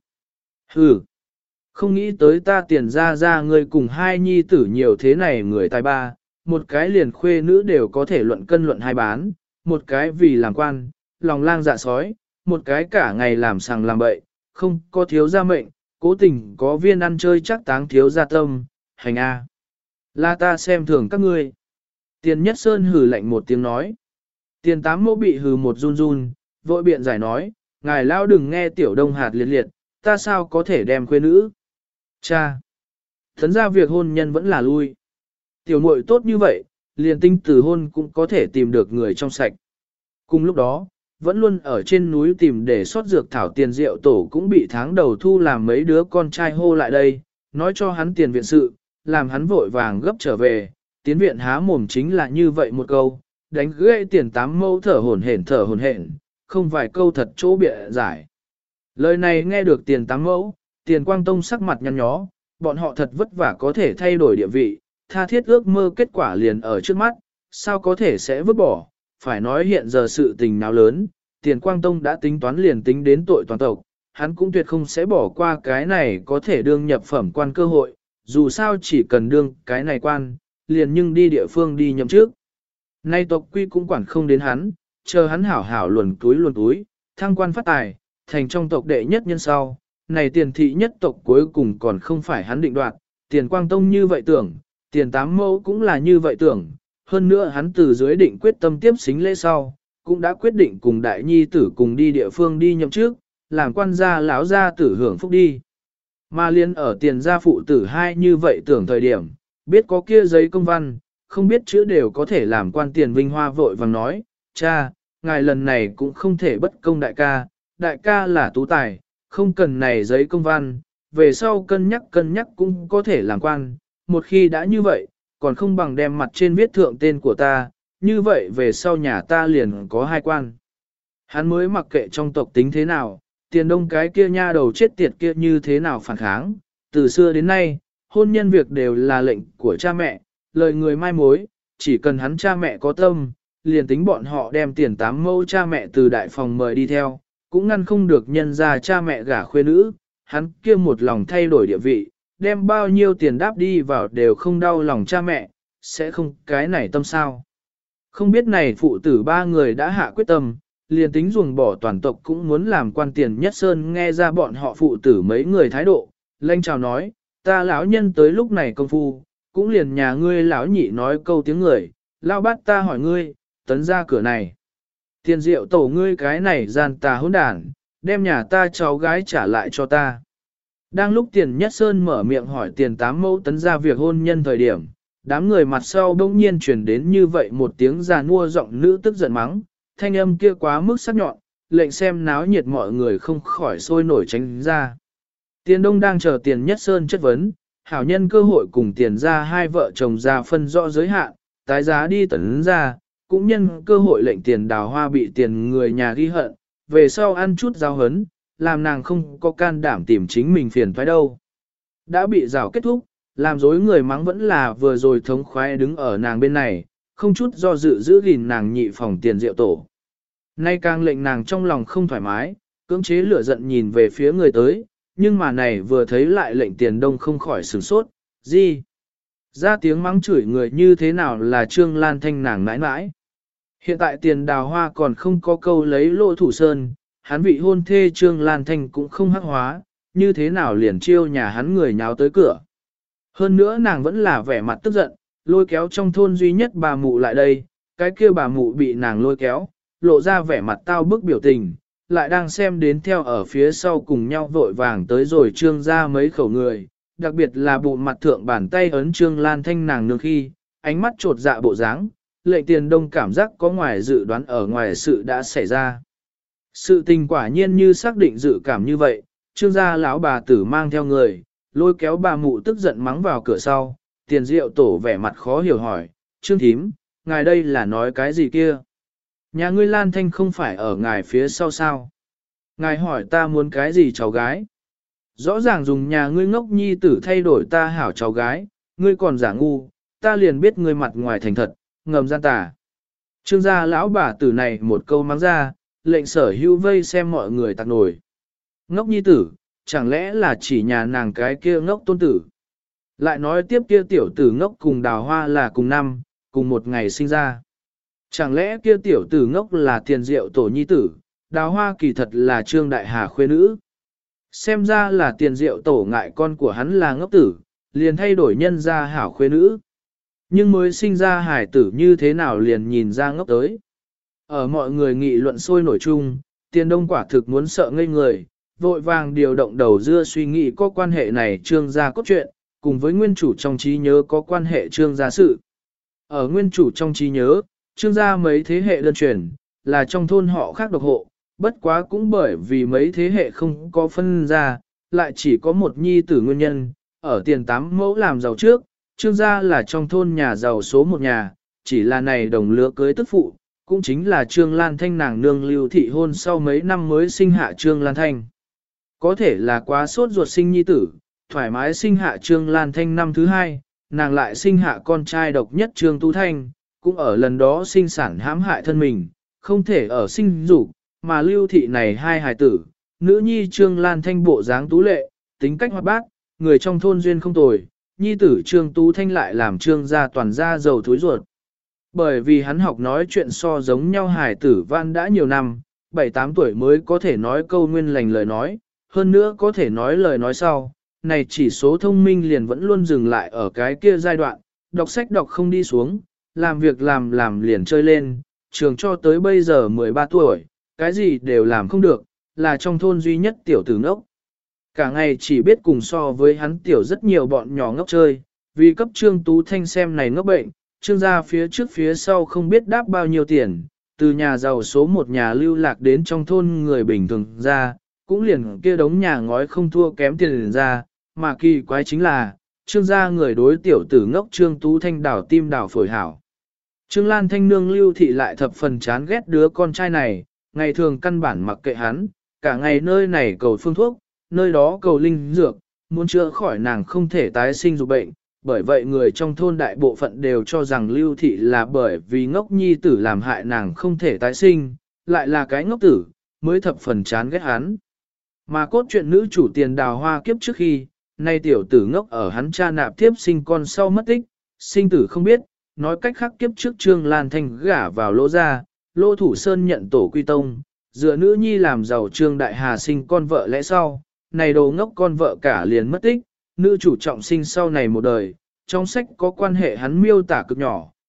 Hừ. Không nghĩ tới ta Tiền ra ngươi cùng hai nhi tử nhiều thế này người tài ba, một cái liền khuê nữ đều có thể luận cân luận hai bán, một cái vì làm quan, lòng lang dạ sói, một cái cả ngày làm sằng làm bậy, không có thiếu gia mệnh, cố tình có viên ăn chơi chắc táng thiếu gia tâm, hành a. Là ta xem thường các ngươi. Tiền Nhất Sơn hừ lạnh một tiếng nói. Tiền Tám Mẫu bị hừ một run run, vội biện giải nói, ngài lao đừng nghe tiểu đông hạt liệt liệt, ta sao có thể đem khuê nữ. Cha! Thấn ra việc hôn nhân vẫn là lui. Tiểu muội tốt như vậy, liền tinh từ hôn cũng có thể tìm được người trong sạch. Cùng lúc đó, vẫn luôn ở trên núi tìm để sót dược thảo Tiền Diệu Tổ cũng bị tháng đầu thu làm mấy đứa con trai hô lại đây, nói cho hắn tiền viện sự, làm hắn vội vàng gấp trở về, tiến viện há mồm chính là như vậy một câu, đánh gãy Tiền Tám Mẫu thở hổn hển, không vài câu thật chỗ bịa giải. Lời này nghe được Tiền Tám Mẫu, Tiền Quang Tông sắc mặt nhăn nhó, bọn họ thật vất vả có thể thay đổi địa vị, tha thiết ước mơ kết quả liền ở trước mắt, sao có thể sẽ vứt bỏ, phải nói hiện giờ sự tình nào lớn, Tiền Quang Tông đã tính toán liền tính đến tội toàn tộc, hắn cũng tuyệt không sẽ bỏ qua cái này có thể đương nhập phẩm quan cơ hội, dù sao chỉ cần đương cái này quan, liền nhưng đi địa phương đi nhậm trước. Nay tộc quy cũng quản không đến hắn, chờ hắn hảo hảo luồn túi, thăng quan phát tài, thành trong tộc đệ nhất nhân sau, này Tiền thị nhất tộc cuối cùng còn không phải hắn định đoạt, Tiền Quang Tông như vậy tưởng, Tiền Tám Mẫu cũng là như vậy tưởng, hơn nữa hắn từ dưới định quyết tâm tiếp xính lễ sau, cũng đã quyết định cùng đại nhi tử cùng đi địa phương đi nhậm trước, làm quan gia lão gia tử hưởng phúc đi. Mà liên ở Tiền gia phụ tử hai như vậy tưởng thời điểm, biết có kia giấy công văn, không biết chữ đều có thể làm quan Tiền Vinh Hoa vội vàng nói, cha, ngài lần này cũng không thể bất công đại ca là tú tài, không cần này giấy công văn, về sau cân nhắc cũng có thể làm quan, một khi đã như vậy, còn không bằng đem mặt trên viết thượng tên của ta, như vậy về sau nhà ta liền có hai quan. Hắn mới mặc kệ trong tộc tính thế nào, Tiền Đông cái kia nha đầu chết tiệt kia như thế nào phản kháng, từ xưa đến nay, hôn nhân việc đều là lệnh của cha mẹ, lời người mai mối, chỉ cần hắn cha mẹ có tâm, liền tính bọn họ đem Tiền Tám Mẫu cha mẹ từ đại phòng mời đi theo, cũng ngăn không được nhân ra cha mẹ gả khuê nữ, hắn kia một lòng thay đổi địa vị, đem bao nhiêu tiền đáp đi vào đều không đau lòng cha mẹ, sẽ không cái này tâm sao. Không biết này phụ tử ba người đã hạ quyết tâm, liền tính ruồng bỏ toàn tộc cũng muốn làm quan Tiền Nhất Sơn nghe ra bọn họ phụ tử mấy người thái độ, lanh chào nói, ta lão nhân tới lúc này công phu, cũng liền nhà ngươi lão nhị nói câu tiếng người, lao bát ta hỏi ngươi, tấn ra cửa này. Tiền diệu tổ ngươi cái này gian tà hỗn đản, đem nhà ta cháu gái trả lại cho ta. Đang lúc Tiền Nhất Sơn mở miệng hỏi Tiền Tám Mẫu tấn ra việc hôn nhân thời điểm, đám người mặt sau bỗng nhiên truyền đến như vậy một tiếng già nua giọng nữ tức giận mắng, thanh âm kia quá mức sắc nhọn, lệnh xem náo nhiệt mọi người không khỏi sôi nổi tránh ra. Tiền Đông đang chờ Tiền Nhất Sơn chất vấn, hảo nhân cơ hội cùng Tiền ra hai vợ chồng ra phân rõ giới hạn, tái giá đi tấn ra, cũng nhân cơ hội lệnh Tiền Đào Hoa bị Tiền người nhà ghi hận, về sau ăn chút giao hấn, làm nàng không có can đảm tìm chính mình phiền toái đâu. Đã bị rào kết thúc, làm dối người mắng vẫn là vừa rồi thống khoái đứng ở nàng bên này, không chút do dự giữ gìn nàng nhị phòng Tiền Diệu tổ. Nay càng lệnh nàng trong lòng không thoải mái, cưỡng chế lửa giận nhìn về phía người tới, nhưng mà này vừa thấy lại lệnh Tiền Đông không khỏi sửng sốt, gì? Ra tiếng mắng chửi người như thế nào là Trương Lan Thanh nàng mãi mãi. Hiện tại Tiền Đào Hoa còn không có câu lấy Lỗ Thủ Sơn, hắn vị hôn thê Trương Lan Thanh cũng không hắc hóa, như thế nào liền chiêu nhà hắn người nháo tới cửa. Hơn nữa nàng vẫn là vẻ mặt tức giận, lôi kéo trong thôn duy nhất bà mụ lại đây, cái kia bà mụ bị nàng lôi kéo, lộ ra vẻ mặt tao bức biểu tình, lại đang xem đến theo ở phía sau cùng nhau vội vàng tới rồi Trương ra mấy khẩu người, đặc biệt là bộ mặt thượng bàn tay ấn Trương Lan Thanh nàng nương khi, ánh mắt trột dạ bộ dáng, lệnh Tiền Đông cảm giác có ngoài dự đoán ở ngoài sự đã xảy ra. Sự tình quả nhiên như xác định dự cảm như vậy, Trương gia lão bà tử mang theo người, lôi kéo bà mụ tức giận mắng vào cửa sau, Tiền Diệu tổ vẻ mặt khó hiểu hỏi, Trương thím, ngài đây là nói cái gì kia? Nhà ngươi Lan Thanh không phải ở ngài phía sau sao? Ngài hỏi ta muốn cái gì cháu gái? Rõ ràng dùng nhà ngươi ngốc nhi tử thay đổi ta hảo cháu gái, ngươi còn giả ngu, ta liền biết ngươi mặt ngoài thành thật, ngầm gian tà. Trương gia lão bà tử này một câu mắng ra, lệnh sở hữu vây xem mọi người tạc nổi. Ngốc nhi tử, chẳng lẽ là chỉ nhà nàng cái kia ngốc tôn tử? Lại nói tiếp kia tiểu tử ngốc cùng Đào Hoa là cùng năm, cùng một ngày sinh ra. Chẳng lẽ kia tiểu tử ngốc là Tiền Diệu tổ nhi tử, Đào Hoa kỳ thật là Trương Đại Hà khuê nữ. Xem ra là Tiền Diệu tổ ngại con của hắn là ngốc tử, liền thay đổi nhân ra hảo khuê nữ. Nhưng mới sinh ra hải tử như thế nào liền nhìn ra ngốc tới. Ở mọi người nghị luận sôi nổi chung, Tiền Đông quả thực muốn sợ ngây người, vội vàng điều động đầu dưa suy nghĩ có quan hệ này Trương gia cốt truyện, cùng với nguyên chủ trong trí nhớ có quan hệ Trương gia sự. Ở nguyên chủ trong trí nhớ, Trương gia mấy thế hệ đơn truyền, là trong thôn họ khác độc hộ, bất quá cũng bởi vì mấy thế hệ không có phân ra, lại chỉ có một nhi tử nguyên nhân, ở Tiền Tám Mẫu làm giàu trước, Trương gia là trong thôn nhà giàu số một nhà, chỉ là này đồng lứa cưới tức phụ, cũng chính là Trương Lan Thanh nàng nương Lưu Thị hôn sau mấy năm mới sinh hạ Trương Lan Thanh. Có thể là quá sốt ruột sinh nhi tử, thoải mái sinh hạ Trương Lan Thanh năm thứ hai, nàng lại sinh hạ con trai độc nhất Trương Tu Thanh, cũng ở lần đó sinh sản hãm hại thân mình, không thể ở sinh dục, mà Lưu Thị này hai hài tử, nữ nhi Trương Lan Thanh bộ dáng tú lệ, tính cách hoạt bát, người trong thôn duyên không tồi, nhi tử Trương Tú Thanh lại làm Trương gia toàn gia giàu thối ruột. Bởi vì hắn học nói chuyện so giống nhau hài tử văn đã nhiều năm, 7-8 tuổi mới có thể nói câu nguyên lành lời nói, hơn nữa có thể nói lời nói sau, này chỉ số thông minh liền vẫn luôn dừng lại ở cái kia giai đoạn, đọc sách đọc không đi xuống, làm việc làm liền chơi lên, trường cho tới bây giờ 13 tuổi, cái gì đều làm không được, là trong thôn duy nhất tiểu tử ngốc. Cả ngày chỉ biết cùng so với hắn tiểu rất nhiều bọn nhỏ ngốc chơi, vì cấp Trương Tú Thanh xem này ngốc bệnh, Trương gia phía trước phía sau không biết đáp bao nhiêu tiền, từ nhà giàu số một nhà lưu lạc đến trong thôn người bình thường ra, cũng liền kia đống nhà ngói không thua kém tiền ra, mà kỳ quái chính là, Trương gia người đối tiểu tử ngốc Trương Tú Thanh đảo tim đảo phổi hảo. Trương Lan Thanh nương Lưu Thị lại thập phần chán ghét đứa con trai này, ngày thường căn bản mặc kệ hắn, cả ngày nơi này cầu phương thuốc, nơi đó cầu linh dược, muốn chữa khỏi nàng không thể tái sinh dục bệnh, bởi vậy người trong thôn đại bộ phận đều cho rằng Lưu Thị là bởi vì ngốc nhi tử làm hại nàng không thể tái sinh, lại là cái ngốc tử, mới thập phần chán ghét hắn. Mà cốt truyện nữ chủ Tiền Đào Hoa kiếp trước khi, nay tiểu tử ngốc ở hắn cha nạp tiếp sinh con sau mất tích, sinh tử không biết, nói cách khác kiếp trước Trương Lan Thanh gả vào Lỗ gia, Lỗ Thủ Sơn nhận tổ quy tông, dựa nữ nhi làm giàu Trương Đại Hà sinh con vợ lẽ sau, này đồ ngốc con vợ cả liền mất tích, nữ chủ trọng sinh sau này một đời, trong sách có quan hệ hắn miêu tả cực nhỏ,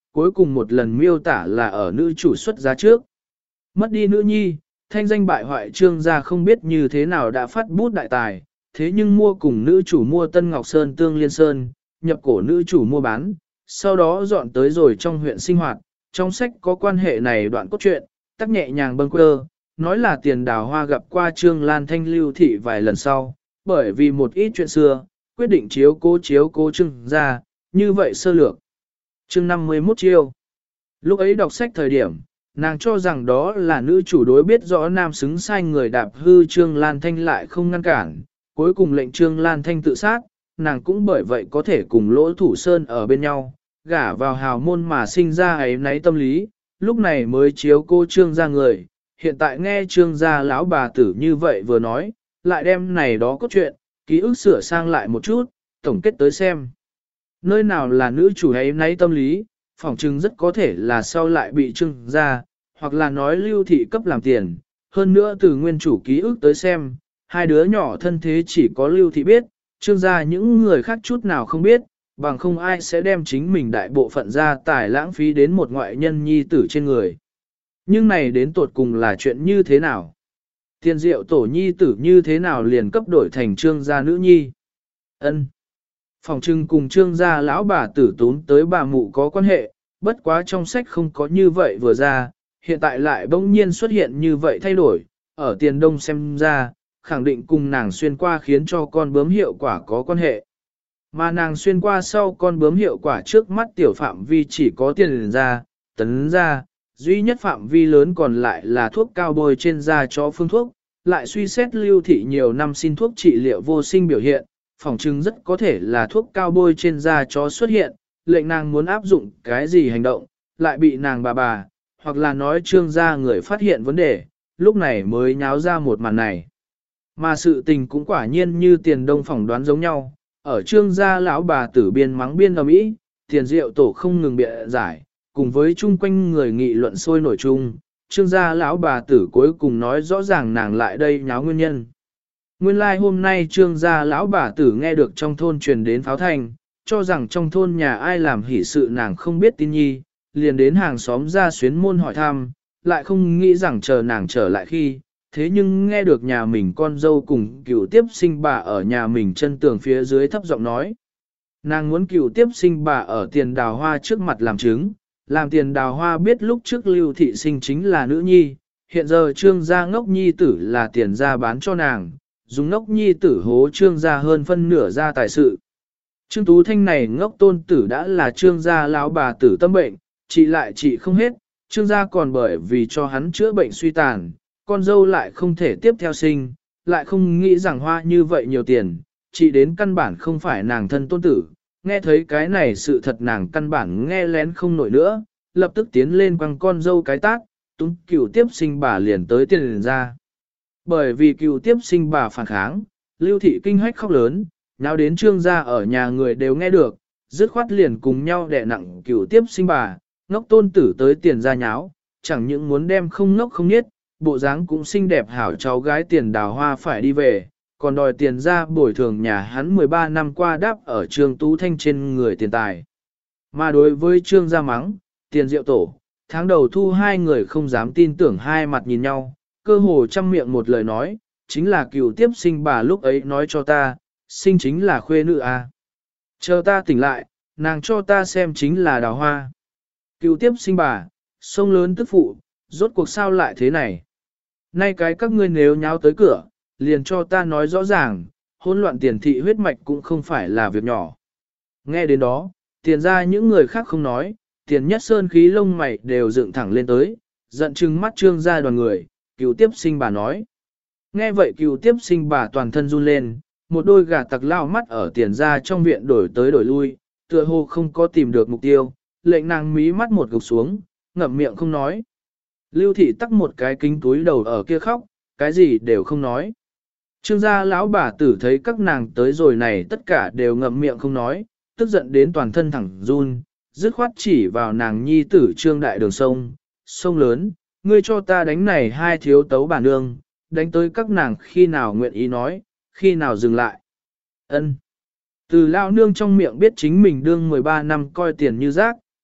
cuối cùng một lần miêu tả là ở nữ chủ xuất giá trước. Mất đi nữ nhi, thanh danh bại hoại Trương gia không biết như thế nào đã phát bút đại tài, thế nhưng mua cùng nữ chủ mua Tân Ngọc Sơn Tương Liên Sơn, nhập cổ nữ chủ mua bán, sau đó dọn tới rồi trong huyện sinh hoạt, trong sách có quan hệ này đoạn cốt truyện, tắc nhẹ nhàng bâng quơ, nói là Tiền Đào Hoa gặp qua Trương Lan Thanh Lưu Thị vài lần sau, bởi vì một ít chuyện xưa, quyết định chiếu cố Trương gia, như vậy sơ lược. Chương 51 chiêu. Lúc ấy đọc sách thời điểm, nàng cho rằng đó là nữ chủ đối biết rõ nam xứng sai người đạp hư Trương Lan Thanh lại không ngăn cản, cuối cùng lệnh Trương Lan Thanh tự sát, nàng cũng bởi vậy có thể cùng Lỗ Thủ Sơn ở bên nhau, gả vào hào môn mà sinh ra ấy nấy tâm lý, lúc này mới chiếu cô Trương gia người, hiện tại nghe Trương gia lão bà tử như vậy vừa nói, lại đem này đó cốt truyện, ký ức sửa sang lại một chút, tổng kết tới xem. Nơi nào là nữ chủ ấy nấy tâm lý, phỏng chừng rất có thể là sau lại bị Trương gia, hoặc là nói Lưu Thị cấp làm tiền, hơn nữa từ nguyên chủ ký ức tới xem, hai đứa nhỏ thân thế chỉ có Lưu Thị biết, Trương gia những người khác chút nào không biết, bằng không ai sẽ đem chính mình đại bộ phận gia tài lãng phí đến một ngoại nhân nhi tử trên người. Nhưng này đến tột cùng là chuyện như thế nào? Tiền diệu tổ nhi tử như thế nào liền cấp đổi thành Trương gia nữ nhi? Ân. Phòng trưng cùng Trương gia lão bà tử tốn tới bà mụ có quan hệ, bất quá trong sách không có như vậy vừa ra, hiện tại lại bỗng nhiên xuất hiện như vậy thay đổi, ở tiền đông xem ra, khẳng định cùng nàng xuyên qua khiến cho con bướm hiệu quả có quan hệ. Mà nàng xuyên qua sau con bướm hiệu quả trước mắt tiểu phạm vi chỉ có tiền ra, tấn ra, duy nhất phạm vi lớn còn lại là thuốc cao bôi trên da cho phương thuốc, lại suy xét Lưu Thị nhiều năm xin thuốc trị liệu vô sinh biểu hiện, phỏng chừng rất có thể là thuốc cao bôi trên da chó xuất hiện, lệnh nàng muốn áp dụng cái gì hành động, lại bị nàng bà, hoặc là nói Trương gia người phát hiện vấn đề, lúc này mới nháo ra một màn này. Mà sự tình cũng quả nhiên như tiền đông phỏng đoán giống nhau, ở Trương gia lão bà tử biên mắng biên ầm ĩ, tiền diệu tổ không ngừng bịa giải, cùng với chung quanh người nghị luận sôi nổi chung, Trương gia lão bà tử cuối cùng nói rõ ràng nàng lại đây nháo nguyên nhân. Nguyên lai like hôm nay Trương gia lão bà tử nghe được trong thôn truyền đến pháo thanh, cho rằng trong thôn nhà ai làm hỷ sự nàng không biết tin nhi, liền đến hàng xóm ra xuyến môn hỏi thăm, lại không nghĩ rằng chờ nàng trở lại khi, thế nhưng nghe được nhà mình con dâu cùng cựu tiếp sinh bà ở nhà mình chân tường phía dưới thấp giọng nói. Nàng muốn cựu tiếp sinh bà ở Tiền Đào Hoa trước mặt làm chứng, làm Tiền Đào Hoa biết lúc trước Lưu Thị sinh chính là nữ nhi, hiện giờ Trương gia ngốc nhi tử là tiền gia bán cho nàng, dùng ngốc nhi tử hố Trương gia hơn phân nửa gia tài sự. Trương Tú Thanh này ngốc tôn tử đã là Trương gia lão bà tử tâm bệnh, trị lại trị không hết, Trương gia còn bởi vì cho hắn chữa bệnh suy tàn, con dâu lại không thể tiếp theo sinh, lại không nghĩ rằng hoa như vậy nhiều tiền, trị đến căn bản không phải nàng thân tôn tử, nghe thấy cái này sự thật nàng căn bản nghe lén không nổi nữa, lập tức tiến lên quăng con dâu cái tát, túng cựu tiếp sinh bà liền tới tiền ra. Bởi vì cựu tiếp sinh bà phản kháng, Lưu Thị kinh hách khóc lớn, nào đến Trương gia ở nhà người đều nghe được, dứt khoát liền cùng nhau đè nặng cựu tiếp sinh bà, ngốc tôn tử tới tiền ra nháo, chẳng những muốn đem không ngốc không niết, bộ dáng cũng xinh đẹp hảo cháu gái Tiền Đào Hoa phải đi về, còn đòi tiền ra bồi thường nhà hắn 13 năm qua đáp ở Trương Tú Thanh trên người tiền tài. Mà đối với Trương gia mắng, Tiền Diệu Tổ, tháng đầu thu hai người không dám tin tưởng hai mặt nhìn nhau, cơ hồ trăm miệng một lời nói, chính là cựu tiếp sinh bà lúc ấy nói cho ta, sinh chính là khuê nữ a. Chờ ta tỉnh lại, nàng cho ta xem chính là Đào Hoa. Cựu tiếp sinh bà, sông lớn tức phụ, rốt cuộc sao lại thế này? Nay cái các ngươi nếu nháo tới cửa, liền cho ta nói rõ ràng, hỗn loạn tiền thị huyết mạch cũng không phải là việc nhỏ. Nghe đến đó, tiền ra những người khác không nói, tiền nhất sơn khí lông mày đều dựng thẳng lên tới, giận chừng mắt Trương gia đoàn người, cựu tiếp sinh bà nói. Nghe vậy cựu tiếp sinh bà toàn thân run lên, một đôi gà tặc lao mắt ở tiền ra trong viện đổi tới đổi lui, tựa hồ không có tìm được mục tiêu, lệnh nàng mí mắt một gục xuống, ngậm miệng không nói. Lưu Thị tắc một cái kính túi đầu ở kia khóc, cái gì đều không nói. Trương gia lão bà tử thấy các nàng tới rồi này tất cả đều ngậm miệng không nói, tức giận đến toàn thân thẳng run, dứt khoát chỉ vào nàng nhi tử Trương đại đường sông lớn, ngươi cho ta đánh này hai thiếu tấu bà nương, đánh tới các nàng khi nào nguyện ý nói, khi nào dừng lại. Ân. Từ lao nương trong miệng biết chính mình đương 13 năm coi tiền như rác,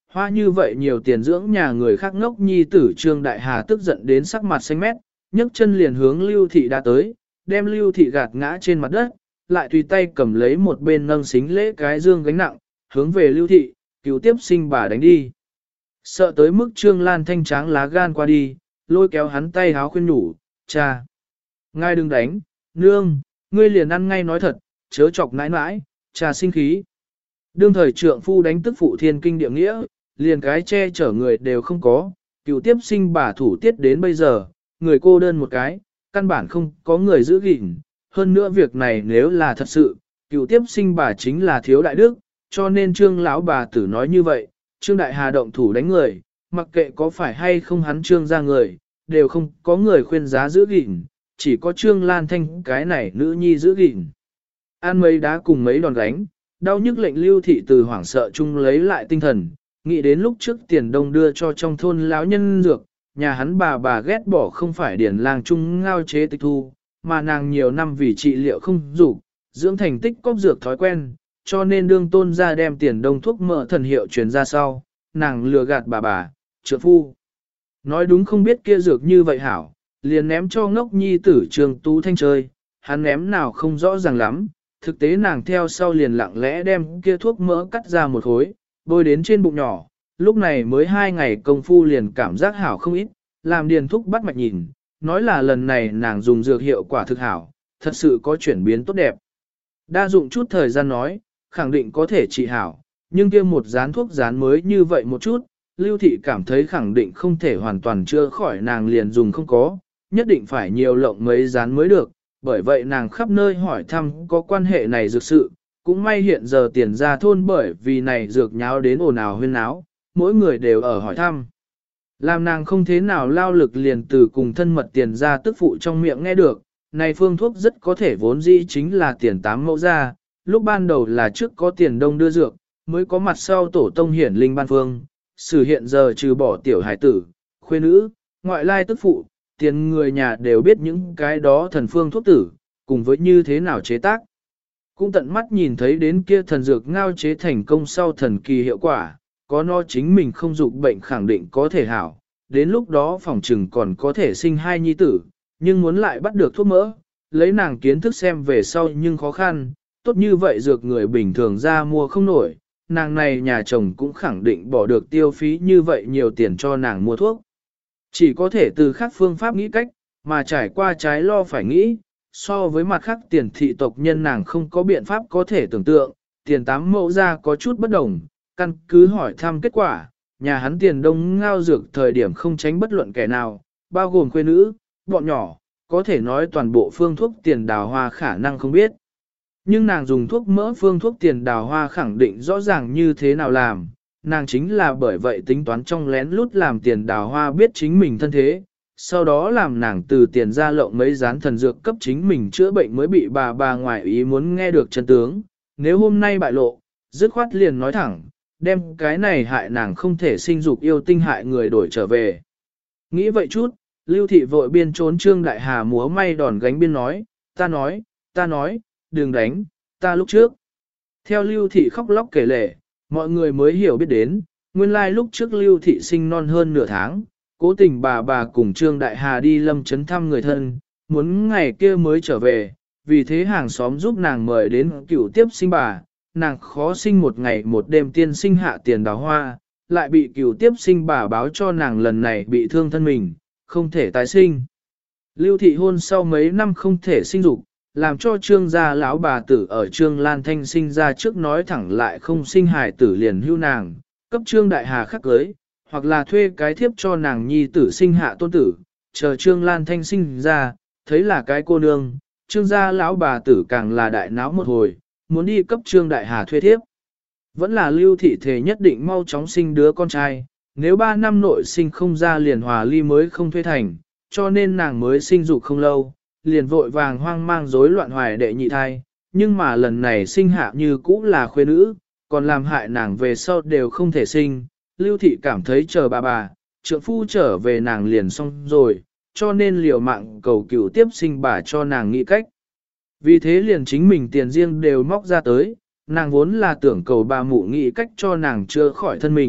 hoa như vậy nhiều tiền dưỡng nhà người khác ngốc nhi tử Trương Đại Hà tức giận đến sắc mặt xanh mét, nhấc chân liền hướng Lưu Thị đã tới, đem Lưu Thị gạt ngã trên mặt đất, lại tùy tay cầm lấy một bên nâng xính lễ cái dương gánh nặng, hướng về Lưu Thị, cứu tiếp sinh bà đánh đi. Sợ tới mức Trương Lan Thanh tráng lá gan qua đi, lôi kéo hắn tay háo khuyên nhủ, cha. Ngài đừng đánh, nương, ngươi liền ăn ngay nói thật, chớ chọc nãi nãi, cha sinh khí. Đương thời trượng phu đánh tức phụ thiên kinh địa nghĩa, liền cái che chở người đều không có, cựu tiếp sinh bà thủ tiết đến bây giờ, người cô đơn một cái, căn bản không có người giữ gìn. Hơn nữa việc này nếu là thật sự, cựu tiếp sinh bà chính là thiếu đại đức, cho nên trương lão bà tử nói như vậy, trương đại hà động thủ đánh người, mặc kệ có phải hay không hắn trương ra người, đều không có người khuyên giá giữ gìn, chỉ có trương lan thanh cái này nữ nhi giữ gìn. Ăn mấy đá cùng mấy đòn đánh, đau nhức lệnh Lưu Thị từ hoảng sợ chung lấy lại tinh thần, nghĩ đến lúc trước tiền đông đưa cho trong thôn lão nhân dược, nhà hắn bà ghét bỏ không phải điển làng chung ngao chế tịch thu, mà nàng nhiều năm vì trị liệu không dục dưỡng thành tích cóp dược thói quen, cho nên đương tôn ra đem tiền đông thuốc mỡ thần hiệu truyền ra sau, nàng lừa gạt bà, trượng phu. Nói đúng không biết kia dược như vậy hảo, liền ném cho ngốc nhi tử Trường Tú Thanh chơi, hắn ném nào không rõ ràng lắm, thực tế nàng theo sau liền lặng lẽ đem kia thuốc mỡ cắt ra một khối, bôi đến trên bụng nhỏ, lúc này mới 2 ngày công phu liền cảm giác hảo không ít, làm điền thúc bắt mạch nhìn, nói là lần này nàng dùng dược hiệu quả thực hảo, thật sự có chuyển biến tốt đẹp. Đa dụng chút thời gian nói, khẳng định có thể trị hảo, nhưng kia một dán thuốc dán mới như vậy một chút, Lưu Thị cảm thấy khẳng định không thể hoàn toàn chữa khỏi nàng liền dùng không có, nhất định phải nhiều lộng mấy dán mới được, bởi vậy nàng khắp nơi hỏi thăm có quan hệ này dược sự, cũng may hiện giờ tiền ra thôn bởi vì này dược nháo đến ồn ào huyên náo, mỗi người đều ở hỏi thăm. Làm nàng không thế nào lao lực liền từ cùng thân mật tiền ra tức phụ trong miệng nghe được, này phương thuốc rất có thể vốn dĩ chính là tiền 8 mẫu ra, lúc ban đầu là trước có tiền đông đưa dược, mới có mặt sau tổ tông hiển linh ban phương, sử hiện giờ trừ bỏ tiểu hải tử, khuê nữ, ngoại lai tức phụ, tiền người nhà đều biết những cái đó thần phương thuốc tử, cùng với như thế nào chế tác. Cũng tận mắt nhìn thấy đến kia thần dược ngao chế thành công sau thần kỳ hiệu quả, có nó chính mình không dục bệnh khẳng định có thể hảo, đến lúc đó phòng trừng còn có thể sinh 2 nhi tử, nhưng muốn lại bắt được thuốc mỡ, lấy nàng kiến thức xem về sau nhưng khó khăn, tốt như vậy dược người bình thường ra mua không nổi, nàng này nhà chồng cũng khẳng định bỏ được tiêu phí như vậy nhiều tiền cho nàng mua thuốc. Chỉ có thể từ khác phương pháp nghĩ cách, mà trải qua trái lo phải nghĩ, so với mặt khác tiền thị tộc nhân nàng không có biện pháp có thể tưởng tượng, tiền 8 mẫu ra có chút bất đồng, căn cứ hỏi thăm kết quả, nhà hắn tiền đông ngao dược thời điểm không tránh bất luận kẻ nào, bao gồm khuê nữ, bọn nhỏ, có thể nói toàn bộ phương thuốc tiền đào hoa khả năng không biết. Nhưng nàng dùng thuốc mỡ phương thuốc tiền đào hoa khẳng định rõ ràng như thế nào làm, nàng chính là bởi vậy tính toán trong lén lút làm tiền đào hoa biết chính mình thân thế, sau đó làm nàng từ tiền ra lộng mấy gián thần dược cấp chính mình chữa bệnh mới bị bà ngoại ý muốn nghe được chân tướng, nếu hôm nay bại lộ, dứt khoát liền nói thẳng, đem cái này hại nàng không thể sinh dục yêu tinh hại người đổi trở về. Nghĩ vậy chút, Lưu Thị vội biên trốn Trương Đại Hà múa may đòn gánh biên nói, ta nói, đừng đánh, ta lúc trước. Theo Lưu Thị khóc lóc kể lể, mọi người mới hiểu biết đến, nguyên lai lúc trước Lưu Thị sinh non hơn nửa tháng, cố tình bà cùng Trương Đại Hà đi lâm chấn thăm người thân, muốn ngày kia mới trở về, vì thế hàng xóm giúp nàng mời đến cựu tiếp sinh bà, nàng khó sinh một ngày một đêm tiên sinh hạ tiền đào hoa, lại bị cựu tiếp sinh bà báo cho nàng lần này bị thương thân mình, không thể tái sinh. Lưu Thị hôn sau mấy năm không thể sinh dục, làm cho Trương gia lão bà tử ở Trương Lan Thanh sinh ra trước nói thẳng lại không sinh hài tử liền hưu nàng, cấp Trương Đại Hà khắc cưới, hoặc là thuê cái thiếp cho nàng nhi tử sinh hạ tôn tử, chờ Trương Lan Thanh sinh ra, thấy là cái cô nương, Trương gia lão bà tử càng là đại náo một hồi, muốn đi cấp Trương Đại Hà thuê thiếp. Vẫn là Lưu Thị thề nhất định mau chóng sinh đứa con trai, nếu 3 năm nội sinh không ra liền hòa ly mới không thuê thành, cho nên nàng mới sinh dục không lâu, liền vội vàng hoang mang rối loạn hoài đệ nhị thai, nhưng mà lần này sinh hạ như cũ là khuê nữ, còn làm hại nàng về sau đều không thể sinh. Lưu Thị cảm thấy chờ bà, trượng phu trở về nàng liền xong rồi, cho nên liều mạng cầu cửu tiếp sinh bà cho nàng nghĩ cách. Vì thế liền chính mình tiền riêng đều móc ra tới, nàng vốn là tưởng cầu bà mụ nghĩ cách cho nàng chữa khỏi thân mình,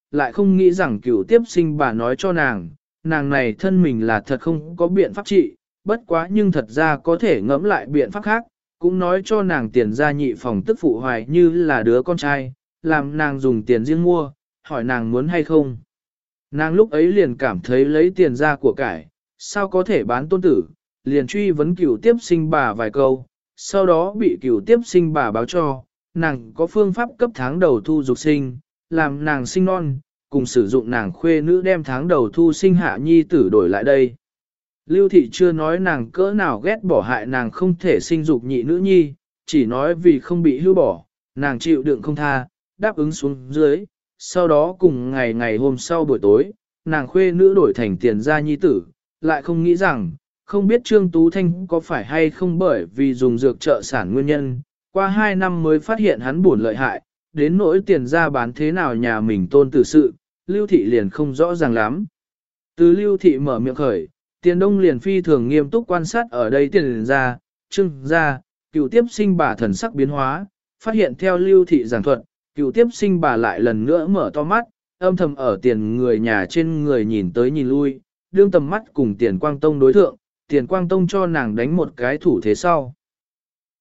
lại không nghĩ rằng cửu tiếp sinh bà nói cho nàng này thân mình là thật không có biện pháp trị, bất quá nhưng thật ra có thể ngẫm lại biện pháp khác, cũng nói cho nàng tiền gia nhị phòng tức phụ hoài như là đứa con trai, làm nàng dùng tiền riêng mua, hỏi nàng muốn hay không. Nàng lúc ấy liền cảm thấy lấy tiền ra của cải, sao có thể bán tôn tử, liền truy vấn cửu tiếp sinh bà vài câu, sau đó bị cửu tiếp sinh bà báo cho, nàng có phương pháp cấp tháng đầu thu dục sinh, làm nàng sinh non, cùng sử dụng nàng khuê nữ đem tháng đầu thu sinh hạ nhi tử đổi lại đây. Lưu thị chưa nói nàng cỡ nào ghét bỏ hại nàng không thể sinh dục nhị nữ nhi, chỉ nói vì không bị hưu bỏ, nàng chịu đựng không tha, đáp ứng xuống dưới, sau đó cùng ngày hôm sau buổi tối, nàng khuê nữ đổi thành tiền gia nhi tử, lại không nghĩ rằng, không biết Trương Tú Thanh có phải hay không bởi vì dùng dược trợ sản nguyên nhân, qua 2 năm mới phát hiện hắn buồn lợi hại, đến nỗi tiền ra bán thế nào nhà mình tôn tử sự, Lưu Thị liền không rõ ràng lắm. Từ Lưu Thị mở miệng khởi, Tiền Đông liền phi thường nghiêm túc quan sát ở đây tiền ra, Trương ra, cựu tiếp sinh bà thần sắc biến hóa, phát hiện theo Lưu Thị giảng thuật, cựu tiếp sinh bà lại lần nữa mở to mắt, âm thầm ở tiền người nhà trên người nhìn tới nhìn lui, đương tầm mắt cùng tiền quang tông đối thượng, tiền quang tông cho nàng đánh một cái thủ thế sau.